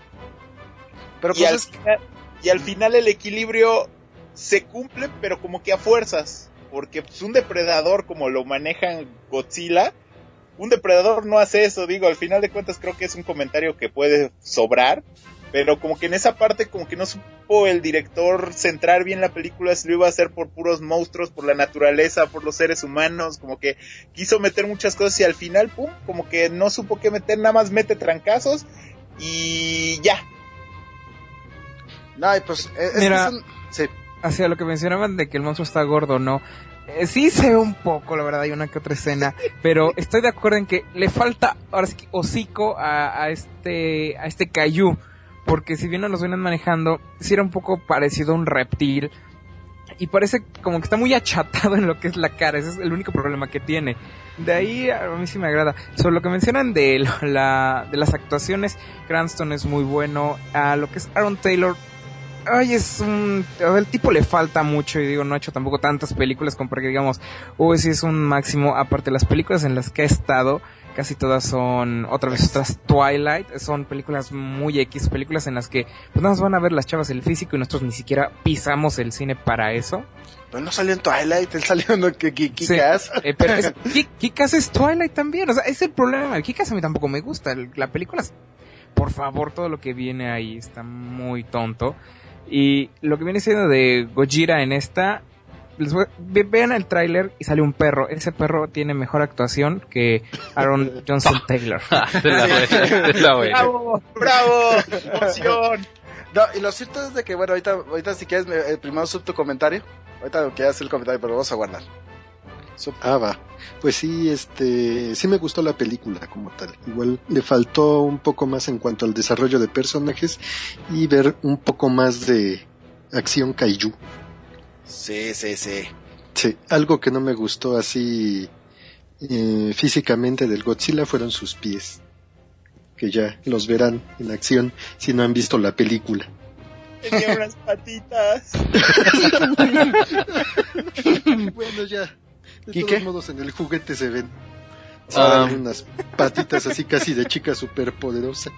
Pero y, pues al, es... final, y al final el equilibrio se cumple, pero como que a fuerzas. Porque pues, un depredador como lo manejan Godzilla, un depredador no hace eso, digo, al final de cuentas creo que es un comentario que puede sobrar, pero como que en esa parte como que no supo el director centrar bien la película, si lo iba a hacer por puros monstruos, por la naturaleza, por los seres humanos, como que quiso meter muchas cosas y al final, pum, como que no supo qué meter, nada más mete trancazos y ya. No, y pues, es, Mira, es un... sí. Hacia lo que mencionaban de que el monstruo está gordo, ¿no? Eh, sí se ve un poco, la verdad, hay una que otra escena, pero estoy de acuerdo en que le falta, ahora sí que hocico a, a este, a este Kaiju, porque si bien no los vienen manejando, sí era un poco parecido a un reptil, y parece como que está muy achatado en lo que es la cara, ese es el único problema que tiene. De ahí a mí sí me agrada. Sobre lo que mencionan de, la, de las actuaciones, Cranston es muy bueno, a lo que es Aaron Taylor, ay, es un... el tipo le falta mucho, y digo, no ha hecho tampoco tantas películas como para que digamos, uy, sí es un máximo. Aparte, las películas en las que ha estado, casi todas son, otra vez otras Twilight, son películas muy X, películas en las que pues nada más van a ver las chavas el físico y nosotros ni siquiera pisamos el cine para eso. Pero no salió en Twilight, él salió en Kick-Ass. Sí, eh, pero es, Kick-Ass es Twilight también, o sea, es el problema. Kick-Ass a mí tampoco me gusta, el, la película, por favor, todo lo que viene ahí está muy tonto. Y lo que viene siendo de Gojira en esta, les voy, vean el tráiler y sale un perro. Ese perro tiene mejor actuación que Aaron Johnson Taylor. ¡Bravo! ¡Bravo! ¡Emoción! No, y lo cierto es de que, bueno, ahorita, ahorita si quieres, me, eh, primero sub tu comentario. Ahorita que hagas el comentario, pero lo vamos a guardar. Sub. Ah, va. Pues sí, este, sí me gustó la película como tal. Igual le faltó un poco más en cuanto al desarrollo de personajes y ver un poco más de acción kaiju. Sí, sí, sí. Sí, algo que no me gustó así eh, físicamente del Godzilla fueron sus pies. Que ya los verán en acción si no han visto la película. Tenía unas patitas. Bueno, ya. De ¿Y todos qué? modos en el juguete se ven. Se Um. ven unas patitas así casi de chica superpoderosa.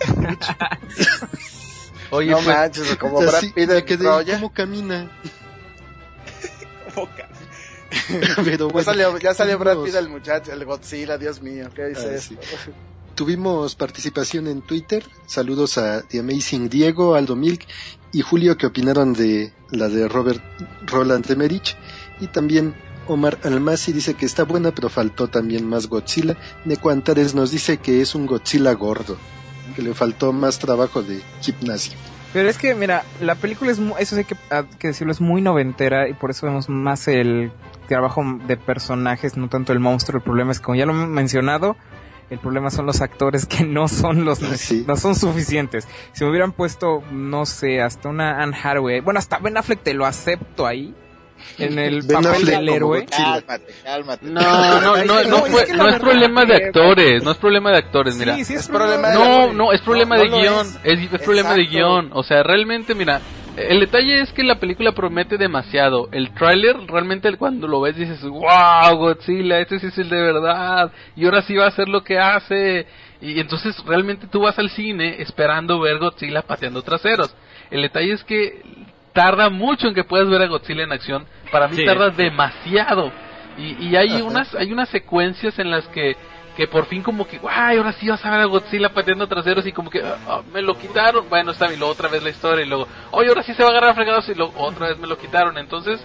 Oye, no pues, manches, como Brad Pitt de Troya. ¿Cómo camina? ¿Cómo camina? Pero bueno, ya salió, ya salió Brad Pitt el muchacho, el Godzilla, Dios mío, ¿qué dice ah, esto? Sí. Tuvimos participación en Twitter. Saludos a The Amazing Diego, Aldo Milk y Julio, que opinaron de la de Robert Roland Emmerich. Y también Omar Almasi dice que está buena, pero faltó también más Godzilla. Neco Antares nos dice que es un Godzilla gordo, que le faltó más trabajo de gimnasio. Pero es que, mira, la película es, eso sí hay que, hay que decirlo, es muy noventera, y por eso vemos más el trabajo de personajes, no tanto el monstruo. El problema es, como ya lo he mencionado, el problema son los actores, que no son los sí. no son suficientes. Si me hubieran puesto, no sé, hasta una Anne Hathaway, bueno, hasta Ben Affleck te lo acepto ahí, en el Ben papel Affleck del héroe. Cálmate, cálmate. No, no, no, no, no, fue, es, no es problema de actores, no es problema de actores, mira. Sí, sí es, es problema de No, no, es problema no, de no guión, es, es, es problema de guión. O sea, realmente, mira, El detalle es que la película promete demasiado. El tráiler, realmente cuando lo ves dices, wow, Godzilla, este sí es el de verdad, y ahora sí va a hacer lo que hace. Y entonces realmente tú vas al cine esperando ver Godzilla pateando traseros. El detalle es que tarda mucho en que puedas ver a Godzilla en acción. Para mí sí, tarda demasiado. Y, y hay Ajá. unas hay unas secuencias en las que que por fin como que, guay, ahora sí vas a ver a Godzilla pateando traseros y como que, oh, me lo quitaron, bueno, está bien, luego otra vez la historia y luego, oye, ahora sí se va a agarrar a fregados y luego otra vez me lo quitaron. Entonces,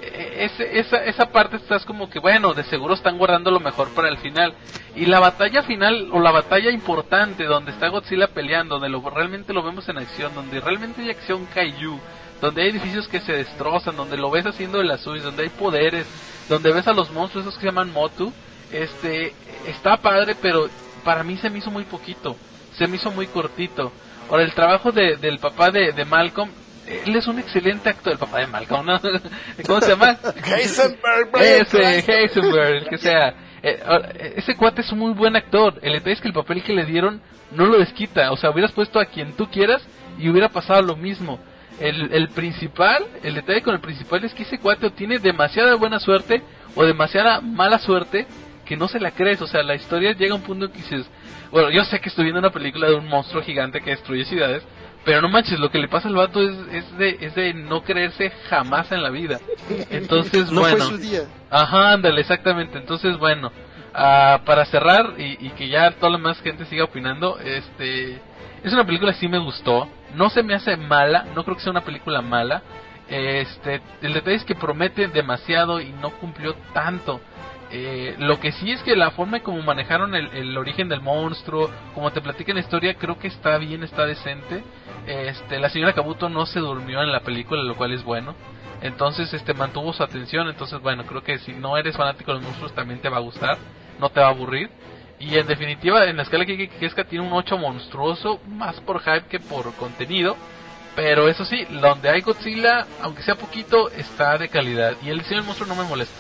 ese, esa, esa parte estás como que, bueno, de seguro están guardando lo mejor para el final. Y la batalla final, o la batalla importante, donde está Godzilla peleando, donde lo, realmente lo vemos en acción, donde realmente hay acción kaiju, donde hay edificios que se destrozan, donde lo ves haciendo de las suyas, donde hay poderes, donde ves a los monstruos esos que se llaman Motu, este, está padre, pero para mí se me hizo muy poquito, se me hizo muy cortito. Ahora, el trabajo de, del papá de, de Malcolm, él es un excelente actor, el papá de Malcolm, ¿no? ¿Cómo se llama? Heisenberg. Ese, Heisenberg, el que sea. Eh, ese cuate es un muy buen actor. El detalle es que el papel que le dieron no lo desquita. O sea, hubieras puesto a quien tú quieras y hubiera pasado lo mismo. El, el principal, el detalle con el principal es que ese cuate o tiene demasiada buena suerte o demasiada mala suerte que no se la crees. O sea, la historia llega a un punto en que dices, bueno, yo sé que estoy viendo una película de un monstruo gigante que destruye ciudades, pero no manches, lo que le pasa al vato es, es de es de no creerse jamás en la vida. Entonces, no bueno. Fue su día. Ajá, ándale, exactamente. Entonces, bueno, uh, para cerrar y, y que ya toda la más gente siga opinando, este es una película que sí me gustó. No se me hace mala, no creo que sea una película mala. Este, el detalle es que promete demasiado y no cumplió tanto. Eh, lo que sí es que la forma en como manejaron el, el origen del monstruo, como te platican la historia, creo que está bien, está decente. Este, la señora Kabuto no se durmió en la película, lo cual es bueno. Entonces, este, mantuvo su atención. Entonces, bueno, creo que si no eres fanático de los monstruos también te va a gustar, no te va a aburrir. Y en definitiva, en la escala que Keska tiene un ocho monstruoso, más por hype que por contenido. Pero eso sí, donde hay Godzilla, aunque sea poquito, está de calidad. Y el diseño del monstruo no me molesta.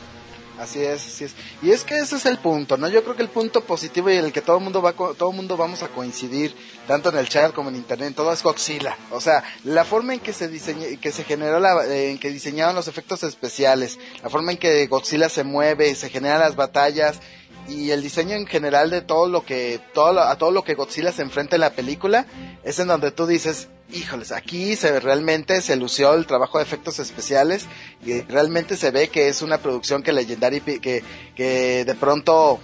Así es, así es. Y es que ese es el punto, ¿no? Yo creo que el punto positivo y el que todo el mundo va, todo el mundo vamos a coincidir, tanto en el chat como en internet, todo es Godzilla. O sea, la forma en que se diseñó, que se generó la, eh, en que diseñaron los efectos especiales, la forma en que Godzilla se mueve, se generan las batallas y el diseño en general de todo lo que, todo lo, a todo lo que Godzilla se enfrenta en la película, es en donde tú dices, híjoles, aquí se realmente se lució el trabajo de efectos especiales y realmente se ve que es una producción que Legendary, que, que de pronto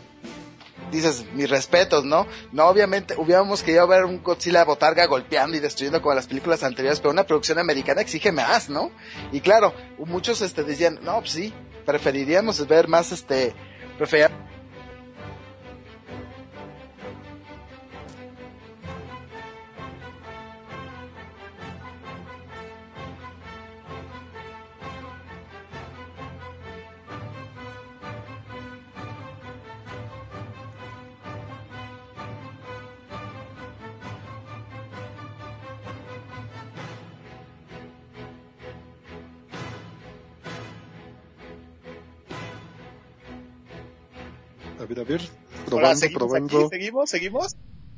dices, mis respetos, ¿no? No, obviamente hubiéramos querido ver un Godzilla botarga golpeando y destruyendo como las películas anteriores, pero una producción americana exige más, ¿no? Y claro, muchos este decían, no, pues sí, preferiríamos ver más, este, preferiríamos A ver, a ver, probando, Hola, ¿seguimos probando. Aquí? ¿Seguimos? ¿Seguimos?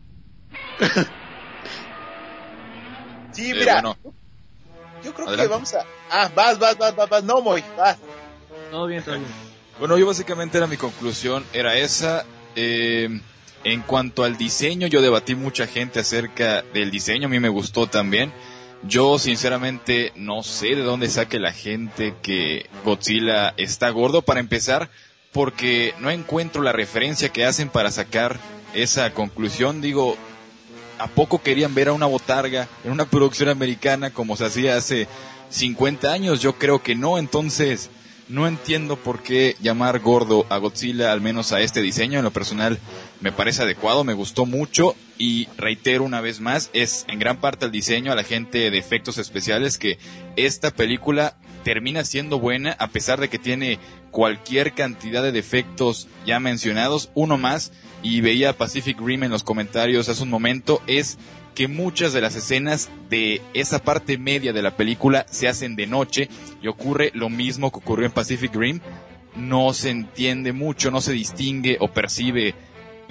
Sí, Eh, mira, bueno. yo creo Adelante. que vamos a... Ah, vas, vas, vas, vas, vas, no, Moy, vas. Todo bien, todo bien. Bueno, yo básicamente era mi conclusión, era esa. Eh, en cuanto al diseño, yo debatí mucha gente acerca del diseño, a mí me gustó también. Yo sinceramente no sé de dónde saque la gente que Godzilla está gordo, para empezar, porque no encuentro la referencia que hacen para sacar esa conclusión. Digo, ¿a poco querían ver a una botarga en una producción americana como se hacía hace cincuenta años? Yo creo que no. Entonces no entiendo por qué llamar gordo a Godzilla, al menos a este diseño. En lo personal me parece adecuado, me gustó mucho, y reitero una vez más, es en gran parte el diseño, a la gente de efectos especiales, que esta película termina siendo buena a pesar de que tiene cualquier cantidad de defectos ya mencionados. Uno más, y veía Pacific Rim en los comentarios hace un momento, es que muchas de las escenas de esa parte media de la película se hacen de noche, y ocurre lo mismo que ocurrió en Pacific Rim. No se entiende mucho, no se distingue o percibe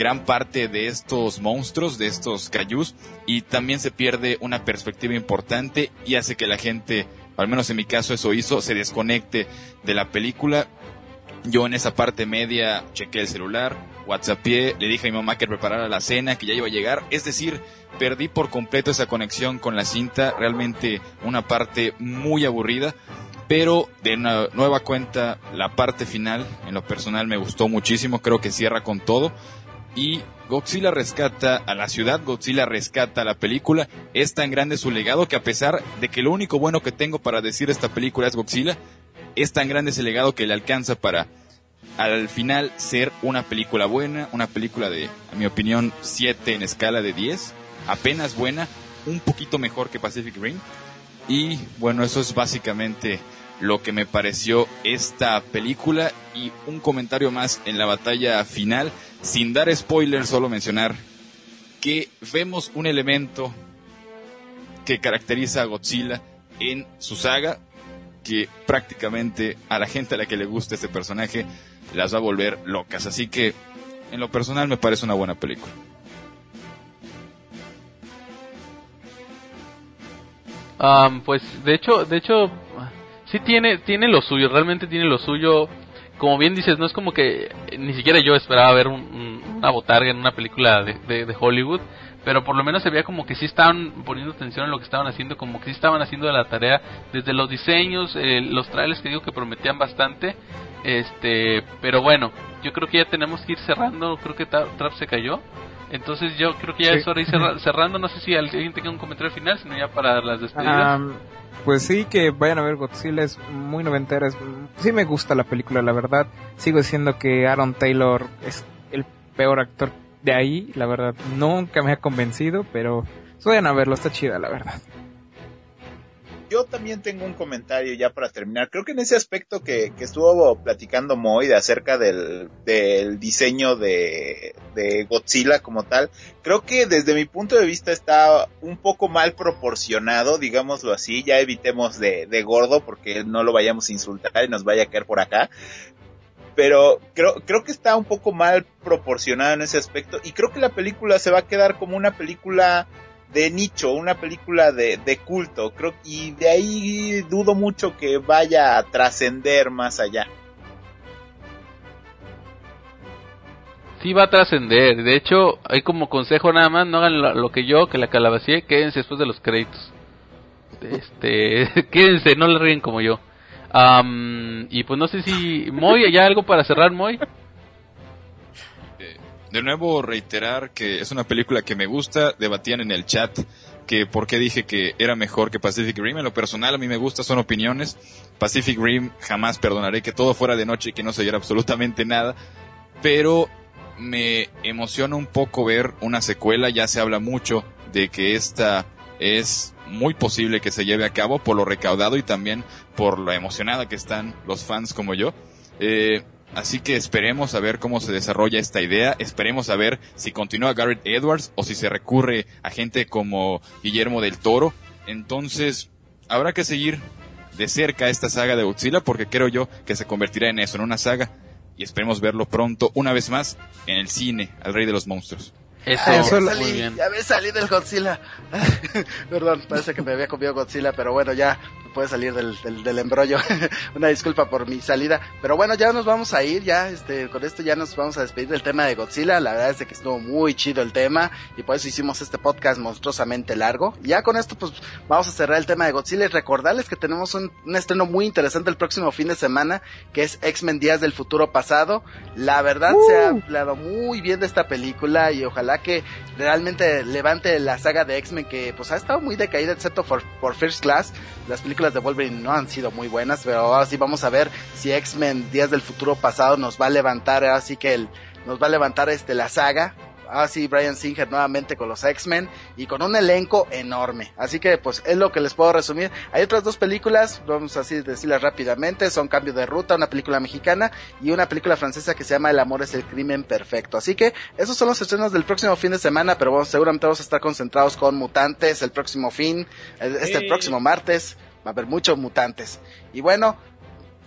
gran parte de estos monstruos, de estos kaijus, y también se pierde una perspectiva importante y hace que la gente, al menos en mi caso eso hizo, se desconecte de la película. Yo en esa parte media chequé el celular, whatsappié, le dije a mi mamá que preparara la cena, que ya iba a llegar, es decir, perdí por completo esa conexión con la cinta, realmente una parte muy aburrida, pero de una nueva cuenta, la parte final, en lo personal me gustó muchísimo, creo que cierra con todo, y Godzilla rescata a la ciudad, Godzilla rescata a la película, es tan grande su legado que a pesar de que lo único bueno que tengo para decir de esta película es Godzilla, es tan grande ese legado que le alcanza para al final ser una película buena, una película de, a mi opinión, siete en escala de diez, apenas buena, un poquito mejor que Pacific Rim. Y bueno, eso es básicamente lo que me pareció esta película. Y un comentario más en la batalla final, sin dar spoilers, solo mencionar que vemos un elemento que caracteriza a Godzilla en su saga, que prácticamente a la gente a la que le gusta este personaje las va a volver locas. Así que en lo personal me parece una buena película. Um, pues de hecho, de hecho sí tiene tiene lo suyo, realmente tiene lo suyo. Como bien dices, no es como que ni siquiera yo esperaba ver un, un, una botarga en una película de, de, de Hollywood, pero por lo menos se veía como que sí estaban poniendo atención en lo que estaban haciendo, como que sí estaban haciendo de la tarea, desde los diseños, eh, los trailers que digo que prometían bastante, este, pero bueno, yo creo que ya tenemos que ir cerrando, creo que Trap se cayó, entonces yo creo que ya sí. Es hora de ir cerra- cerrando, no sé si alguien tenga un comentario final, sino ya para las despedidas. Um, pues sí, que vayan a ver Godzilla, es muy noventera, es, sí me gusta la película, la verdad, sigo diciendo que Aaron Taylor es el peor actor de ahí, la verdad, nunca me ha convencido, pero vayan a verlo, está chida, la verdad. Yo también tengo un comentario ya para terminar. Creo que en ese aspecto que, que estuvo platicando Moy de acerca del, del diseño de, de Godzilla como tal, creo que desde mi punto de vista está un poco mal proporcionado, digámoslo así. Ya evitemos de, de gordo porque no lo vayamos a insultar y nos vaya a caer por acá. Pero creo creo que está un poco mal proporcionado en ese aspecto y creo que la película se va a quedar como una película de nicho, una película de, de culto, creo, y de ahí dudo mucho que vaya a trascender más allá. Sí va a trascender, de hecho, hay como consejo nada más, no hagan lo, lo que yo, que la calabacé, quédense después de los créditos. Este, quédense, no le ríen como yo. Um, y pues no sé si Moy, ¿hay algo para cerrar, Moy? De nuevo reiterar que es una película que me gusta. Debatían en el chat que por qué dije que era mejor que Pacific Rim. En lo personal a mí me gusta, son opiniones. Pacific Rim jamás perdonaré que todo fuera de noche y que no se oyera absolutamente nada, pero me emociona un poco ver una secuela. Ya se habla mucho de que esta es muy posible que se lleve a cabo por lo recaudado y también por lo emocionada que están los fans como yo. Eh... Así que esperemos a ver cómo se desarrolla esta idea, esperemos a ver si continúa Gareth Edwards o si se recurre a gente como Guillermo del Toro. Entonces, habrá que seguir de cerca esta saga de Godzilla porque creo yo que se convertirá en eso, en una saga, y esperemos verlo pronto, una vez más, en el cine, al Rey de los Monstruos. Eso, Ay, eso salí, muy bien. Ya me salí del Godzilla. Perdón, parece que me había comido Godzilla, pero bueno, ya puede salir del, del, del embrollo. Una disculpa por mi salida. Pero bueno, ya nos vamos a ir, ya este con esto ya nos vamos a despedir del tema de Godzilla. La verdad es que estuvo muy chido el tema y por eso hicimos este podcast monstruosamente largo. Y ya con esto pues vamos a cerrar el tema de Godzilla y recordarles que tenemos un, un estreno muy interesante el próximo fin de semana, que es X-Men Días del Futuro Pasado. La verdad uh. se ha hablado muy bien de esta película y ojalá que realmente levante la saga de X-Men, que pues ha estado muy decaída, excepto por, por First Class. Las películas de Wolverine no han sido muy buenas, pero ahora sí vamos a ver si X-Men Días del Futuro Pasado nos va a levantar, así que el, nos va a levantar este la saga. Ah, sí, Bryan Singer nuevamente con los X-Men y con un elenco enorme. Así que, pues, es lo que les puedo resumir. Hay otras dos películas, vamos así decirlas rápidamente, son Cambio de Ruta, una película mexicana, y una película francesa que se llama El amor es el crimen perfecto. Así que, esos son los estrenos del próximo fin de semana, pero bueno, seguramente vamos a estar concentrados con Mutantes el próximo fin, este sí. próximo martes, va a haber muchos Mutantes. Y bueno,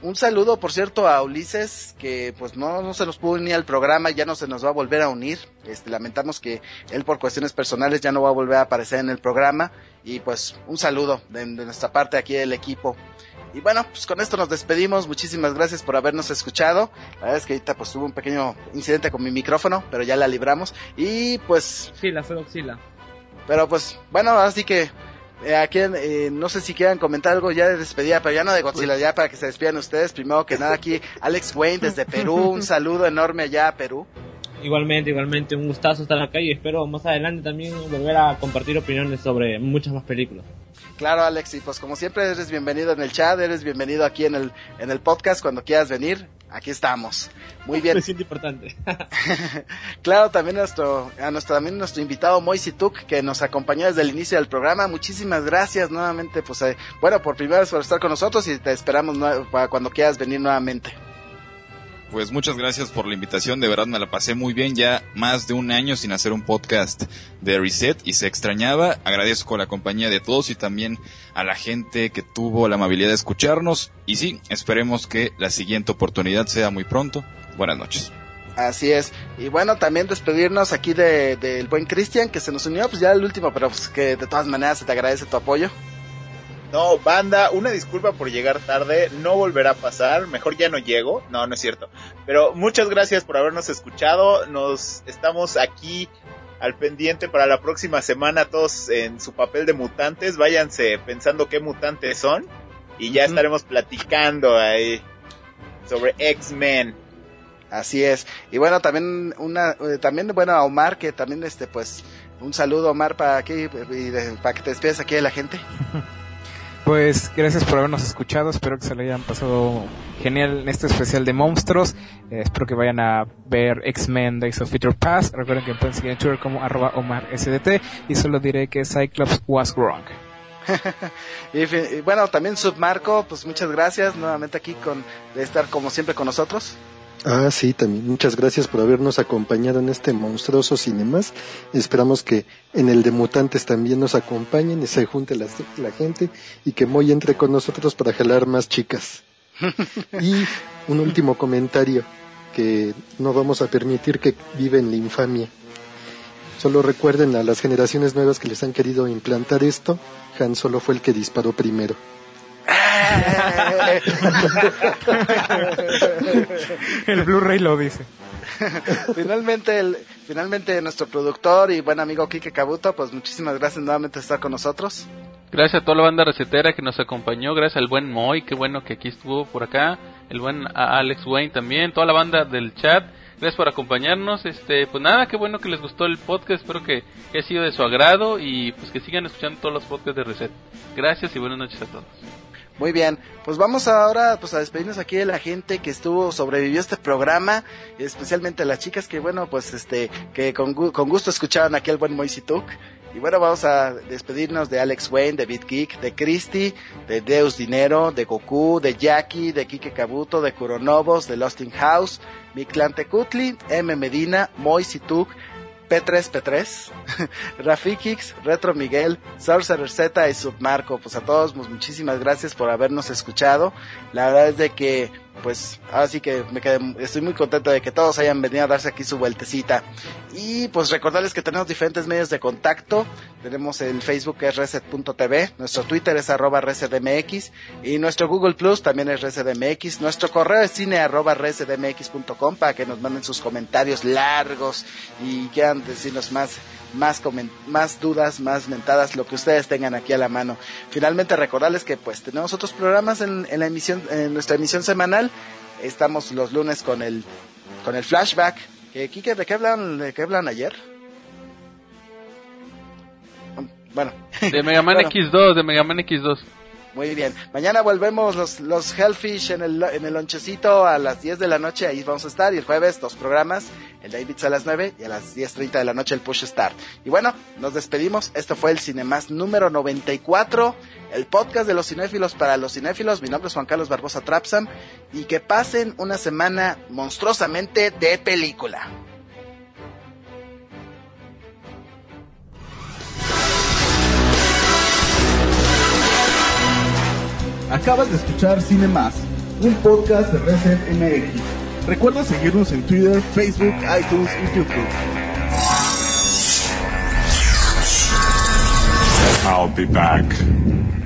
un saludo, por cierto, a Ulises, que pues no, no se nos pudo unir al programa, ya no se nos va a volver a unir. Este, lamentamos que él por cuestiones personales ya no va a volver a aparecer en el programa. Y pues un saludo de, de nuestra parte aquí del equipo. Y bueno, pues con esto nos despedimos. Muchísimas gracias por habernos escuchado. La verdad es que ahorita pues tuve un pequeño incidente con mi micrófono, pero ya la libramos. Y pues... Sí, la fue Oxila. Pero pues, bueno, así que... Eh, aquí, eh, no sé si quieran comentar algo ya de despedida, pero ya no de Godzilla, ya para que se despidan ustedes. Primero que nada aquí, Alex Wayne desde Perú. Un saludo enorme allá a Perú. Igualmente, igualmente, un gustazo estar acá y espero más adelante también volver a compartir opiniones sobre muchas más películas. Claro, Alex, y pues como siempre eres bienvenido en el chat, eres bienvenido aquí en el en el podcast cuando quieras venir, aquí estamos. Muy bien. Me siento importante. Claro, también nuestro a nuestro también nuestro invitado Moisy Tuk, que nos acompañó desde el inicio del programa. Muchísimas gracias nuevamente, pues eh, bueno, por primera vez por estar con nosotros y te esperamos no, para cuando quieras venir nuevamente. Pues muchas gracias por la invitación, de verdad me la pasé muy bien, ya más de un año sin hacer un podcast de Reset y se extrañaba. Agradezco la compañía de todos y también a la gente que tuvo la amabilidad de escucharnos y sí, esperemos que la siguiente oportunidad sea muy pronto. Buenas noches. Así es, y bueno, también despedirnos aquí de del buen Cristian, que se nos unió, pues ya el último, pero pues que de todas maneras se te agradece tu apoyo. No, banda, una disculpa por llegar tarde, no volverá a pasar, mejor ya no llego, no, no es cierto, pero muchas gracias por habernos escuchado, nos estamos aquí al pendiente para la próxima semana, todos en su papel de mutantes, váyanse pensando qué mutantes son, y ya uh-huh. estaremos platicando ahí sobre X-Men. Así es, y bueno, también una, eh, también bueno a Omar, que también este pues, un saludo Omar para aquí, y de, para que te despides aquí de la gente. Pues gracias por habernos escuchado, espero que se lo hayan pasado genial en este especial de monstruos, eh, espero que vayan a ver X-Men Days of Future Past, recuerden que me pueden seguir en Twitter como arroba Omar S D T y solo diré que Cyclops was wrong. y, y bueno, también Submarco, pues muchas gracias nuevamente aquí con de estar como siempre con nosotros. Ah, sí, también muchas gracias por habernos acompañado en este monstruoso Cinemas. Esperamos que en el de Mutantes también nos acompañen y se junte la, la gente y que Moy entre con nosotros para jalar más chicas. Y un último comentario, que no vamos a permitir que viven la infamia. Solo recuerden a las generaciones nuevas que les han querido implantar esto, Han Solo fue el que disparó primero. El Blu-ray lo dice. Finalmente, el, finalmente nuestro productor y buen amigo Kike Kabuto, pues muchísimas gracias nuevamente por estar con nosotros. Gracias a toda la banda recetera que nos acompañó, gracias al buen Moy, qué bueno que aquí estuvo por acá, el buen Alex Wayne también, toda la banda del chat, gracias por acompañarnos. Este, pues nada, qué bueno que les gustó el podcast, espero que, que haya sido de su agrado y pues que sigan escuchando todos los podcasts de Reset. Gracias y buenas noches a todos. Muy bien, pues vamos ahora pues a despedirnos aquí de la gente que estuvo, sobrevivió este programa, especialmente las chicas que bueno, pues este, que con, gu- con gusto escuchaban aquí al buen Moisy Tuk. Y bueno, vamos a despedirnos de Alex Wayne, de Beat Geek, de Christy, de Deus Dinero, de Goku, de Jackie, de Kike Kabuto, de Kuronovos, de Lost in House, Mictlante Cutli, M. Medina, Moisy Tuk, P tres P tres, Rafikix, Retro Miguel, Sorcerer Z y Submarco. Pues a todos, pues muchísimas gracias por habernos escuchado. La verdad es de que, pues, ahora sí que me quedé, estoy muy contento de que todos hayan venido a darse aquí su vueltecita. Y pues recordarles que tenemos diferentes medios de contacto. Tenemos el Facebook que es reset punto t v, nuestro Twitter es arroba resetmx y nuestro Google Plus también es resetmx. Nuestro correo es cine arroba resetmx punto com para que nos manden sus comentarios largos y quieran decirnos más más coment- más dudas, más mentadas, lo que ustedes tengan aquí a la mano. Finalmente recordarles que pues tenemos otros programas en, en la emisión, en nuestra emisión semanal. Estamos los lunes con el con el flashback. Que Kike, ¿de qué hablan, de qué hablan ayer? Bueno. De Mega Man bueno. equis dos, de Mega Man equis dos. Muy bien. Mañana volvemos los, los Hellfish en el, en el lonchecito a las diez de la noche. Ahí vamos a estar. Y el jueves, dos programas. El David a las nueve y a las diez treinta de la noche el Push Start. Y bueno, nos despedimos. Esto fue el Cinemas número noventa y cuatro. El podcast de los cinéfilos para los cinéfilos. Mi nombre es Juan Carlos Barbosa Trapsam. Y que pasen una semana monstruosamente de película. Acabas de escuchar Cine Más, un podcast de Reset M X. Recuerda seguirnos en Twitter, Facebook, iTunes y YouTube. I'll be back.